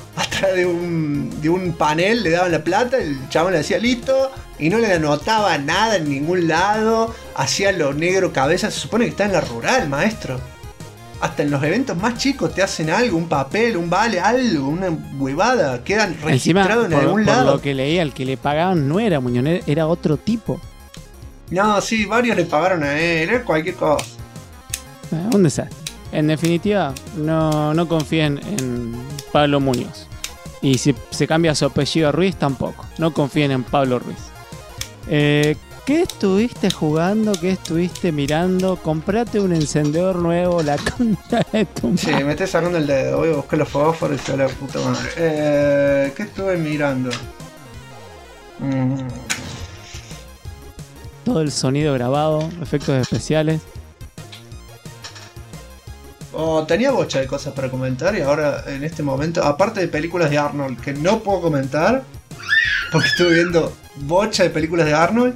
un panel, le daban la plata, el chabón le decía listo, y no le anotaba nada en ningún lado, hacía lo negro cabeza. Se supone que está en la rural, maestro. Hasta en los eventos más chicos te hacen algo, un papel, un vale, algo, una huevada, quedan registrados en algún lado. Por lo que leía, el que le pagaban no era Muñoz, era otro tipo. No, sí, varios le pagaron a él, era cualquier cosa. Un desastre. En definitiva, no confíen en Pablo Muñoz. Y si se cambia su apellido a Ruiz, tampoco. No confíen en Pablo Ruiz. ¿Qué estuviste jugando? ¿Qué estuviste mirando? Comprate un encendedor nuevo, la concha de tu madre. Sí, me estoy sacando el dedo. Voy a buscar los fósforos y a la puta madre. ¿Qué estuve mirando? Todo el sonido grabado, efectos especiales. Tenía bocha de cosas para comentar y ahora en este momento, aparte de películas de Arnold que no puedo comentar porque estuve viendo bocha de películas de Arnold,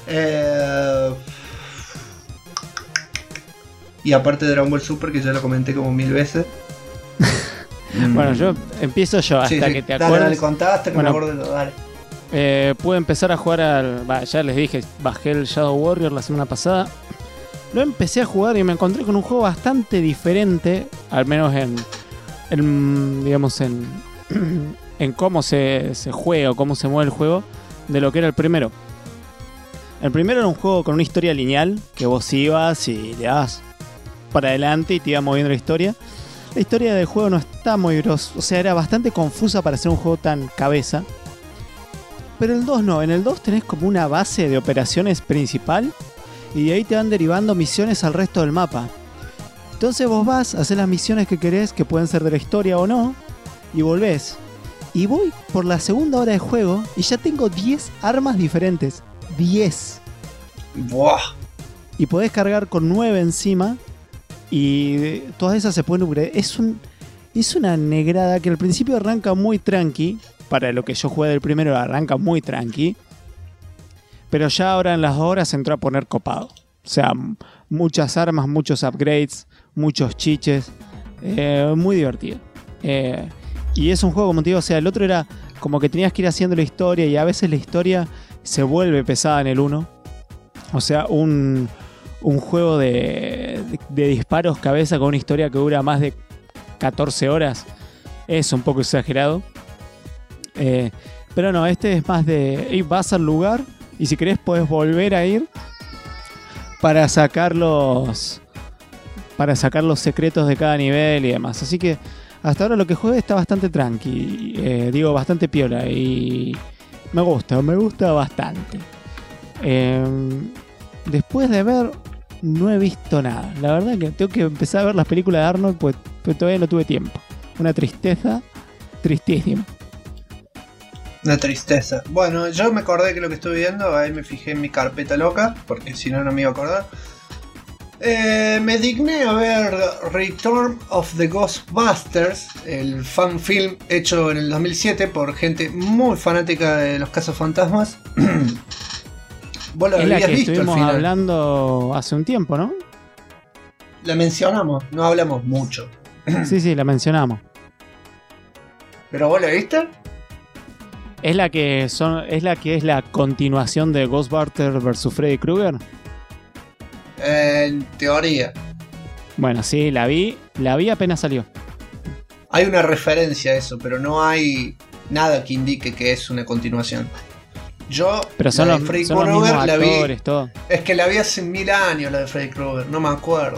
y aparte de Dragon Ball Super, que ya lo comenté como 1000 veces. Bueno, yo empiezo yo hasta que te acuerdes. Dale, contaste, que me acuerdo de todo, dale. Pude empezar a jugar ya les dije, bajé el Shadow Warrior la semana pasada. Lo empecé a jugar y me encontré con un juego bastante diferente, al menos digamos en cómo se juega o cómo se mueve el juego, de lo que era el primero. El primero era un juego con una historia lineal, que vos ibas y le dabas para adelante y te iba moviendo la historia. La historia del juego no está muy grosa, o sea, era bastante confusa para ser un juego tan cabeza. Pero el 2 no, en el 2 tenés como una base de operaciones principal y de ahí te van derivando misiones al resto del mapa. Entonces vos vas a hacer las misiones que querés, que pueden ser de la historia o no, y volvés. Y voy por la segunda hora de juego y ya tengo 10 armas diferentes. 10. Buah. Y podés cargar con 9 encima y todas esas se pueden upgrade. Es una negrada que al principio arranca muy tranqui. Para lo que yo jugué del primero arranca muy tranqui. Pero ya ahora en las horas se entró a poner copado. O sea, muchas armas, muchos upgrades, muchos chiches, muy divertido. Y es un juego, como te digo, o sea, el otro era como que tenías que ir haciendo la historia y a veces la historia se vuelve pesada en el 1. O sea, un juego de disparos cabeza con una historia que dura más de 14 horas es un poco exagerado. Pero no, este es más de vas al lugar y si querés podés volver a ir para sacar los secretos de cada nivel y demás. Así que hasta ahora lo que juegue está bastante tranqui, bastante piola y me gusta bastante. Después de ver, no he visto nada. La verdad que tengo que empezar a ver las películas de Arnold, pues todavía no tuve tiempo. Una tristeza, tristísima. Una tristeza. Bueno, yo me acordé que lo que estuve viendo, ahí me fijé en mi carpeta loca, porque si no, no me iba a acordar. Me digné a ver Return of the Ghostbusters, el fan film hecho en el 2007 por gente muy fanática de los cazafantasmas. Vos lo es la habías que visto estuvimos al final. Hablando hace un tiempo, ¿no? La mencionamos, no hablamos mucho. Sí, la mencionamos. ¿Pero vos la viste? Es la que es la continuación de Ghostbusters vs Freddy Krueger. En teoría. Bueno, sí, la vi apenas salió. Hay una referencia a eso, pero no hay nada que indique que es una continuación. Yo, pero son la los, de Freddy son los Krueger mismos la actores, vi. todo. Es que la vi hace 1000 años, la de Freddy Krueger, no me acuerdo.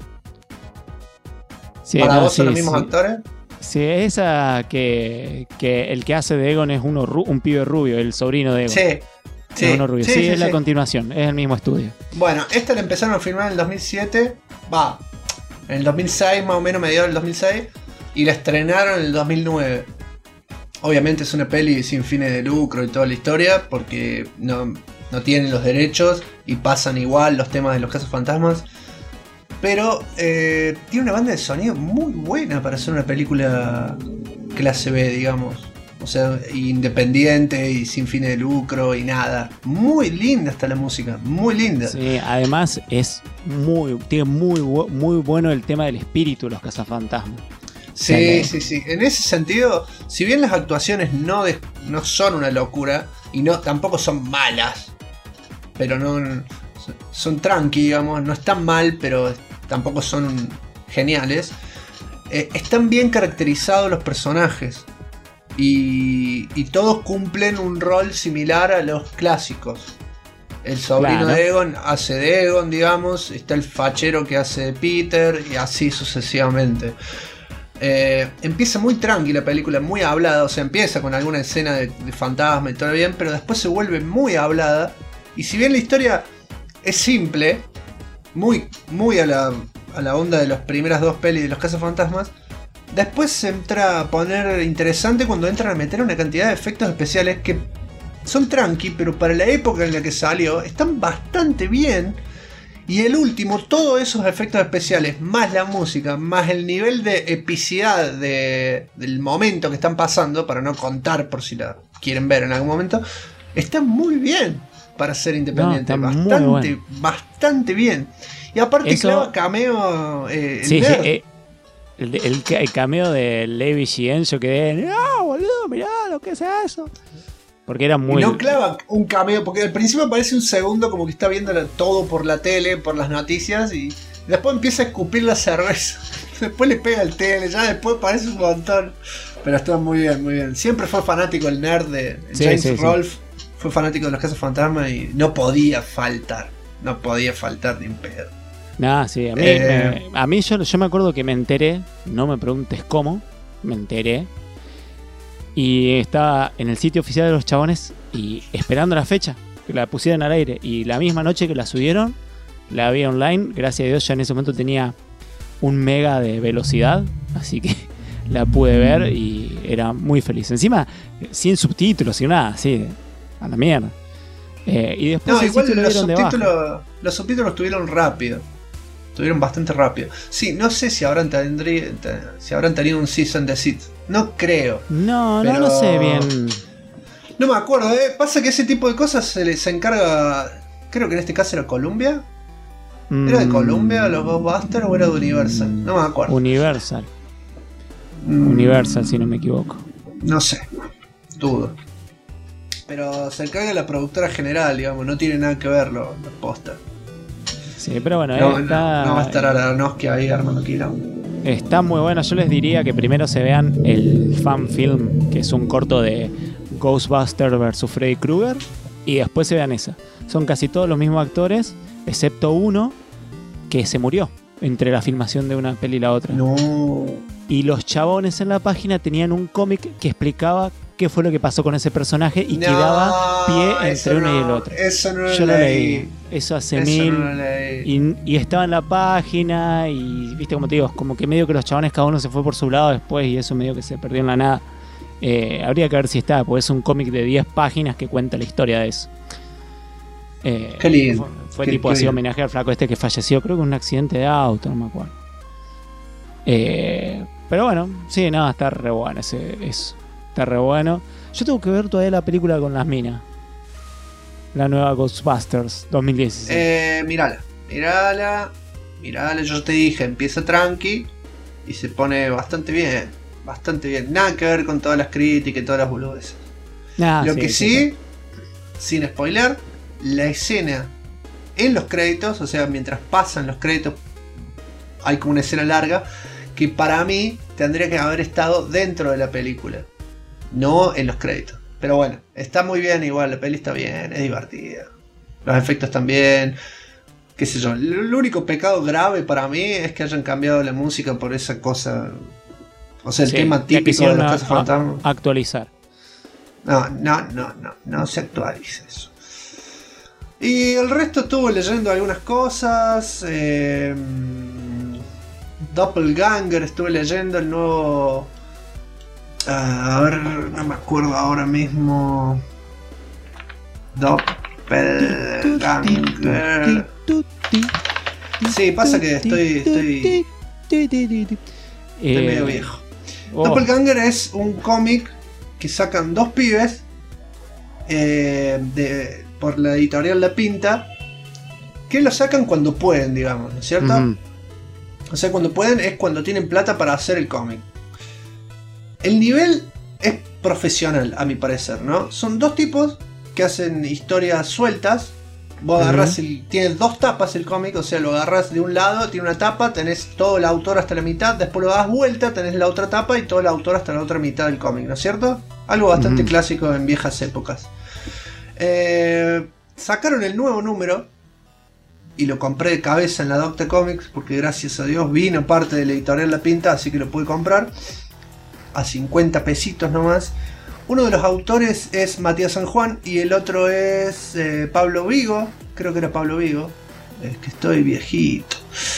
Sí, ¿Para no, vos son sí, los mismos sí. actores? Sí, esa que el que hace de Egon es un pibe rubio, el sobrino de Egon. Sí, Es uno rubio. Sí, es la continuación, es el mismo estudio. Bueno, esta la empezaron a filmar en el 2007, en el 2006, más o menos, mediados del 2006, y la estrenaron en el 2009. Obviamente es una peli sin fines de lucro y toda la historia, porque no tienen los derechos y pasan igual los temas de los casos fantasmas. Pero tiene una banda de sonido muy buena para hacer una película clase B, digamos. O sea, independiente y sin fines de lucro y nada. Muy linda está la música, muy linda. Sí, además tiene muy bueno el tema del espíritu de los cazafantasmas. Sí. En ese sentido, si bien las actuaciones no son una locura y tampoco son malas, pero no son tranqui, digamos, no están mal, pero tampoco son geniales. Están bien caracterizados los personajes y todos cumplen un rol similar a los clásicos. El sobrino de Egon hace de Egon, digamos, está el fachero que hace de Peter y así sucesivamente. Empieza muy tranqui la película, muy hablada, o sea, empieza con alguna escena de fantasma y todo bien, pero después se vuelve muy hablada. Y si bien la historia es simple, muy a la onda de las primeras dos pelis de los cazafantasmas, después se entra a poner interesante cuando entran a meter una cantidad de efectos especiales que son tranqui, pero para la época en la que salió están bastante bien. Y el último, todos esos efectos especiales, más la música, más el nivel de epicidad del momento que están pasando, para no contar por si la quieren ver en algún momento, está muy bien para ser independiente. Bastante bien. Y aparte clava cameo el cameo de Levi Sheehan, yo quedé, no, boludo, mirá lo que es eso. Porque era muy... Y no clava un cameo, porque al principio aparece un segundo como que está viendo todo por la tele, por las noticias, y después empieza a escupir la cerveza. Después le pega el tele, ya después parece un montón. Pero está muy bien, muy bien. Siempre fue fanático el nerd de James Rolfe. Sí. Fue fanático de los casos fantasmas y no podía faltar. No podía faltar ni un pedo. Nah, sí, a mí yo me acuerdo que me enteré, no me preguntes cómo, me enteré. Y estaba en el sitio oficial de los chabones y esperando la fecha, que la pusieran al aire. Y la misma noche que la subieron, la vi online. Gracias a Dios ya en ese momento tenía 1 mega de velocidad. Así que la pude ver y era muy feliz. Encima, sin subtítulos, sin nada, así, a la mierda. Y después igual los subtítulos estuvieron rápido. Estuvieron bastante rápido. Sí, no sé si habrán tenido un Season the Seed. No creo. No sé bien. No me acuerdo, Pasa que ese tipo de cosas se encarga. Creo que en este caso era Columbia. ¿Era de Columbia los Ghostbusters o era de Universal? No me acuerdo. Universal. Universal, si no me equivoco. No sé, dudo. Pero se encarga la productora general, digamos, no tiene nada que ver los pósters. Sí, pero bueno, no va a estar Aronofsky ahí armando quilombo. Está muy bueno. Yo les diría que primero se vean el fan film, que es un corto de Ghostbusters vs Freddy Krueger, y después se vean esa. Son casi todos los mismos actores, excepto uno que se murió entre la filmación de una peli y la otra. No. Y los chabones en la página tenían un cómic que explicaba qué fue lo que pasó con ese personaje y que daba pie entre uno y el otro. Eso no Yo lo lo leí. leí. Eso hace mil. No lo leí. Y estaba en la página y, viste, como te digo, como que medio que los chabones cada uno se fue por su lado después y eso medio que se perdió en la nada. Habría que ver si está, porque es un cómic de 10 páginas que cuenta la historia de eso. Qué lindo. Fue tipo así homenaje al flaco este que falleció, creo que en un accidente de auto, no me acuerdo. Pero bueno, sí, nada, está re bueno eso. Está re bueno. Yo tengo que ver todavía la película con las minas. La nueva Ghostbusters 2016. Mirala, yo te dije, empieza tranqui y se pone bastante bien. Bastante bien. Nada que ver con todas las críticas y todas las boludeces. Lo que sí, sin spoiler, la escena en los créditos, o sea, mientras pasan los créditos, hay como una escena larga que para mí tendría que haber estado dentro de la película, no en los créditos. Pero bueno, está muy bien igual, la peli está bien, es divertida. Los efectos también, qué sé yo. El único pecado grave para mí es que hayan cambiado la música por esa cosa. O sea, el tema típico de los casos fantasmas. Actualizar. No se actualiza eso. Y el resto estuve leyendo algunas cosas. Doppelganger, estuve leyendo el nuevo. A ver, no me acuerdo ahora mismo. Doppelganger. Sí, pasa que estoy medio viejo. Doppelganger es un cómic que sacan dos pibes por la editorial La Pinta, que lo sacan cuando pueden, digamos, ¿no es cierto? O sea, cuando pueden es cuando tienen plata para hacer el cómic. El nivel es profesional, a mi parecer, ¿no? Son dos tipos que hacen historias sueltas. Vos agarrás tiene dos tapas el cómic, o sea, lo agarrás de un lado, tiene una tapa, tenés todo el autor hasta la mitad, después lo das vuelta, tenés la otra tapa y todo el autor hasta la otra mitad del cómic, ¿no es cierto? Algo bastante clásico en viejas épocas. Sacaron el nuevo número y lo compré de cabeza en la Docta Comics porque gracias a Dios vino parte de la editorial La Pinta, así que lo pude comprar a 50 pesitos nomás. Uno de los autores es Matías San Juan y el otro es Pablo Vigo. Creo que era Pablo Vigo. Es que estoy viejito.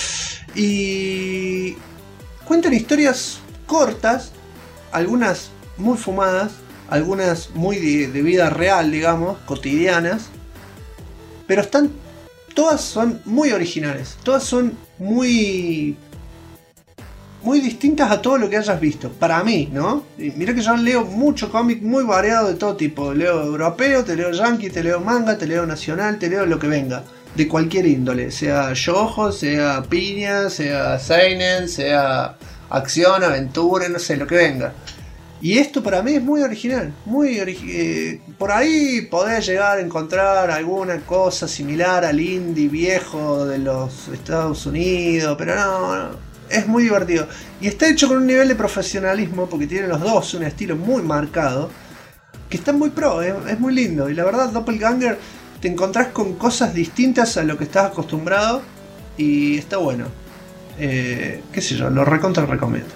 Y cuentan historias cortas, algunas muy fumadas, algunas muy de vida real, digamos, cotidianas. Pero todas son muy originales. Todas son muy distintas a todo lo que hayas visto, para mí, ¿no? Y mira que yo leo mucho cómic muy variado de todo tipo. Leo europeo, te leo yankee, te leo manga, te leo nacional, te leo lo que venga, de cualquier índole, sea shoujo, sea piña, sea seinen, sea acción, aventura, no sé, lo que venga. Y esto para mí es muy original, por ahí podés llegar a encontrar alguna cosa similar al indie viejo de los Estados Unidos, pero no. Es muy divertido. Y está hecho con un nivel de profesionalismo, porque tienen los dos un estilo muy marcado, que está muy pro, es muy lindo. Y la verdad, Doppelganger, te encontrás con cosas distintas a lo que estás acostumbrado. Y está bueno. Qué sé yo, lo recontra recomiendo.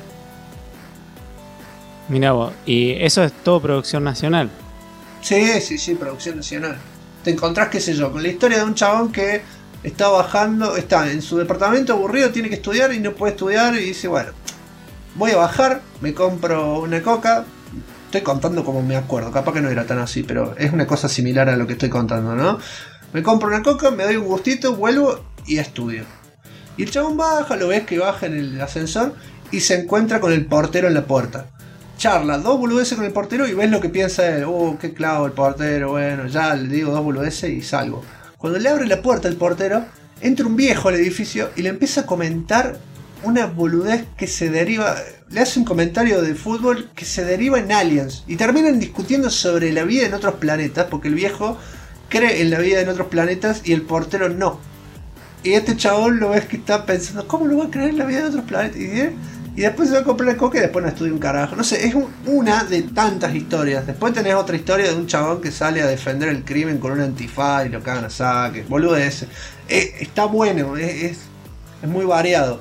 Mirá vos, y eso es todo producción nacional. Sí, producción nacional. Te encontrás, qué sé yo, con la historia de un chabón que está en su departamento aburrido, tiene que estudiar y no puede estudiar y dice, bueno, voy a bajar, me compro una coca. Estoy contando como me acuerdo, capaz que no era tan así, pero es una cosa similar a lo que estoy contando, ¿no? Me compro una coca, me doy un gustito, vuelvo y estudio. Y el chabón baja, lo ves que baja en el ascensor y se encuentra con el portero en la puerta. Charla dos boludeces con el portero y ves lo que piensa él. Qué clavo el portero, bueno, ya le digo dos boludeces y salgo. Cuando le abre la puerta el portero, entra un viejo al edificio y le empieza a comentar una boludez que se deriva, le hace un comentario de fútbol que se deriva en aliens y terminan discutiendo sobre la vida en otros planetas porque el viejo cree en la vida en otros planetas y el portero no. Y este chabón lo ves que está pensando, ¿cómo no va a creer en la vida de otros planetas? Y después se va a comprar el coca y después no estudia un carajo. No sé, es una de tantas historias. Después tenés otra historia de un chabón que sale a defender el crimen con un antifaz y lo cagan a saques. Boludo ese. Está bueno, es muy variado.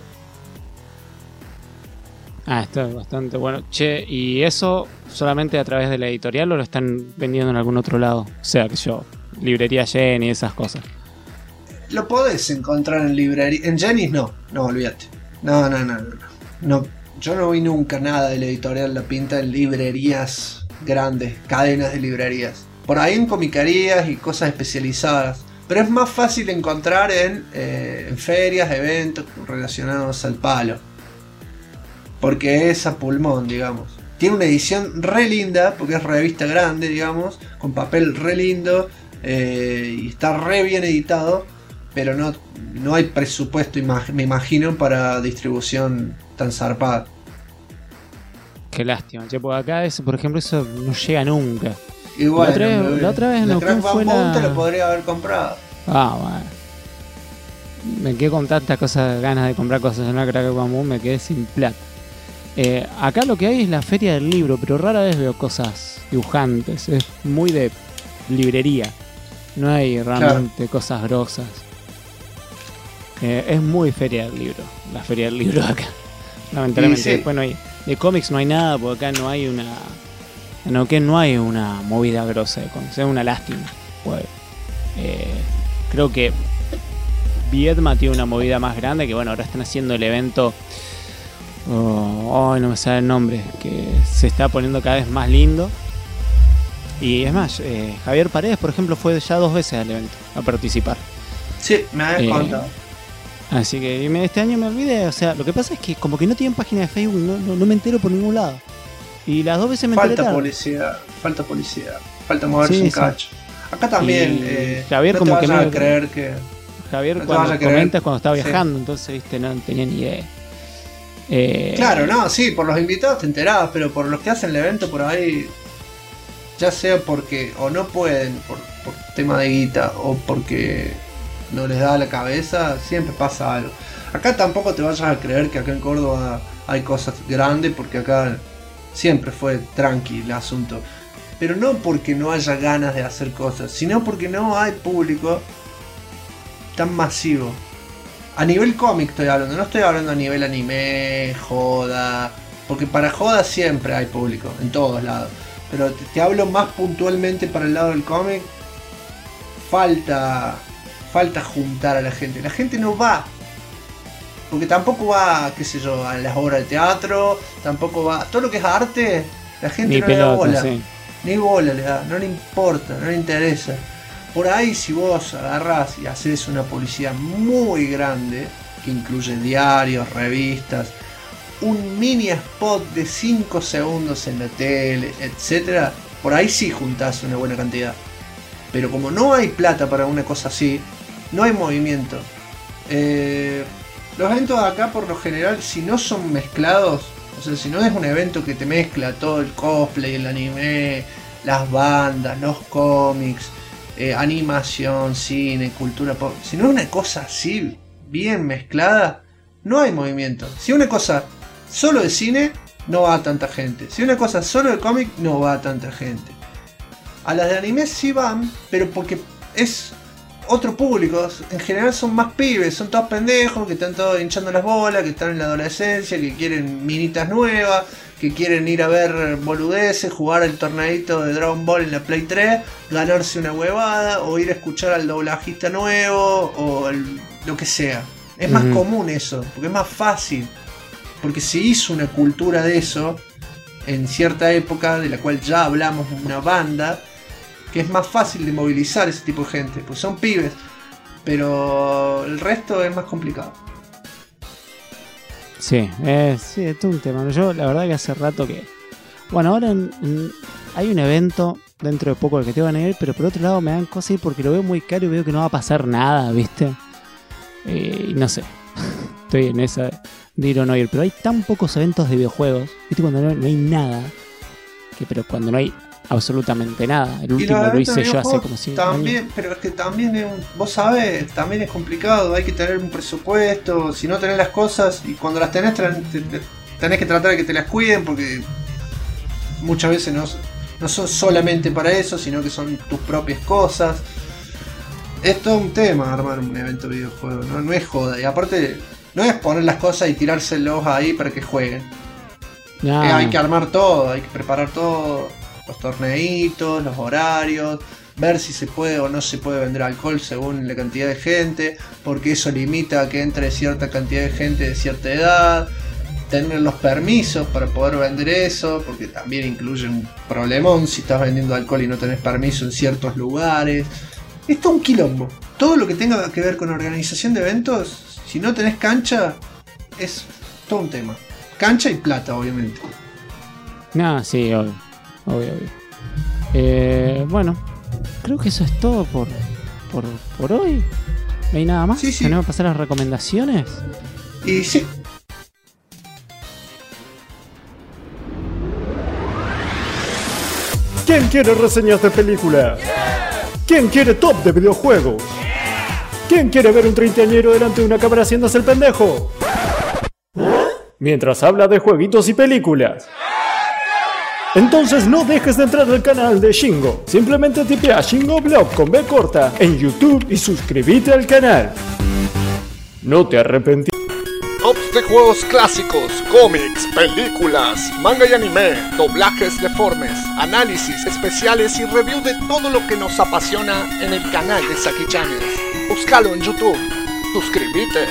Está bastante bueno. Che, ¿y eso solamente a través de la editorial o lo están vendiendo en algún otro lado? O sea, que yo, librería Jenny y esas cosas. Lo podés encontrar en librería. En Jenny no, olvídate. No. Yo no vi nunca nada de la editorial La Pinta en librerías grandes, cadenas de librerías. Por ahí en comicarías y cosas especializadas. Pero es más fácil encontrar en ferias, eventos relacionados al palo. Porque es a pulmón, digamos. Tiene una edición re linda, porque es revista grande, digamos, con papel re lindo, y está re bien editado, pero no hay presupuesto, me imagino, para distribución tan zarpada. Qué lástima, che, porque acá, por ejemplo, eso no llega nunca. Y bueno, la otra vez la no Crack fue Bang Boom te lo podría haber comprado. Bueno. Me quedé con tantas cosas, ganas de comprar cosas en la Crack Bang Boom, me quedé sin plata. Acá lo que hay es la feria del libro, pero rara vez veo cosas dibujantes, es muy de librería, no hay realmente cosas grosas. Es muy feria del libro, la feria del libro acá, lamentablemente. Sí. Después no hay, de cómics no hay nada, porque acá no hay no hay una movida grosa de cómics, es una lástima. Pues, creo que Viedma tiene una movida más grande, que bueno, ahora están haciendo el evento. No me sale el nombre, que se está poniendo cada vez más lindo. Y es más, Javier Paredes, por ejemplo, fue ya 2 veces al evento a participar. Sí, me habías contado. Así que este año me olvidé. O sea, lo que pasa es que como que no tienen página de Facebook, no me entero por ningún lado. Y las 2 veces me enteré. Falta moverse un cacho. Acá también, Javier, no como te que vayas a creer que Javier no cuando comenta es cuando estaba viajando, entonces no tenía ni idea. Claro, no, sí, por los invitados te enterabas, pero por los que hacen el evento por ahí, ya sea porque o no pueden por tema de guita o porque no les da la cabeza, siempre pasa algo. Acá tampoco te vayas a creer que acá en Córdoba hay cosas grandes, porque acá siempre fue tranqui el asunto, pero no porque no haya ganas de hacer cosas, sino porque no hay público tan masivo. A nivel cómic estoy hablando, no estoy hablando a nivel anime, joda, porque para joda siempre hay público, en todos lados. Pero te hablo más puntualmente para el lado del cómic. Falta juntar a la gente. La gente no va, porque tampoco va, qué sé yo, a las obras de teatro, tampoco va, todo lo que es arte, la gente no le da bola. Sí. Ni bola le da, no le importa, no le interesa. Por ahí, si vos agarrás y haces una publicidad muy grande, que incluye diarios, revistas, un mini spot de 5 segundos en la tele, etc., por ahí sí juntás una buena cantidad. Pero como no hay plata para una cosa así, no hay movimiento. Los eventos de acá, por lo general, si no son mezclados, o sea, si no es un evento que te mezcla todo el cosplay, el anime, las bandas, los cómics, animación, cine, cultura pop, si no es una cosa así bien mezclada, no hay movimiento. Si una cosa solo de cine, no va a tanta gente. Si una cosa solo de cómic, no va a tanta gente. A las de anime sí van, pero porque es otro público. En general son más pibes, son todos pendejos que están todos hinchando las bolas, que están en la adolescencia, que quieren minitas nuevas, que quieren ir a ver boludeces, jugar el torneito de Dragon Ball en la Play 3, ganarse una huevada, o ir a escuchar al doblajista nuevo, o lo que sea. Es más común eso, porque es más fácil. Porque se hizo una cultura de eso en cierta época, de la cual ya hablamos, una banda, que es más fácil de movilizar ese tipo de gente, pues son pibes, pero el resto es más complicado. Sí, es todo un tema. Yo la verdad que hace rato que... Bueno, ahora hay un evento dentro de poco al que te van a ir, pero por otro lado me dan cosas ir porque lo veo muy caro y veo que no va a pasar nada, ¿viste? Y no sé, estoy en esa de ir o no ir. Pero hay tan pocos eventos de videojuegos, ¿viste? Cuando no hay nada, pero cuando no hay absolutamente nada. El último lo hice yo hace como 5 años. Pero es que también, vos sabés, también es complicado. Hay que tener un presupuesto. Si no tenés las cosas, y cuando las tenés, tenés que tratar de que te las cuiden, porque muchas veces no son solamente para eso, sino que son tus propias cosas. Es todo un tema armar un evento de videojuegos, no es joda. Y aparte, no es poner las cosas y tirárselos ahí para que jueguen. No. Hay que armar todo, hay que preparar todo. Los torneitos, los horarios, ver si se puede o no se puede vender alcohol según la cantidad de gente, porque eso limita a que entre cierta cantidad de gente de cierta edad. Tener los permisos para poder vender eso, porque también incluye un problemón si estás vendiendo alcohol y no tenés permiso en ciertos lugares. Es todo un quilombo. Todo lo que tenga que ver con organización de eventos, si no tenés cancha, es todo un tema. Cancha y plata, obviamente. Sí, obvio. Bueno, creo que eso es todo por hoy. ¿No hay nada más? Sí. ¿Tenemos que pasar a las recomendaciones? Y sí. ¿Quién quiere reseñas de película? ¿Quién quiere top de videojuegos? ¿Quién quiere ver un treintañero delante de una cámara haciéndose el pendejo? Mientras habla de jueguitos y películas. Entonces no dejes de entrar al canal de Shingo. Simplemente tipea Shingo Blog con B corta en YouTube y suscríbete al canal. No te arrepentirás. Tops de juegos clásicos, cómics, películas, manga y anime, doblajes deformes, análisis especiales y review de todo lo que nos apasiona en el canal de Saki Channel. Búscalo en YouTube. Suscríbete.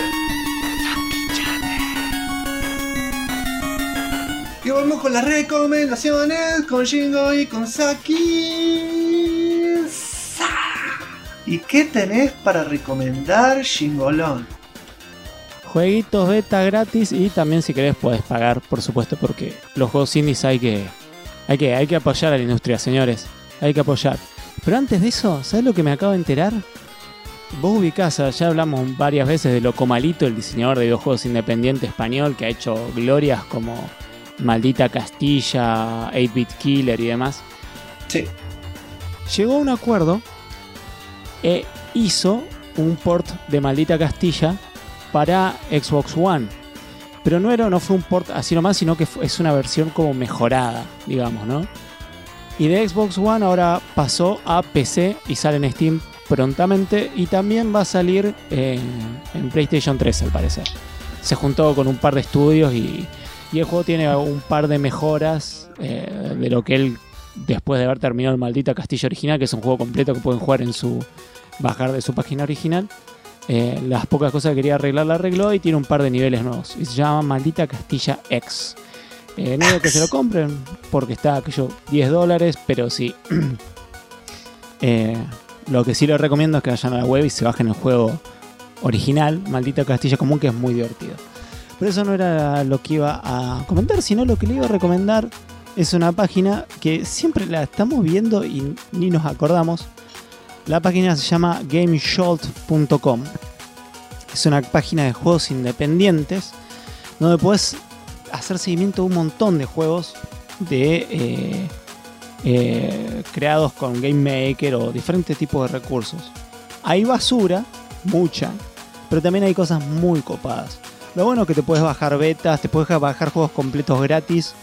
Y vamos con las recomendaciones con Shingo y con Saki. ¿Y qué tenés para recomendar, Shingolón? Jueguitos beta gratis y también si querés podés pagar, por supuesto, porque los juegos indies hay que apoyar a la industria, señores. Hay que apoyar. Pero antes de eso, ¿sabés lo que me acabo de enterar? Vos ubicás, ya hablamos varias veces de Loco Malito, el diseñador de videojuegos independiente español que ha hecho glorias como Maldita Castilla, 8-Bit Killer y demás. Sí. Llegó a un acuerdo e hizo un port de Maldita Castilla para Xbox One. Pero no fue un port así nomás, sino que es una versión como mejorada, digamos, ¿no? Y de Xbox One ahora pasó a PC y sale en Steam prontamente. Y también va a salir en PlayStation 3, al parecer. Se juntó con un par de estudios y el juego tiene un par de mejoras de lo que él, después de haber terminado el Maldita Castilla original, que es un juego completo que pueden jugar bajar de su página original. Las pocas cosas que quería arreglar la arregló y tiene un par de niveles nuevos y se llama Maldita Castilla X. No digo que se lo compren porque está aquello $10, pero sí lo que sí les recomiendo es que vayan a la web y se bajen el juego original Maldita Castilla Común, que es muy divertido. Pero eso no era lo que iba a comentar, sino lo que le iba a recomendar es una página que siempre la estamos viendo y ni nos acordamos. La página se llama GameJolt.com. Es una página de juegos independientes donde puedes hacer seguimiento de un montón de juegos creados con Game Maker o diferentes tipos de recursos. Hay basura, mucha, pero también hay cosas muy copadas. Lo bueno es que te puedes bajar betas, te puedes bajar juegos completos gratis.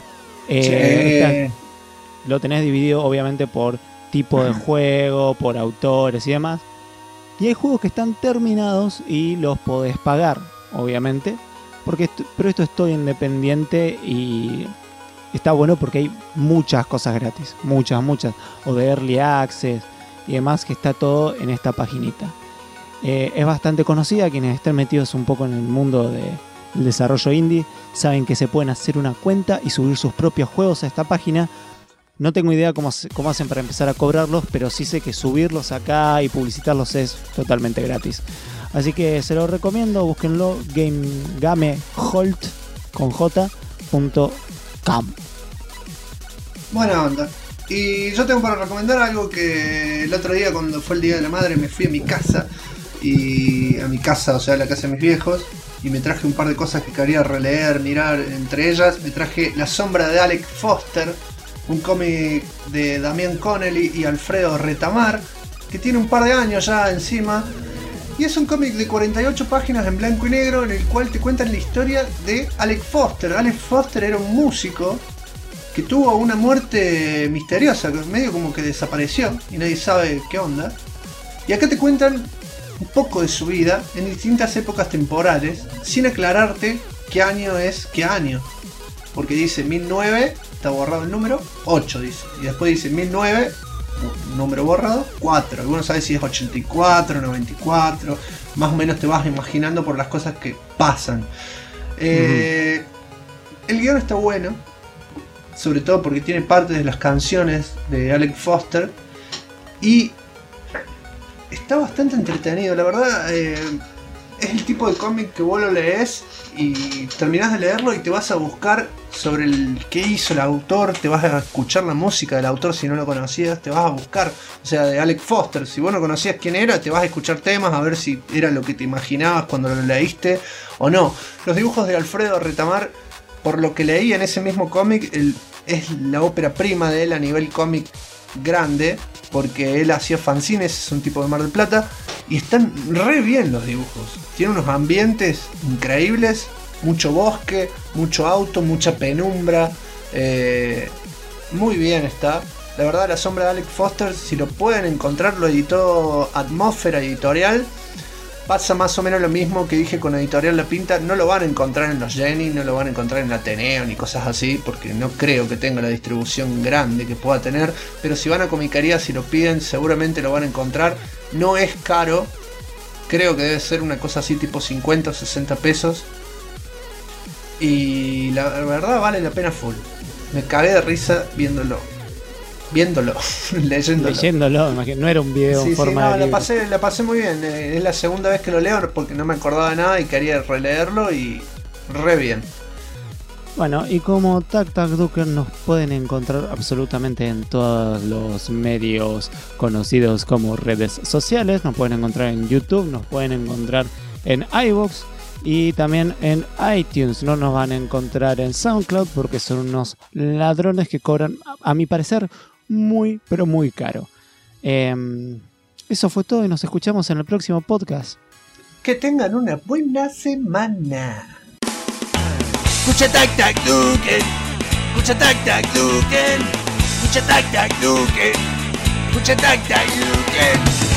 Lo tenés dividido obviamente por tipo de juego, por autores y demás. Y hay juegos que están terminados y los podés pagar, obviamente. Pero esto es todo independiente y está bueno porque hay muchas cosas gratis. Muchas. O de Early Access y demás, que está todo en esta paginita. Es bastante conocida. Quienes estén metidos un poco en el mundo del desarrollo indie saben que se pueden hacer una cuenta y subir sus propios juegos a esta página. No tengo idea cómo hacen para empezar a cobrarlos, pero sí sé que subirlos acá y publicitarlos es totalmente gratis. Así que se lo recomiendo, búsquenlo, gamejolt.com. Buena onda. Y yo tengo para recomendar algo que el otro día, cuando fue el Día de la Madre, me fui a mi casa y a mi casa, o sea, a la casa de mis viejos, y me traje un par de cosas que quería releer, mirar. Entre ellas me traje La sombra de Alec Foster, un cómic de Damián Connelly y Alfredo Retamar, que tiene un par de años ya encima, y es un cómic de 48 páginas en blanco y negro en el cual te cuentan la historia de Alec Foster. Alec Foster era un músico que tuvo una muerte misteriosa, que medio como que desapareció y nadie sabe qué onda. Y acá te cuentan un poco de su vida en distintas épocas temporales, sin aclararte qué año es qué año. Porque dice 1009, está borrado el número, 8 dice. Y después dice 1009, número borrado, 4. Algunos saben si es 84, 94. Más o menos te vas imaginando por las cosas que pasan. El guión está bueno, sobre todo porque tiene partes de las canciones de Alec Foster. Y está bastante entretenido, la verdad. Es el tipo de cómic que vos lo lees y terminás de leerlo y te vas a buscar sobre el qué hizo el autor, te vas a escuchar la música del autor si no lo conocías, te vas a buscar, o sea, de Alec Foster, si vos no conocías quién era, te vas a escuchar temas a ver si era lo que te imaginabas cuando lo leíste o no. Los dibujos de Alfredo Retamar, por lo que leí en ese mismo cómic, es la ópera prima de él a nivel cómic grande, porque él hacía fanzines, es un tipo de Mar del Plata, y están re bien los dibujos. Tiene unos ambientes increíbles, mucho bosque, mucho auto, mucha penumbra, muy bien está. La verdad, La sombra de Alec Foster, si lo pueden encontrar, lo editó Atmósfera Editorial. Pasa más o menos lo mismo que dije con Editorial La Pinta. No lo van a encontrar en los Jenny, no lo van a encontrar en el Ateneo ni cosas así, porque no creo que tenga la distribución grande que pueda tener. Pero si van a Comicaría, si lo piden, seguramente lo van a encontrar. No es caro, creo que debe ser una cosa así tipo 50 o 60 pesos. Y la verdad vale la pena full. Me cagué de risa viéndolo, leyéndolo, no era un video en forma de libro. La pasé muy bien. Es la segunda vez que lo leo porque no me acordaba de nada y quería releerlo y re bien. Bueno, y como Tac Tac Duker nos pueden encontrar absolutamente en todos los medios conocidos como redes sociales. Nos pueden encontrar en YouTube, nos pueden encontrar en iVoox y también en iTunes. No nos van a encontrar en SoundCloud porque son unos ladrones que cobran, a mi parecer, muy, pero muy caro. Eso fue todo y nos escuchamos en el próximo podcast. Que tengan una buena semana. Escucha Tac Tac Duken, escucha Tac Tac Duken, escucha Tac Tac Duken, escucha Tac Tac Duken.